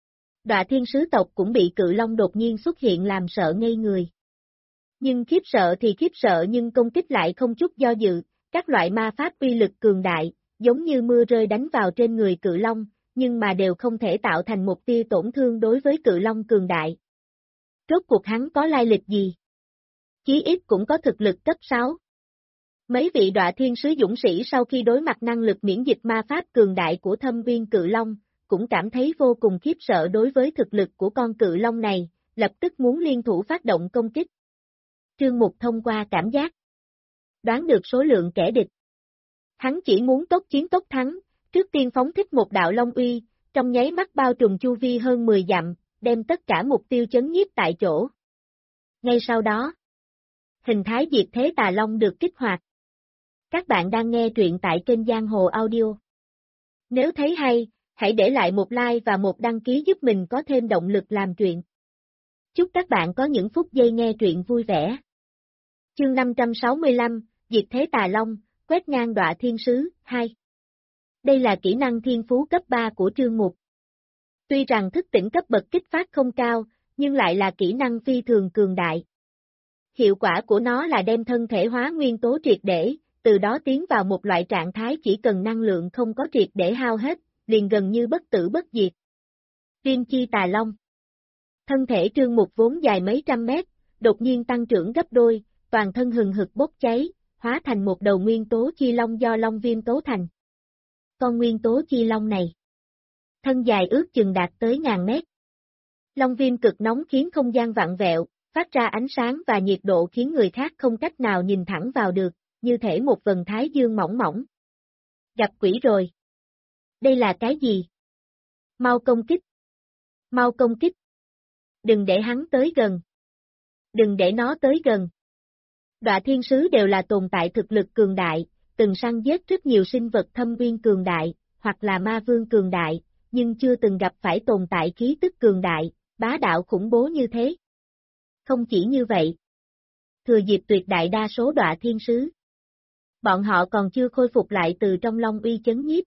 Đọa thiên sứ tộc cũng bị Cự Long đột nhiên xuất hiện làm sợ ngây người. Nhưng khiếp sợ thì khiếp sợ nhưng công kích lại không chút do dự, các loại ma pháp uy lực cường đại, giống như mưa rơi đánh vào trên người Cự Long, nhưng mà đều không thể tạo thành một tia tổn thương đối với Cự Long cường đại. Rốt cuộc hắn có lai lịch gì? Chí ít cũng có thực lực cấp 6. Mấy vị đọa thiên sứ dũng sĩ sau khi đối mặt năng lực miễn dịch ma pháp cường đại của Thâm Nguyên Cự Long, cũng cảm thấy vô cùng khiếp sợ đối với thực lực của con Cự Long này, lập tức muốn liên thủ phát động công kích. Trương Mục thông qua cảm giác, đoán được số lượng kẻ địch. Hắn chỉ muốn tốc chiến tốc thắng, trước tiên phóng thích một đạo long uy, trong nháy mắt bao trùm chu vi hơn 10 dặm, đem tất cả mục tiêu chấn nhiếp tại chỗ. Ngay sau đó, hình thái diệt thế tà long được kích hoạt. Các bạn đang nghe truyện tại kênh Giang Hồ Audio. Nếu thấy hay, hãy để lại một like và một đăng ký giúp mình có thêm động lực làm truyện. Chúc các bạn có những phút giây nghe truyện vui vẻ. Chương 565, Diệt Thế Tà Long, quét ngang đọa thiên sứ, 2. Đây là kỹ năng thiên phú cấp 3 của Trương Mục. Tuy rằng thức tỉnh cấp bậc kích phát không cao, nhưng lại là kỹ năng phi thường cường đại. Hiệu quả của nó là đem thân thể hóa nguyên tố triệt để, từ đó tiến vào một loại trạng thái chỉ cần năng lượng không có triệt để hao hết, liền gần như bất tử bất diệt. Viêm chi tà long. Thân thể Trương Mục vốn dài mấy trăm mét, đột nhiên tăng trưởng gấp đôi, toàn thân hừng hực bốc cháy, hóa thành một đầu nguyên tố chi long do long viêm tố thành. Con nguyên tố chi long này, thân dài ước chừng đạt tới ngàn mét. Long viêm cực nóng khiến không gian vặn vẹo, phát ra ánh sáng và nhiệt độ khiến người khác không cách nào nhìn thẳng vào được, như thể một vầng thái dương mỏng mỏng. Gặp quỷ rồi. Đây là cái gì? Mau công kích. Mau công kích. Đừng để hắn tới gần. Đừng để nó tới gần. Đọa thiên sứ đều là tồn tại thực lực cường đại, từng săn giết rất nhiều sinh vật thâm uyên cường đại, hoặc là ma vương cường đại, nhưng chưa từng gặp phải tồn tại khí tức cường đại, bá đạo khủng bố như thế. Không chỉ như vậy. Thừa dịp tuyệt đại đa số đọa thiên sứ. Bọn họ còn chưa khôi phục lại từ trong long uy chấn nhiếp.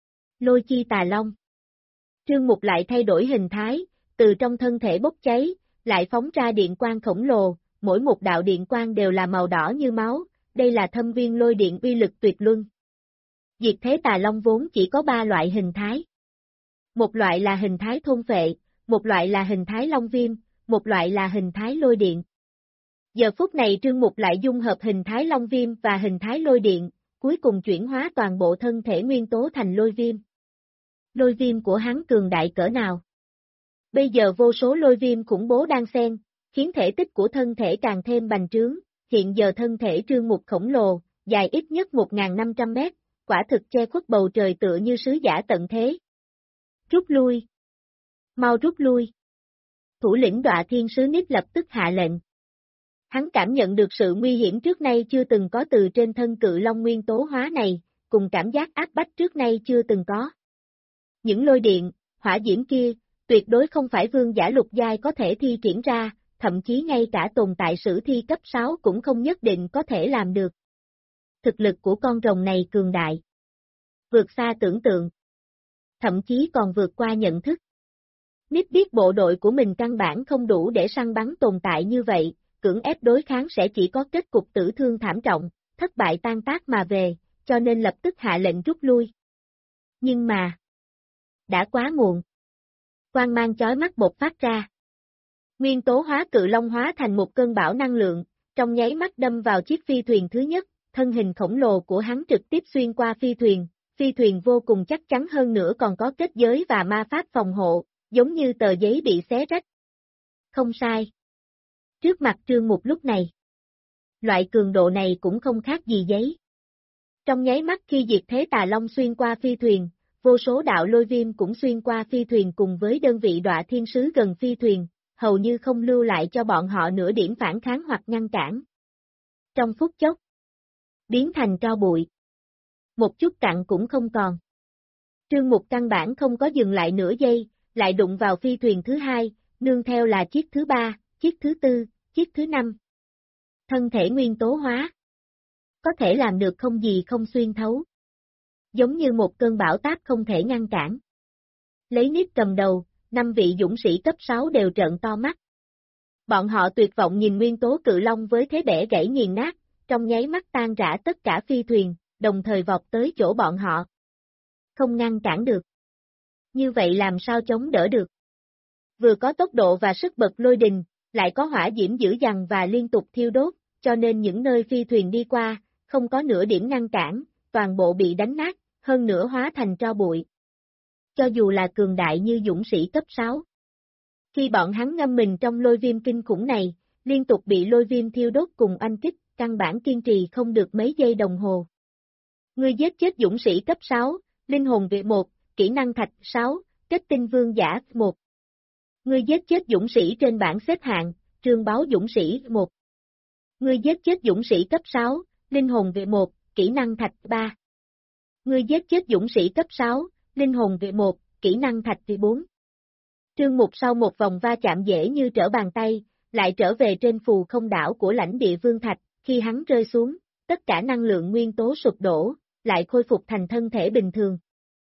Lôi chi tà long. Trương Mục lại thay đổi hình thái, từ trong thân thể bốc cháy, lại phóng ra điện quang khổng lồ, mỗi một đạo điện quang đều là màu đỏ như máu, đây là thâm viên lôi điện uy lực tuyệt luân. Diệt thế tà long vốn chỉ có 3 loại hình thái. Một loại là hình thái thôn phệ, một loại là hình thái long viêm, một loại là hình thái lôi điện. Giờ phút này Trương Mục lại dung hợp hình thái long viêm và hình thái lôi điện, cuối cùng chuyển hóa toàn bộ thân thể nguyên tố thành lôi viêm. Lôi viêm của hắn cường đại cỡ nào? Bây giờ vô số lôi viêm khủng bố đang xen, khiến thể tích của thân thể càng thêm bành trướng, hiện giờ thân thể Trương Mục khổng lồ, dài ít nhất 1.500 mét, quả thực che khuất bầu trời tựa như sứ giả tận thế. Rút lui! Mau rút lui! Thủ lĩnh Đọa Thiên Sứ Nít lập tức hạ lệnh. Hắn cảm nhận được sự nguy hiểm trước nay chưa từng có từ trên thân cự long nguyên tố hóa này, cùng cảm giác áp bách trước nay chưa từng có. Những lôi điện, hỏa diễm kia, tuyệt đối không phải vương giả lục giai có thể thi triển ra, thậm chí ngay cả tồn tại sử thi cấp 6 cũng không nhất định có thể làm được. Thực lực của con rồng này cường đại. Vượt xa tưởng tượng. Thậm chí còn vượt qua nhận thức. Nít biết bộ đội của mình căn bản không đủ để săn bắn tồn tại như vậy, cưỡng ép đối kháng sẽ chỉ có kết cục tử thương thảm trọng, thất bại tan tác mà về, cho nên lập tức hạ lệnh rút lui. Nhưng mà, đã quá muộn. Quang mang chói mắt bộc phát ra. Nguyên tố hóa cự long hóa thành một cơn bão năng lượng, trong nháy mắt đâm vào chiếc phi thuyền thứ nhất, thân hình khổng lồ của hắn trực tiếp xuyên qua phi thuyền vô cùng chắc chắn hơn nữa còn có kết giới và ma pháp phòng hộ, giống như tờ giấy bị xé rách. Không sai. Trước mặt Trương Mục lúc này, loại cường độ này cũng không khác gì giấy. Trong nháy mắt khi diệt thế tà long xuyên qua phi thuyền, vô số đạo lôi viêm cũng xuyên qua phi thuyền cùng với đơn vị Đọa Thiên Sứ gần phi thuyền, hầu như không lưu lại cho bọn họ nửa điểm phản kháng hoặc ngăn cản. Trong phút chốc, biến thành tro bụi. Một chút cặn cũng không còn. Trương Mục căn bản không có dừng lại nửa giây, lại đụng vào phi thuyền thứ hai, nương theo là chiếc thứ ba, chiếc thứ tư, chiếc thứ năm. Thân thể nguyên tố hóa. Có thể làm được không gì không xuyên thấu. Giống như một cơn bão táp không thể ngăn cản. Lấy Nít cầm đầu, 5 vị dũng sĩ cấp 6 đều trợn to mắt. Bọn họ tuyệt vọng nhìn nguyên tố cự long với thế bẻ gãy nghiền nát, trong nháy mắt tan rã tất cả phi thuyền, đồng thời vọt tới chỗ bọn họ. Không ngăn cản được. Như vậy làm sao chống đỡ được? Vừa có tốc độ và sức bật lôi đình, lại có hỏa diễm dữ dằn và liên tục thiêu đốt, cho nên những nơi phi thuyền đi qua, không có nửa điểm ngăn cản, toàn bộ bị đánh nát, hơn nữa hóa thành tro bụi. Cho dù là cường đại như dũng sĩ cấp 6. Khi bọn hắn ngâm mình trong lôi viêm kinh khủng này, liên tục bị lôi viêm thiêu đốt cùng oanh kích, căn bản kiên trì không được mấy giây đồng hồ. Ngươi giết chết dũng sĩ cấp 6, linh hồn vị 1, kỹ năng thạch 6, kết tinh vương giả 1. Ngươi giết chết dũng sĩ trên bảng xếp hạng, trương báo dũng sĩ 1. Ngươi giết chết dũng sĩ cấp 6, linh hồn vị 1, kỹ năng thạch 3. Ngươi giết chết dũng sĩ cấp 6, linh hồn vị 1, kỹ năng thạch vị 4. Trương Mục sau một vòng va chạm dễ như trở bàn tay, lại trở về trên phù không đảo của lãnh địa Vương Thạch, khi hắn rơi xuống, tất cả năng lượng nguyên tố sụp đổ, lại khôi phục thành thân thể bình thường.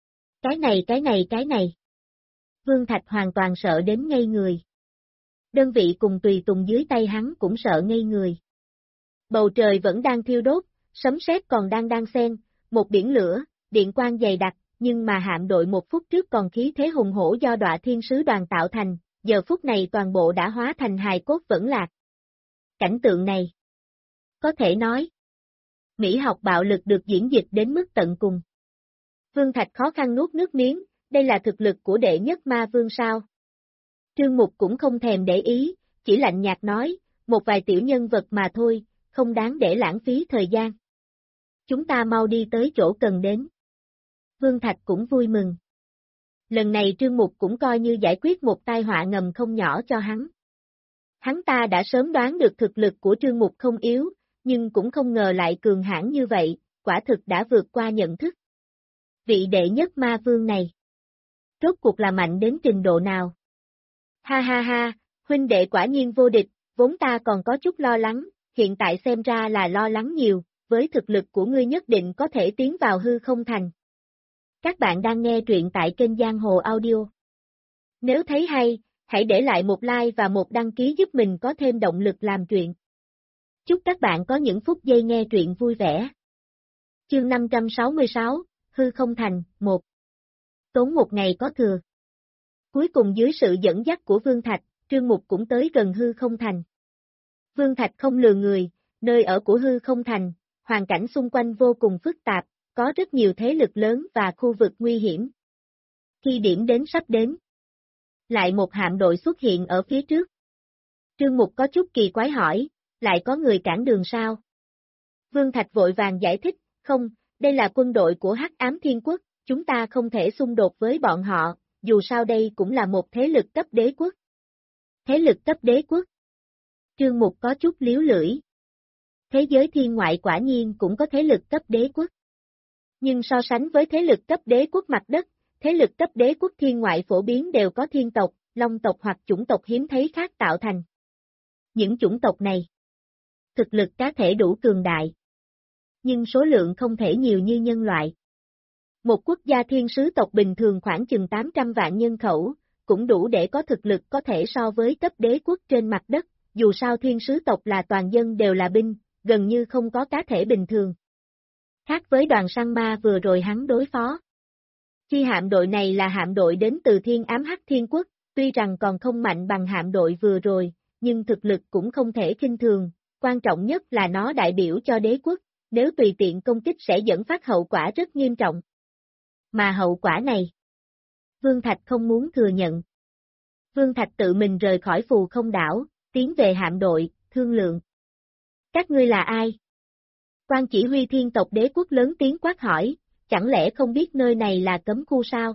Cái này. Vương Thạch hoàn toàn sợ đến ngây người. Đơn vị cùng tùy tùng dưới tay hắn cũng sợ ngây người. Bầu trời vẫn đang thiêu đốt, sấm sét còn đang xen, một biển lửa, điện quang dày đặc, nhưng mà hạm đội một phút trước còn khí thế hùng hổ do Đọa Thiên Sứ đoàn tạo thành, giờ phút này toàn bộ đã hóa thành hài cốt vẫn lạc. Cảnh tượng này, có thể nói, mỹ học bạo lực được diễn dịch đến mức tận cùng. Vương Thạch khó khăn nuốt nước miếng, đây là thực lực của đệ nhất ma vương sao? Trương Mục cũng không thèm để ý, chỉ lạnh nhạt nói, một vài tiểu nhân vật mà thôi, không đáng để lãng phí thời gian. Chúng ta mau đi tới chỗ cần đến. Vương Thạch cũng vui mừng. Lần này Trương Mục cũng coi như giải quyết một tai họa ngầm không nhỏ cho hắn. Hắn ta đã sớm đoán được thực lực của Trương Mục không yếu, nhưng cũng không ngờ lại cường hãn như vậy, quả thực đã vượt qua nhận thức. Vị đệ nhất ma vương này, rốt cuộc là mạnh đến trình độ nào? Ha, huynh đệ quả nhiên vô địch, vốn ta còn có chút lo lắng, hiện tại xem ra là lo lắng nhiều, với thực lực của ngươi nhất định có thể tiến vào hư không thành. Các bạn đang nghe truyện tại kênh Giang Hồ Audio. Nếu thấy hay, hãy để lại một like và một đăng ký giúp mình có thêm động lực làm truyện. Chúc các bạn có những phút giây nghe truyện vui vẻ. Chương 566, Hư Không Thành, 1. Tốn một ngày có thừa. Cuối cùng dưới sự dẫn dắt của Vương Thạch, Trương Mục cũng tới gần Hư Không Thành. Vương Thạch không lừa người, nơi ở của Hư Không Thành, hoàn cảnh xung quanh vô cùng phức tạp, có rất nhiều thế lực lớn và khu vực nguy hiểm. Khi điểm đến sắp đến, lại một hạm đội xuất hiện ở phía trước. Trương Mục có chút kỳ quái hỏi, lại có người cản đường sao? Vương Thạch vội vàng giải thích, không, đây là quân đội của Hắc Ám Thiên Quốc, chúng ta không thể xung đột với bọn họ, dù sao đây cũng là một thế lực cấp đế quốc. Thế lực cấp đế quốc? Trương Mục có chút liếu lưỡi. Thế giới thiên ngoại quả nhiên cũng có thế lực cấp đế quốc. Nhưng so sánh với thế lực cấp đế quốc mặt đất, thế lực cấp đế quốc thiên ngoại phổ biến đều có thiên tộc, long tộc hoặc chủng tộc hiếm thấy khác tạo thành. Những chủng tộc này, thực lực cá thể đủ cường đại, nhưng số lượng không thể nhiều như nhân loại. Một quốc gia thiên sứ tộc bình thường khoảng chừng 800 vạn nhân khẩu, cũng đủ để có thực lực có thể so với cấp đế quốc trên mặt đất, dù sao thiên sứ tộc là toàn dân đều là binh, gần như không có cá thể bình thường. Khác với đoàn săn ma vừa rồi hắn đối phó. Chi hạm đội này là hạm đội đến từ thiên ám hắc thiên quốc, tuy rằng còn không mạnh bằng hạm đội vừa rồi, nhưng thực lực cũng không thể khinh thường, quan trọng nhất là nó đại biểu cho đế quốc, nếu tùy tiện công kích sẽ dẫn phát hậu quả rất nghiêm trọng. Mà hậu quả này, Vương Thạch không muốn thừa nhận. Vương Thạch tự mình rời khỏi phù không đảo, tiến về hạm đội, thương lượng. Các ngươi là ai? Quan chỉ huy thiên tộc đế quốc lớn tiếng quát hỏi, chẳng lẽ không biết nơi này là cấm khu sao?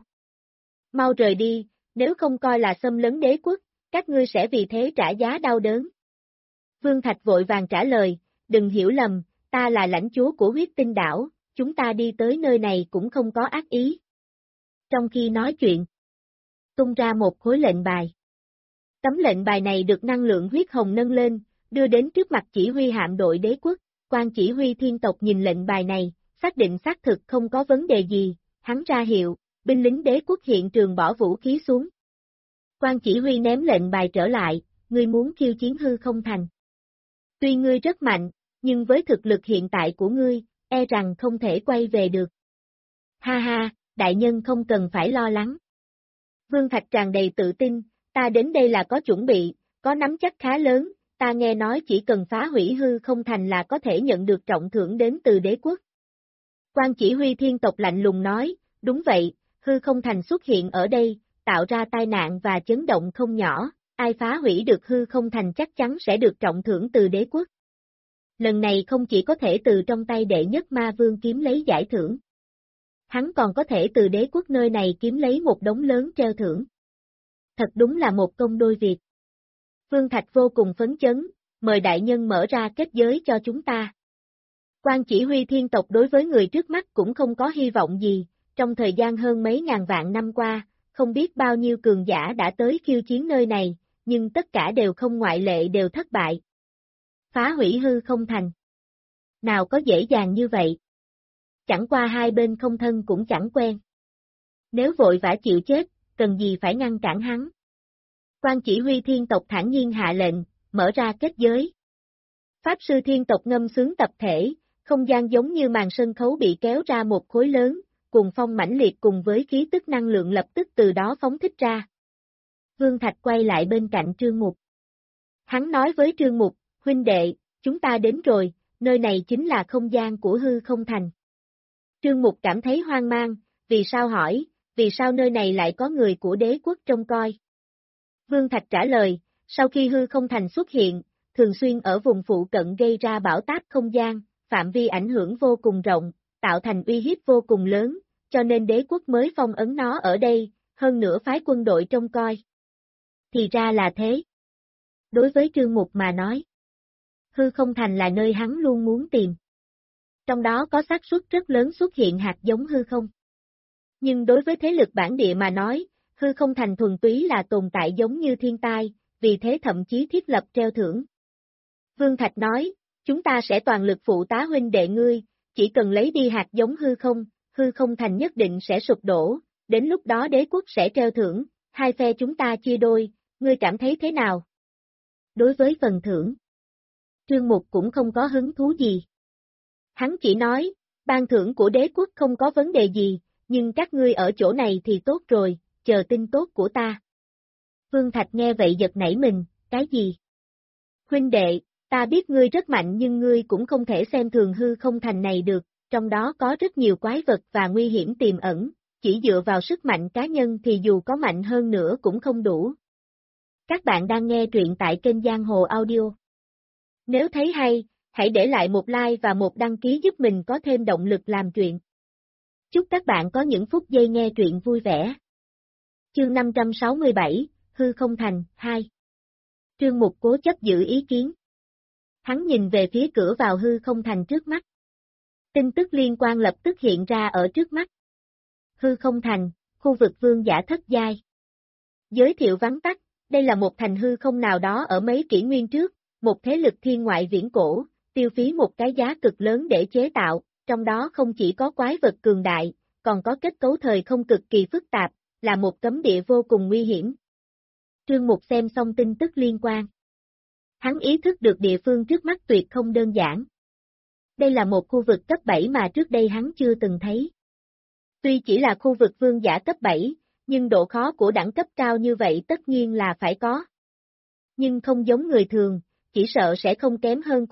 Mau rời đi, nếu không coi là xâm lấn đế quốc, các ngươi sẽ vì thế trả giá đau đớn. Vương Thạch vội vàng trả lời, đừng hiểu lầm, ta là lãnh chúa của huyết tinh đảo, chúng ta đi tới nơi này cũng không có ác ý. Trong khi nói chuyện, tung ra một khối lệnh bài. Tấm lệnh bài này được năng lượng huyết hồng nâng lên, đưa đến trước mặt chỉ huy hạm đội đế quốc, quan chỉ huy thiên tộc nhìn lệnh bài này, xác định xác thực không có vấn đề gì, hắn ra hiệu, binh lính đế quốc hiện trường bỏ vũ khí xuống. Quan chỉ huy ném lệnh bài trở lại, ngươi muốn khiêu chiến Hư Không Thành. Tuy ngươi rất mạnh, nhưng với thực lực hiện tại của ngươi, e rằng không thể quay về được. Ha ha, đại nhân không cần phải lo lắng. Vương Thạch tràn đầy tự tin, ta đến đây là có chuẩn bị, có nắm chắc khá lớn, ta nghe nói chỉ cần phá hủy Hư Không Thành là có thể nhận được trọng thưởng đến từ đế quốc. Quan chỉ huy thiên tộc lạnh lùng nói, đúng vậy, Hư Không Thành xuất hiện ở đây, tạo ra tai nạn và chấn động không nhỏ, ai phá hủy được Hư Không Thành chắc chắn sẽ được trọng thưởng từ đế quốc. Lần này không chỉ có thể từ trong tay đệ nhất ma vương kiếm lấy giải thưởng. Hắn còn có thể từ đế quốc nơi này kiếm lấy một đống lớn treo thưởng. Thật đúng là một công đôi việc. Vương Thạch vô cùng phấn chấn, mời đại nhân mở ra kết giới cho chúng ta. Quan chỉ huy thiên tộc đối với người trước mắt cũng không có hy vọng gì, trong thời gian hơn mấy ngàn vạn năm qua, không biết bao nhiêu cường giả đã tới khiêu chiến nơi này, nhưng tất cả đều không ngoại lệ đều thất bại. Phá hủy Hư Không Thành. Nào có dễ dàng như vậy. Chẳng qua hai bên không thân cũng chẳng quen. Nếu vội vã chịu chết, cần gì phải ngăn cản hắn. Quan chỉ huy thiên tộc thản nhiên hạ lệnh, mở ra kết giới. Pháp sư thiên tộc ngâm sướng tập thể, không gian giống như màn sân khấu bị kéo ra một khối lớn, cuồng phong mãnh liệt cùng với khí tức năng lượng lập tức từ đó phóng thích ra. Vương Thạch quay lại bên cạnh Trương Mục. Hắn nói với Trương Mục, huynh đệ, chúng ta đến rồi, nơi này chính là không gian của Hư Không Thành. Trương Mục cảm thấy hoang mang, vì sao hỏi, vì sao nơi này lại có người của đế quốc trông coi? Vương Thạch trả lời, sau khi Hư Không Thành xuất hiện, thường xuyên ở vùng phụ cận gây ra bão táp không gian, phạm vi ảnh hưởng vô cùng rộng, tạo thành uy hiếp vô cùng lớn, cho nên đế quốc mới phong ấn nó ở đây, hơn nữa phái quân đội trông coi. Thì ra là thế. Đối với Trương Mục mà nói, Hư Không Thành là nơi hắn luôn muốn tìm. Trong đó có xác suất rất lớn xuất hiện hạt giống hư không. Nhưng đối với thế lực bản địa mà nói, Hư Không Thành thuần túy là tồn tại giống như thiên tai, vì thế thậm chí thiết lập treo thưởng. Vương Thạch nói, chúng ta sẽ toàn lực phụ tá huynh đệ ngươi, chỉ cần lấy đi hạt giống Hư Không Thành nhất định sẽ sụp đổ, đến lúc đó đế quốc sẽ treo thưởng, hai phe chúng ta chia đôi, ngươi cảm thấy thế nào? Đối với phần thưởng, Trương Mục cũng không có hứng thú gì. Hắn chỉ nói, ban thưởng của đế quốc không có vấn đề gì, nhưng các ngươi ở chỗ này thì tốt rồi, chờ tin tốt của ta. Vương Thạch nghe vậy giật nảy mình, cái gì? Huynh đệ, ta biết ngươi rất mạnh nhưng ngươi cũng không thể xem thường hư không thành này được, trong đó có rất nhiều quái vật và nguy hiểm tiềm ẩn, chỉ dựa vào sức mạnh cá nhân thì dù có mạnh hơn nữa cũng không đủ. Các bạn đang nghe truyện tại kênh Giang Hồ Audio. Nếu thấy hay, hãy để lại một like và một đăng ký giúp mình có thêm động lực làm truyện. Chúc các bạn có những phút giây nghe truyện vui vẻ. Chương 567, Hư không thành, 2. Trương Mục cố chấp giữ ý kiến. Hắn nhìn về phía cửa vào hư không thành trước mắt. Tin tức liên quan lập tức hiện ra ở trước mắt. Hư không thành, khu vực vương giả thất giai. Giới thiệu vắn tắt, đây là một thành hư không nào đó ở mấy kỷ nguyên trước, một thế lực thiên ngoại viễn cổ, tiêu phí một cái giá cực lớn để chế tạo, trong đó không chỉ có quái vật cường đại, còn có kết cấu thời không cực kỳ phức tạp, là một cấm địa vô cùng nguy hiểm. Trương Mục xem xong tin tức liên quan. Hắn ý thức được địa phương trước mắt tuyệt không đơn giản. Đây là một khu vực cấp 7 mà trước đây hắn chưa từng thấy. Tuy chỉ là khu vực vương giả cấp 7, nhưng độ khó của đẳng cấp cao như vậy tất nhiên là phải có. Nhưng không giống người thường, chỉ sợ sẽ không kém hơn